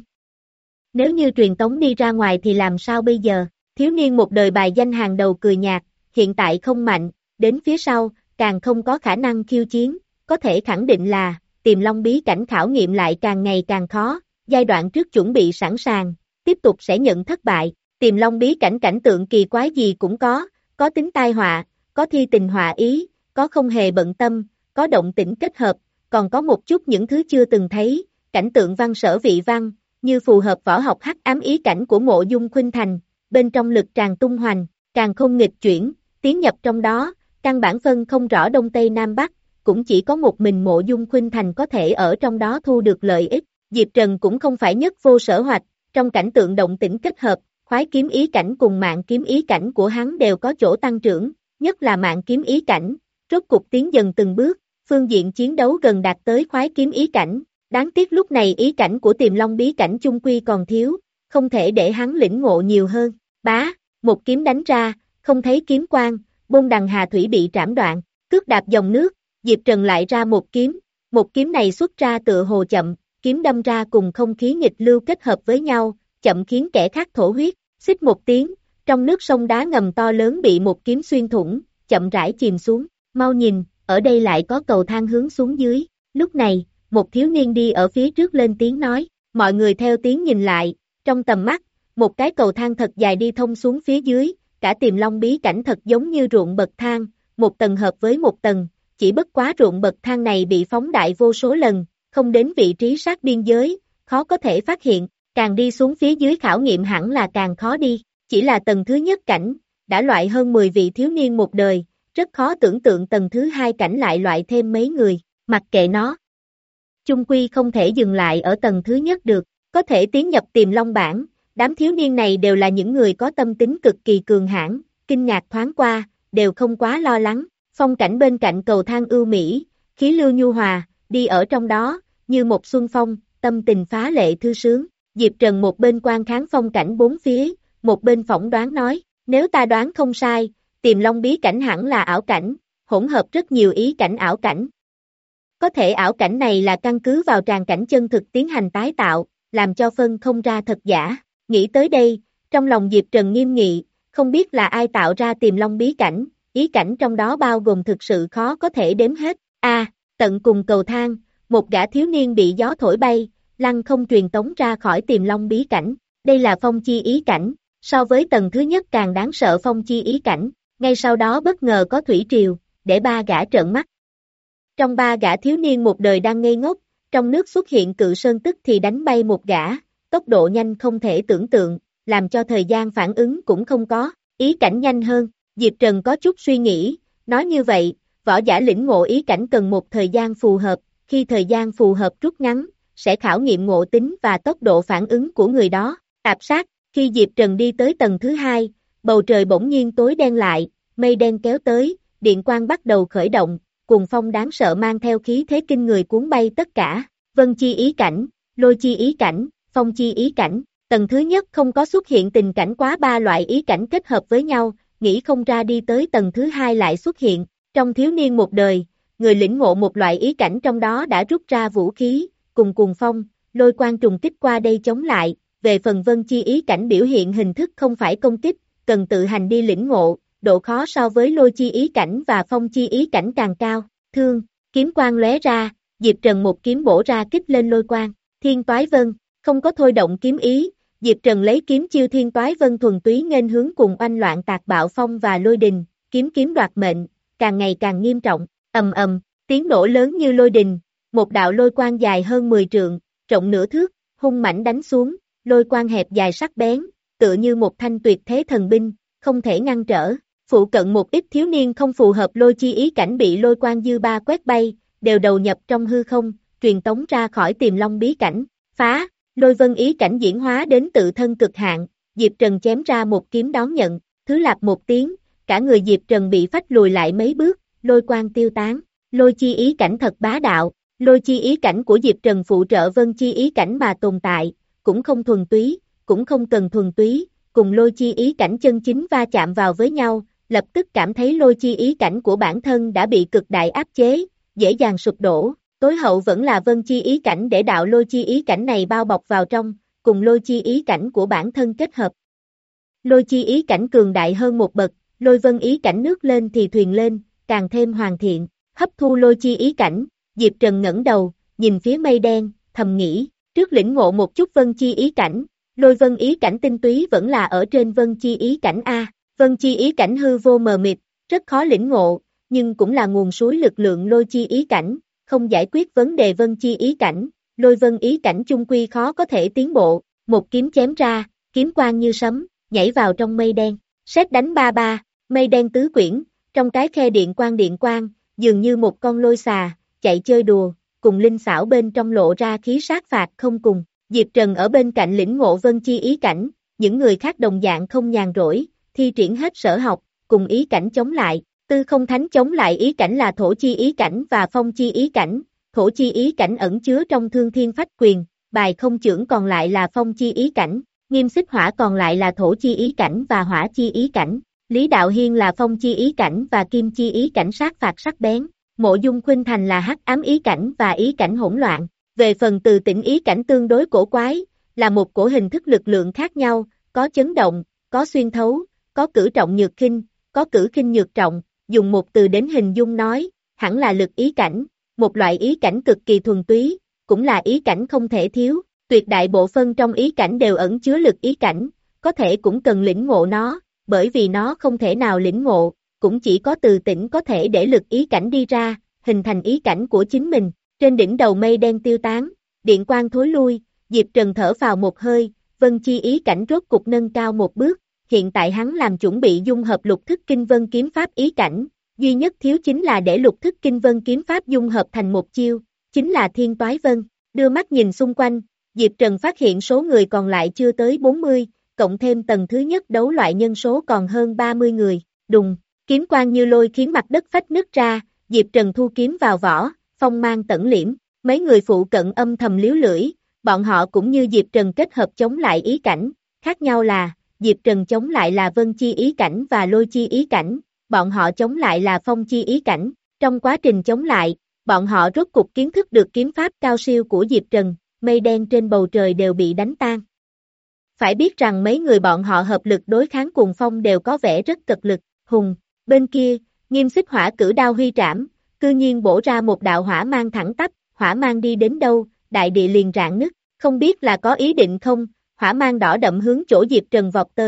Nếu như truyền tống đi ra ngoài thì làm sao bây giờ, thiếu niên một đời bài danh hàng đầu cười nhạt, hiện tại không mạnh, đến phía sau, càng không có khả năng khiêu chiến, có thể khẳng định là, Tiềm Long bí cảnh khảo nghiệm lại càng ngày càng khó, giai đoạn trước chuẩn bị sẵn sàng, tiếp tục sẽ nhận thất bại, Tiềm Long bí cảnh cảnh tượng kỳ quái gì cũng có, có tính tai họa, có thi tình họa ý, có không hề bận tâm, có động tĩnh kết hợp, còn có một chút những thứ chưa từng thấy, cảnh tượng văn sở vị văn, như phù hợp võ học hắc ám ý cảnh của Mộ Dung Khuynh Thành, bên trong lực tràn tung hoành, càng không nghịch chuyển, tiến nhập trong đó, căn bản phân không rõ đông tây nam bắc, cũng chỉ có một mình Mộ Dung Khuynh Thành có thể ở trong đó thu được lợi ích, Diệp Trần cũng không phải nhất vô sở hoạch, trong cảnh tượng động tĩnh kết hợp, khoái kiếm ý cảnh cùng mạng kiếm ý cảnh của hắn đều có chỗ tăng trưởng, nhất là mạng kiếm ý cảnh, rốt cục tiến dần từng bước, phương diện chiến đấu gần đạt tới khoái kiếm ý cảnh, đáng tiếc lúc này ý cảnh của Tiềm Long bí cảnh chung quy còn thiếu, không thể để hắn lĩnh ngộ nhiều hơn, bá, một kiếm đánh ra, không thấy kiếm quang, bôn đằng hà thủy bị trảm đoạn, cước đạp dòng nước, Diệp Trần lại ra một kiếm, một kiếm này xuất ra tựa hồ chậm, kiếm đâm ra cùng không khí nghịch lưu kết hợp với nhau, chậm khiến kẻ khác thổ huyết, xích một tiếng, trong nước sông đá ngầm to lớn bị một kiếm xuyên thủng, chậm rãi chìm xuống, mau nhìn, ở đây lại có cầu thang hướng xuống dưới, lúc này, một thiếu niên đi ở phía trước lên tiếng nói, mọi người theo tiếng nhìn lại, trong tầm mắt, một cái cầu thang thật dài đi thông xuống phía dưới, cả Tiềm Long bí cảnh thật giống như ruộng bậc thang, một tầng hợp với một tầng, chỉ bất quá ruộng bậc thang này bị phóng đại vô số lần, không đến vị trí sát biên giới, khó có thể phát hiện, càng đi xuống phía dưới khảo nghiệm hẳn là càng khó đi, chỉ là tầng thứ nhất cảnh, đã loại hơn mười vị thiếu niên một đời, rất khó tưởng tượng tầng thứ hai cảnh lại loại thêm mấy người, mặc kệ nó. Chung quy không thể dừng lại ở tầng thứ nhất được, có thể tiến nhập Tiềm Long bản, đám thiếu niên này đều là những người có tâm tính cực kỳ cường hãn, kinh ngạc thoáng qua, đều không quá lo lắng, phong cảnh bên cạnh cầu thang ưu mỹ, khí lưu nhu hòa, đi ở trong đó, như một xuân phong, tâm tình phá lệ thư sướng, Diệp Trần một bên quan kháng phong cảnh bốn phía, một bên phỏng đoán nói, nếu ta đoán không sai, Tiềm Long bí cảnh hẳn là ảo cảnh, hỗn hợp rất nhiều ý cảnh ảo cảnh. Có thể ảo cảnh này là căn cứ vào tràng cảnh chân thực tiến hành tái tạo, làm cho phân không ra thật giả. Nghĩ tới đây, trong lòng Diệp Trần nghiêm nghị, không biết là ai tạo ra Tiềm Long bí cảnh, ý cảnh trong đó bao gồm thực sự khó có thể đếm hết. A, à, tận cùng cầu thang, một gã thiếu niên bị gió thổi bay, lăng không truyền tống ra khỏi Tiềm Long bí cảnh. Đây là phong chi ý cảnh, so với tầng thứ nhất càng đáng sợ phong chi ý cảnh, ngay sau đó bất ngờ có thủy triều, để ba gã trợn mắt. Trong ba gã thiếu niên một đời đang ngây ngốc, trong nước xuất hiện cự sơn tức thì đánh bay một gã, tốc độ nhanh không thể tưởng tượng, làm cho thời gian phản ứng cũng không có, ý cảnh nhanh hơn, Diệp Trần có chút suy nghĩ, nói như vậy, võ giả lĩnh ngộ ý cảnh cần một thời gian phù hợp, khi thời gian phù hợp rút ngắn, sẽ khảo nghiệm ngộ tính và tốc độ phản ứng của người đó, tạp sát, khi Diệp Trần đi tới tầng thứ hai, bầu trời bỗng nhiên tối đen lại, mây đen kéo tới, điện quang bắt đầu khởi động, cuồng phong đáng sợ mang theo khí thế kinh người cuốn bay tất cả, vân chi ý cảnh, lôi chi ý cảnh, phong chi ý cảnh, tầng thứ nhất không có xuất hiện tình cảnh quá ba loại ý cảnh kết hợp với nhau, nghĩ không ra đi tới tầng thứ hai lại xuất hiện, trong thiếu niên một đời, người lĩnh ngộ một loại ý cảnh trong đó đã rút ra vũ khí, cùng cuồng phong, lôi quang trùng kích qua đây chống lại, về phần vân chi ý cảnh biểu hiện hình thức không phải công kích, cần tự hành đi lĩnh ngộ, độ khó so với lôi chi ý cảnh và phong chi ý cảnh càng cao, thương, kiếm quang lóe ra, Diệp Trần một kiếm bổ ra kích lên lôi quang, thiên toái vân, không có thôi động kiếm ý, Diệp Trần lấy kiếm chiêu thiên toái vân thuần túy nghênh hướng cùng oanh loạn tạc bạo phong và lôi đình, kiếm kiếm đoạt mệnh, càng ngày càng nghiêm trọng, ầm ầm, tiếng nổ lớn như lôi đình, một đạo lôi quang dài hơn mười trượng, rộng nửa thước, hung mãnh đánh xuống, lôi quang hẹp dài sắc bén, tựa như một thanh tuyệt thế thần binh, không thể ngăn trở. Phụ cận một ít thiếu niên không phù hợp lôi chi ý cảnh bị lôi quang dư ba quét bay, đều đầu nhập trong hư không, truyền tống ra khỏi Tiềm Long bí cảnh, phá, lôi vân ý cảnh diễn hóa đến tự thân cực hạn, Diệp Trần chém ra một kiếm đón nhận, thứ lạp một tiếng, cả người Diệp Trần bị phách lùi lại mấy bước, lôi quang tiêu tán, lôi chi ý cảnh thật bá đạo, lôi chi ý cảnh của Diệp Trần phụ trợ vân chi ý cảnh mà tồn tại, cũng không thuần túy, cũng không cần thuần túy, cùng lôi chi ý cảnh chân chính va chạm vào với nhau, lập tức cảm thấy lôi chi ý cảnh của bản thân đã bị cực đại áp chế, dễ dàng sụp đổ, tối hậu vẫn là vân chi ý cảnh để đạo lôi chi ý cảnh này bao bọc vào trong, cùng lôi chi ý cảnh của bản thân kết hợp. Lôi chi ý cảnh cường đại hơn một bậc, lôi vân ý cảnh nước lên thì thuyền lên, càng thêm hoàn thiện, hấp thu lôi chi ý cảnh, Diệp Trần ngẩng đầu, nhìn phía mây đen, thầm nghĩ, trước lĩnh ngộ một chút vân chi ý cảnh, lôi vân ý cảnh tinh túy vẫn là ở trên vân chi ý cảnh A. Vân chi ý cảnh hư vô mờ mịt, rất khó lĩnh ngộ, nhưng cũng là nguồn suối lực lượng lôi chi ý cảnh, không giải quyết vấn đề vân chi ý cảnh, lôi vân ý cảnh chung quy khó có thể tiến bộ, một kiếm chém ra, kiếm quang như sấm, nhảy vào trong mây đen, sét đánh ba ba, mây đen tứ quyển, trong cái khe điện quang điện quang, dường như một con lôi xà, chạy chơi đùa, cùng linh xảo bên trong lộ ra khí sát phạt không cùng, Diệp Trần ở bên cạnh lĩnh ngộ vân chi ý cảnh, những người khác đồng dạng không nhàn rỗi, thi triển hết sở học, cùng ý cảnh chống lại, tư không thánh chống lại ý cảnh là thổ chi ý cảnh và phong chi ý cảnh, thổ chi ý cảnh ẩn chứa trong thương thiên phách quyền, bài không chưởng còn lại là phong chi ý cảnh, nghiêm xích hỏa còn lại là thổ chi ý cảnh và hỏa chi ý cảnh, Lý Đạo Hiên là phong chi ý cảnh và kim chi ý cảnh sát phạt sắc bén, Mộ Dung Khuynh Thành là hắc ám ý cảnh và ý cảnh hỗn loạn, về phần từ tỉnh ý cảnh tương đối cổ quái, là một cổ hình thức lực lượng khác nhau, có chấn động, có xuyên thấu, có cử trọng nhược khinh, có cử khinh nhược trọng, dùng một từ đến hình dung nói, hẳn là lực ý cảnh, một loại ý cảnh cực kỳ thuần túy, cũng là ý cảnh không thể thiếu, tuyệt đại bộ phân trong ý cảnh đều ẩn chứa lực ý cảnh, có thể cũng cần lĩnh ngộ nó, bởi vì nó không thể nào lĩnh ngộ, cũng chỉ có từ tỉnh có thể để lực ý cảnh đi ra, hình thành ý cảnh của chính mình, trên đỉnh đầu mây đen tiêu tán, điện quang thối lui, Diệp Trần thở vào một hơi, vân chi ý cảnh rốt cục nâng cao một bước, hiện tại hắn làm chuẩn bị dung hợp lục thức kinh vân kiếm pháp ý cảnh, duy nhất thiếu chính là để lục thức kinh vân kiếm pháp dung hợp thành một chiêu, chính là thiên toái vân, đưa mắt nhìn xung quanh, Diệp Trần phát hiện số người còn lại chưa tới bốn mươi, cộng thêm tầng thứ nhất đấu loại nhân số còn hơn ba mươi người, đùng, kiếm quang như lôi khiến mặt đất phách nứt ra, Diệp Trần thu kiếm vào vỏ, phong mang tẩn liễm, mấy người phụ cận âm thầm liếu lưỡi, bọn họ cũng như Diệp Trần kết hợp chống lại ý cảnh, khác nhau là, Diệp Trần chống lại là vân chi ý cảnh và lôi chi ý cảnh, bọn họ chống lại là phong chi ý cảnh, trong quá trình chống lại, bọn họ rốt cục kiến thức được kiếm pháp cao siêu của Diệp Trần, mây đen trên bầu trời đều bị đánh tan. Phải biết rằng mấy người bọn họ hợp lực đối kháng cuồng phong đều có vẻ rất cật lực, hùng, bên kia, nghiêm xích hỏa cử đao huy trảm, cư nhiên bổ ra một đạo hỏa mang thẳng tắp, hỏa mang đi đến đâu, đại địa liền rạn nứt, không biết là có ý định không, hỏa mang đỏ đậm hướng chỗ Diệp Trần vọt tới,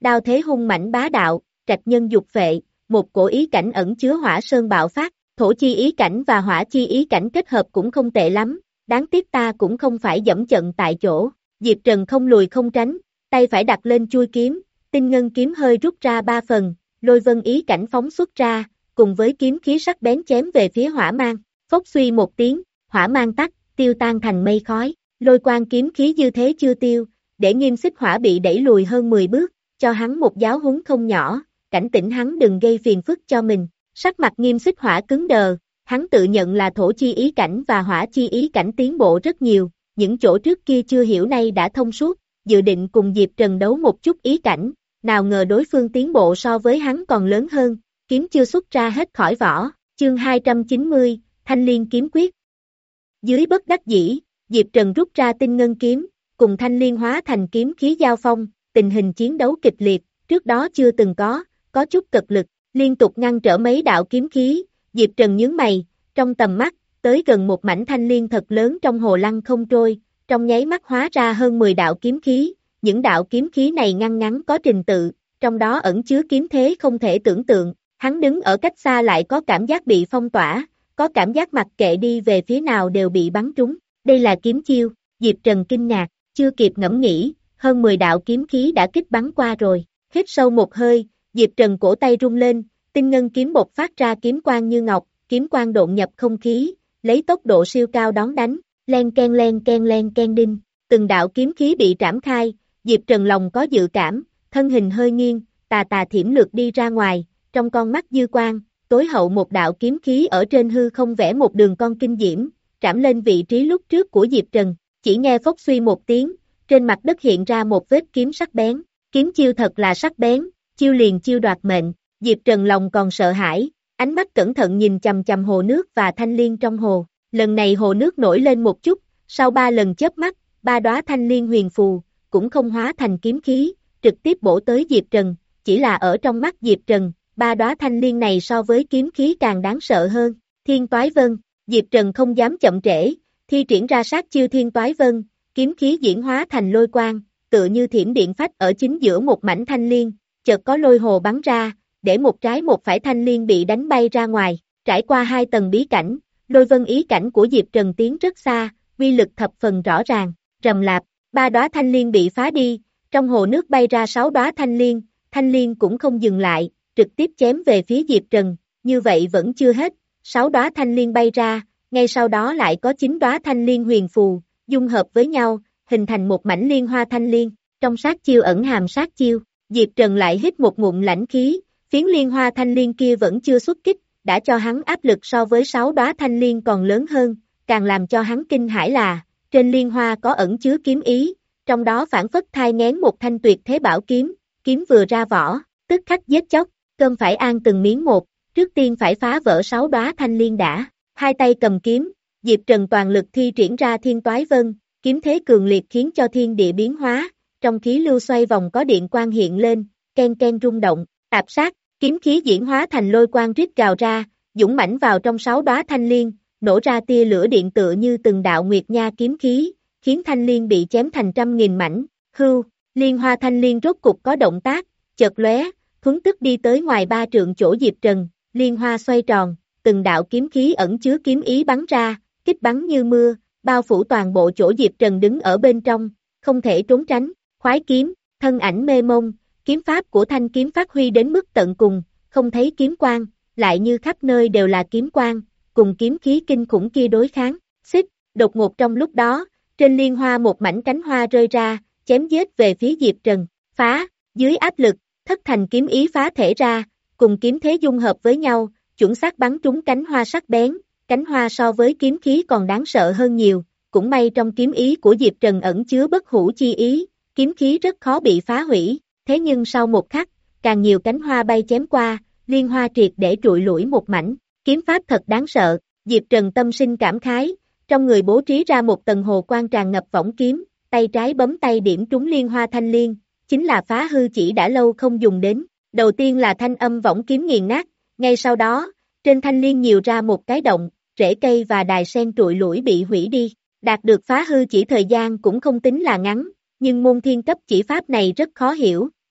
đao thế hung mãnh bá đạo, trạch nhân dục phệ, một cổ ý cảnh ẩn chứa hỏa sơn bạo phát, thổ chi ý cảnh và hỏa chi ý cảnh kết hợp cũng không tệ lắm, đáng tiếc ta cũng không phải dẫm trận tại chỗ. Diệp Trần không lùi không tránh, tay phải đặt lên chui kiếm, tinh ngân kiếm hơi rút ra ba phần, lôi vân ý cảnh phóng xuất ra, cùng với kiếm khí sắc bén chém về phía hỏa mang, phốc suy một tiếng, hỏa mang tắt, tiêu tan thành mây khói, lôi quang kiếm khí dư thế chưa tiêu, để Nghiêm Xích Hỏa bị đẩy lùi hơn mười bước, cho hắn một giáo huấn không nhỏ, cảnh tỉnh hắn đừng gây phiền phức cho mình. Sắc mặt Nghiêm Xích Hỏa cứng đờ, hắn tự nhận là thổ chi ý cảnh và hỏa chi ý cảnh tiến bộ rất nhiều, những chỗ trước kia chưa hiểu nay đã thông suốt, dự định cùng Diệp Trần đấu một chút ý cảnh, nào ngờ đối phương tiến bộ so với hắn còn lớn hơn, kiếm chưa xuất ra hết khỏi vỏ, chương hai trăm chín mươi, Thanh Liên kiếm quyết. Dưới bất đắc dĩ, Diệp Trần rút ra tinh ngân kiếm, cùng Thanh Liên hóa thành kiếm khí giao phong, tình hình chiến đấu kịch liệt, trước đó chưa từng có, có chút cực lực, liên tục ngăn trở mấy đạo kiếm khí, Diệp Trần nhướng mày, trong tầm mắt, tới gần một mảnh thanh liên thật lớn trong hồ lăng không trôi, trong nháy mắt hóa ra hơn mười đạo kiếm khí, những đạo kiếm khí này ngăn ngắn có trình tự, trong đó ẩn chứa kiếm thế không thể tưởng tượng, hắn đứng ở cách xa lại có cảm giác bị phong tỏa, có cảm giác mặc kệ đi về phía nào đều bị bắn trúng, đây là kiếm chiêu, Diệp Trần kinh ngạc, chưa kịp ngẫm nghĩ, hơn mười đạo kiếm khí đã kích bắn qua rồi, hít sâu một hơi, Diệp Trần cổ tay rung lên, tinh ngân kiếm bộc phát ra kiếm quang như ngọc, kiếm quang độn nhập không khí, lấy tốc độ siêu cao đón đánh, len ken len ken len ken đinh, từng đạo kiếm khí bị trảm khai, Diệp Trần lòng có dự cảm, thân hình hơi nghiêng, tà tà thiểm lược đi ra ngoài, trong con mắt dư quang, tối hậu một đạo kiếm khí ở trên hư không vẽ một đường con kinh diễm, trảm lên vị trí lúc trước của Diệp Trần, chỉ nghe phốc suy một tiếng, trên mặt đất hiện ra một vết kiếm sắc bén, kiếm chiêu thật là sắc bén, chiêu liền chiêu đoạt mệnh, Diệp Trần lòng còn sợ hãi, ánh mắt cẩn thận nhìn chằm chằm hồ nước và thanh liên trong hồ, lần này hồ nước nổi lên một chút, sau ba lần chớp mắt, ba đóa thanh liên huyền phù, cũng không hóa thành kiếm khí, trực tiếp bổ tới Diệp Trần, chỉ là ở trong mắt Diệp Trần, ba đóa thanh liên này so với kiếm khí càng đáng sợ hơn, Thiên Toái Vân, Diệp Trần không dám chậm trễ, thi triển ra sát chiêu Thiên Toái Vân, kiếm khí diễn hóa thành lôi quang, tựa như thiểm điện phách ở chính giữa một mảnh thanh liên, chợt có lôi hồ bắn ra, để một trái một phải thanh liên bị đánh bay ra ngoài, trải qua hai tầng bí cảnh, lôi vân ý cảnh của Diệp Trần tiến rất xa, uy lực thập phần rõ ràng, rầm lạp, ba đóa thanh liên bị phá đi, trong hồ nước bay ra sáu đóa thanh liên, thanh liên cũng không dừng lại, trực tiếp chém về phía Diệp Trần, như vậy vẫn chưa hết, sáu đóa thanh liên bay ra, ngay sau đó lại có chín đóa thanh liên huyền phù, dung hợp với nhau, hình thành một mảnh liên hoa thanh liên, trong sát chiêu ẩn hàm sát chiêu, Diệp Trần lại hít một ngụm lãnh khí, phiến liên hoa thanh liên kia vẫn chưa xuất kích, đã cho hắn áp lực so với sáu đóa thanh liên còn lớn hơn, càng làm cho hắn kinh hãi là, trên liên hoa có ẩn chứa kiếm ý, trong đó phản phất thai nghén một thanh tuyệt thế bảo kiếm, kiếm vừa ra vỏ, tức khắc giết chóc, cơm phải ăn từng miếng một, trước tiên phải phá vỡ sáu đóa thanh liên đã, hai tay cầm kiếm, Diệp Trần toàn lực thi triển ra Thiên Toái Vân, kiếm thế cường liệt khiến cho thiên địa biến hóa, trong khí lưu xoay vòng có điện quang hiện lên, ken ken rung động, tạp sát, kiếm khí diễn hóa thành lôi quang rít gào ra, dũng mãnh vào trong sáu đóa thanh liên, nổ ra tia lửa điện tựa như từng đạo nguyệt nha kiếm khí, khiến thanh liên bị chém thành trăm nghìn mảnh, hưu, liên hoa thanh liên rốt cục có động tác, chợt lóe, thuấn tức đi tới ngoài ba trượng chỗ Diệp Trần, liên hoa xoay tròn, từng đạo kiếm khí ẩn chứa kiếm ý bắn ra, kích bắn như mưa, bao phủ toàn bộ chỗ Diệp Trần đứng ở bên trong, không thể trốn tránh, khoái kiếm, thân ảnh mê mông, kiếm pháp của thanh kiếm phát huy đến mức tận cùng, không thấy kiếm quang, lại như khắp nơi đều là kiếm quang, cùng kiếm khí kinh khủng kia đối kháng, xích, đột ngột trong lúc đó, trên liên hoa một mảnh cánh hoa rơi ra, chém giết về phía Diệp Trần, phá, dưới áp lực, thất thành kiếm ý phá thể ra, cùng kiếm thế dung hợp với nhau, chuẩn xác bắn trúng cánh hoa sắc bén, cánh hoa so với kiếm khí còn đáng sợ hơn nhiều, cũng may trong kiếm ý của Diệp Trần ẩn chứa bất hủ chi ý, kiếm khí rất khó bị phá hủy, thế nhưng sau một khắc, càng nhiều cánh hoa bay chém qua, liên hoa triệt để trụi lủi một mảnh, kiếm pháp thật đáng sợ, Diệp Trần tâm sinh cảm khái, trong người bố trí ra một tầng hồ quang tràn ngập võng kiếm, tay trái bấm tay điểm trúng liên hoa thanh liên, chính là phá hư chỉ đã lâu không dùng đến, đầu tiên là thanh âm võng kiếm nghiền nát, ngay sau đó, trên thanh liên nhiều ra một cái động, rễ cây và đài sen trụi lủi bị hủy đi, đạt được phá hư chỉ thời gian cũng không tính là ngắn, nhưng môn thiên cấp chỉ pháp này rất khó hiểu,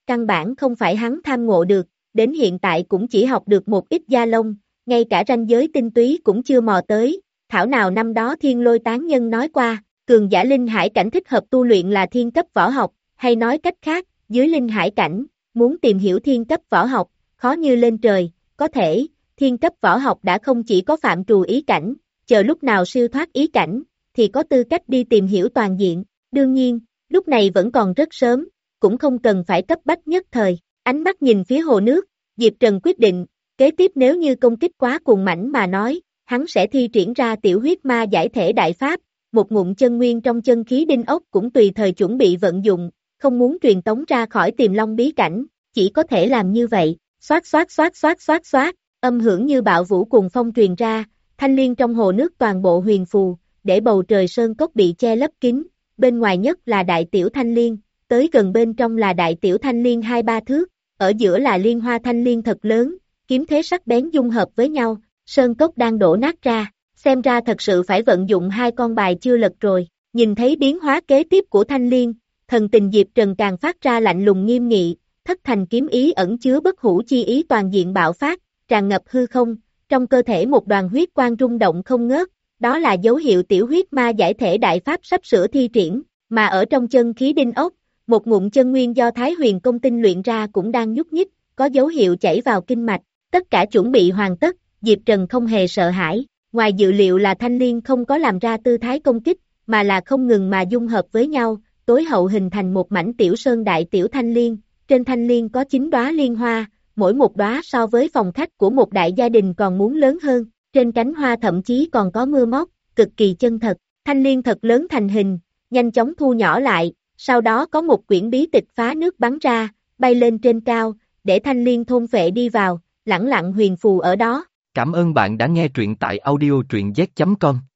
căn bản không phải hắn tham ngộ được, đến hiện tại cũng chỉ học được một ít gia lông, ngay cả ranh giới tinh túy cũng chưa mò tới, thảo nào năm đó thiên lôi tán nhân nói qua, cường giả linh hải cảnh thích hợp tu luyện là thiên cấp võ học, hay nói cách khác, dưới linh hải cảnh, muốn tìm hiểu thiên cấp võ học, khó như lên trời, có thể, thiên cấp võ học đã không chỉ có phạm trù ý cảnh, chờ lúc nào siêu thoát ý cảnh, thì có tư cách đi tìm hiểu toàn diện, đương nhiên, lúc này vẫn còn rất sớm, cũng không cần phải cấp bách nhất thời, ánh mắt nhìn phía hồ nước, Diệp Trần quyết định, kế tiếp nếu như công kích quá cuồng mãnh mà nói, hắn sẽ thi triển ra tiểu huyết ma giải thể đại pháp, một ngụm chân nguyên trong chân khí đinh ốc cũng tùy thời chuẩn bị vận dụng, không muốn truyền tống ra khỏi Tiềm Long bí cảnh, chỉ có thể làm như vậy, xoát xoát xoát xoát xoát xoát, âm hưởng như bạo vũ cùng phong truyền ra, thanh liên trong hồ nước toàn bộ huyền phù, để bầu trời sơn cốc bị che lấp kín, bên ngoài nhất là đại tiểu thanh liên, tới gần bên trong là đại tiểu thanh liên hai ba thước, ở giữa là liên hoa thanh liên thật lớn, kiếm thế sắc bén dung hợp với nhau, sơn cốc đang đổ nát ra, xem ra thật sự phải vận dụng hai con bài chưa lật rồi, nhìn thấy biến hóa kế tiếp của thanh liên, thần tình Diệp Trần càng phát ra lạnh lùng nghiêm nghị, thất thành kiếm ý ẩn chứa bất hủ chi ý toàn diện bạo phát, tràn ngập hư không, trong cơ thể một đoàn huyết quang rung động không ngớt, đó là dấu hiệu tiểu huyết ma giải thể đại pháp sắp sửa thi triển, mà ở trong chân khí đinh ốc, một ngụm chân nguyên do Thái Huyền công tinh luyện ra cũng đang nhúc nhích, có dấu hiệu chảy vào kinh mạch, tất cả chuẩn bị hoàn tất, Diệp Trần không hề sợ hãi, ngoài dự liệu là thanh liên không có làm ra tư thái công kích, mà là không ngừng mà dung hợp với nhau, tối hậu hình thành một mảnh tiểu sơn đại tiểu thanh liên, trên thanh liên có chín đóa liên hoa, mỗi một đóa so với phòng khách của một đại gia đình còn muốn lớn hơn, trên cánh hoa thậm chí còn có mưa móc, cực kỳ chân thật, thanh liên thật lớn thành hình, nhanh chóng thu nhỏ lại, sau đó có một quyển bí tịch phá nước bắn ra, bay lên trên cao, để thanh liên thôn phệ đi vào, lẳng lặng huyền phù ở đó. Cảm ơn bạn đã nghe truyện tại audio truyện z chấm com.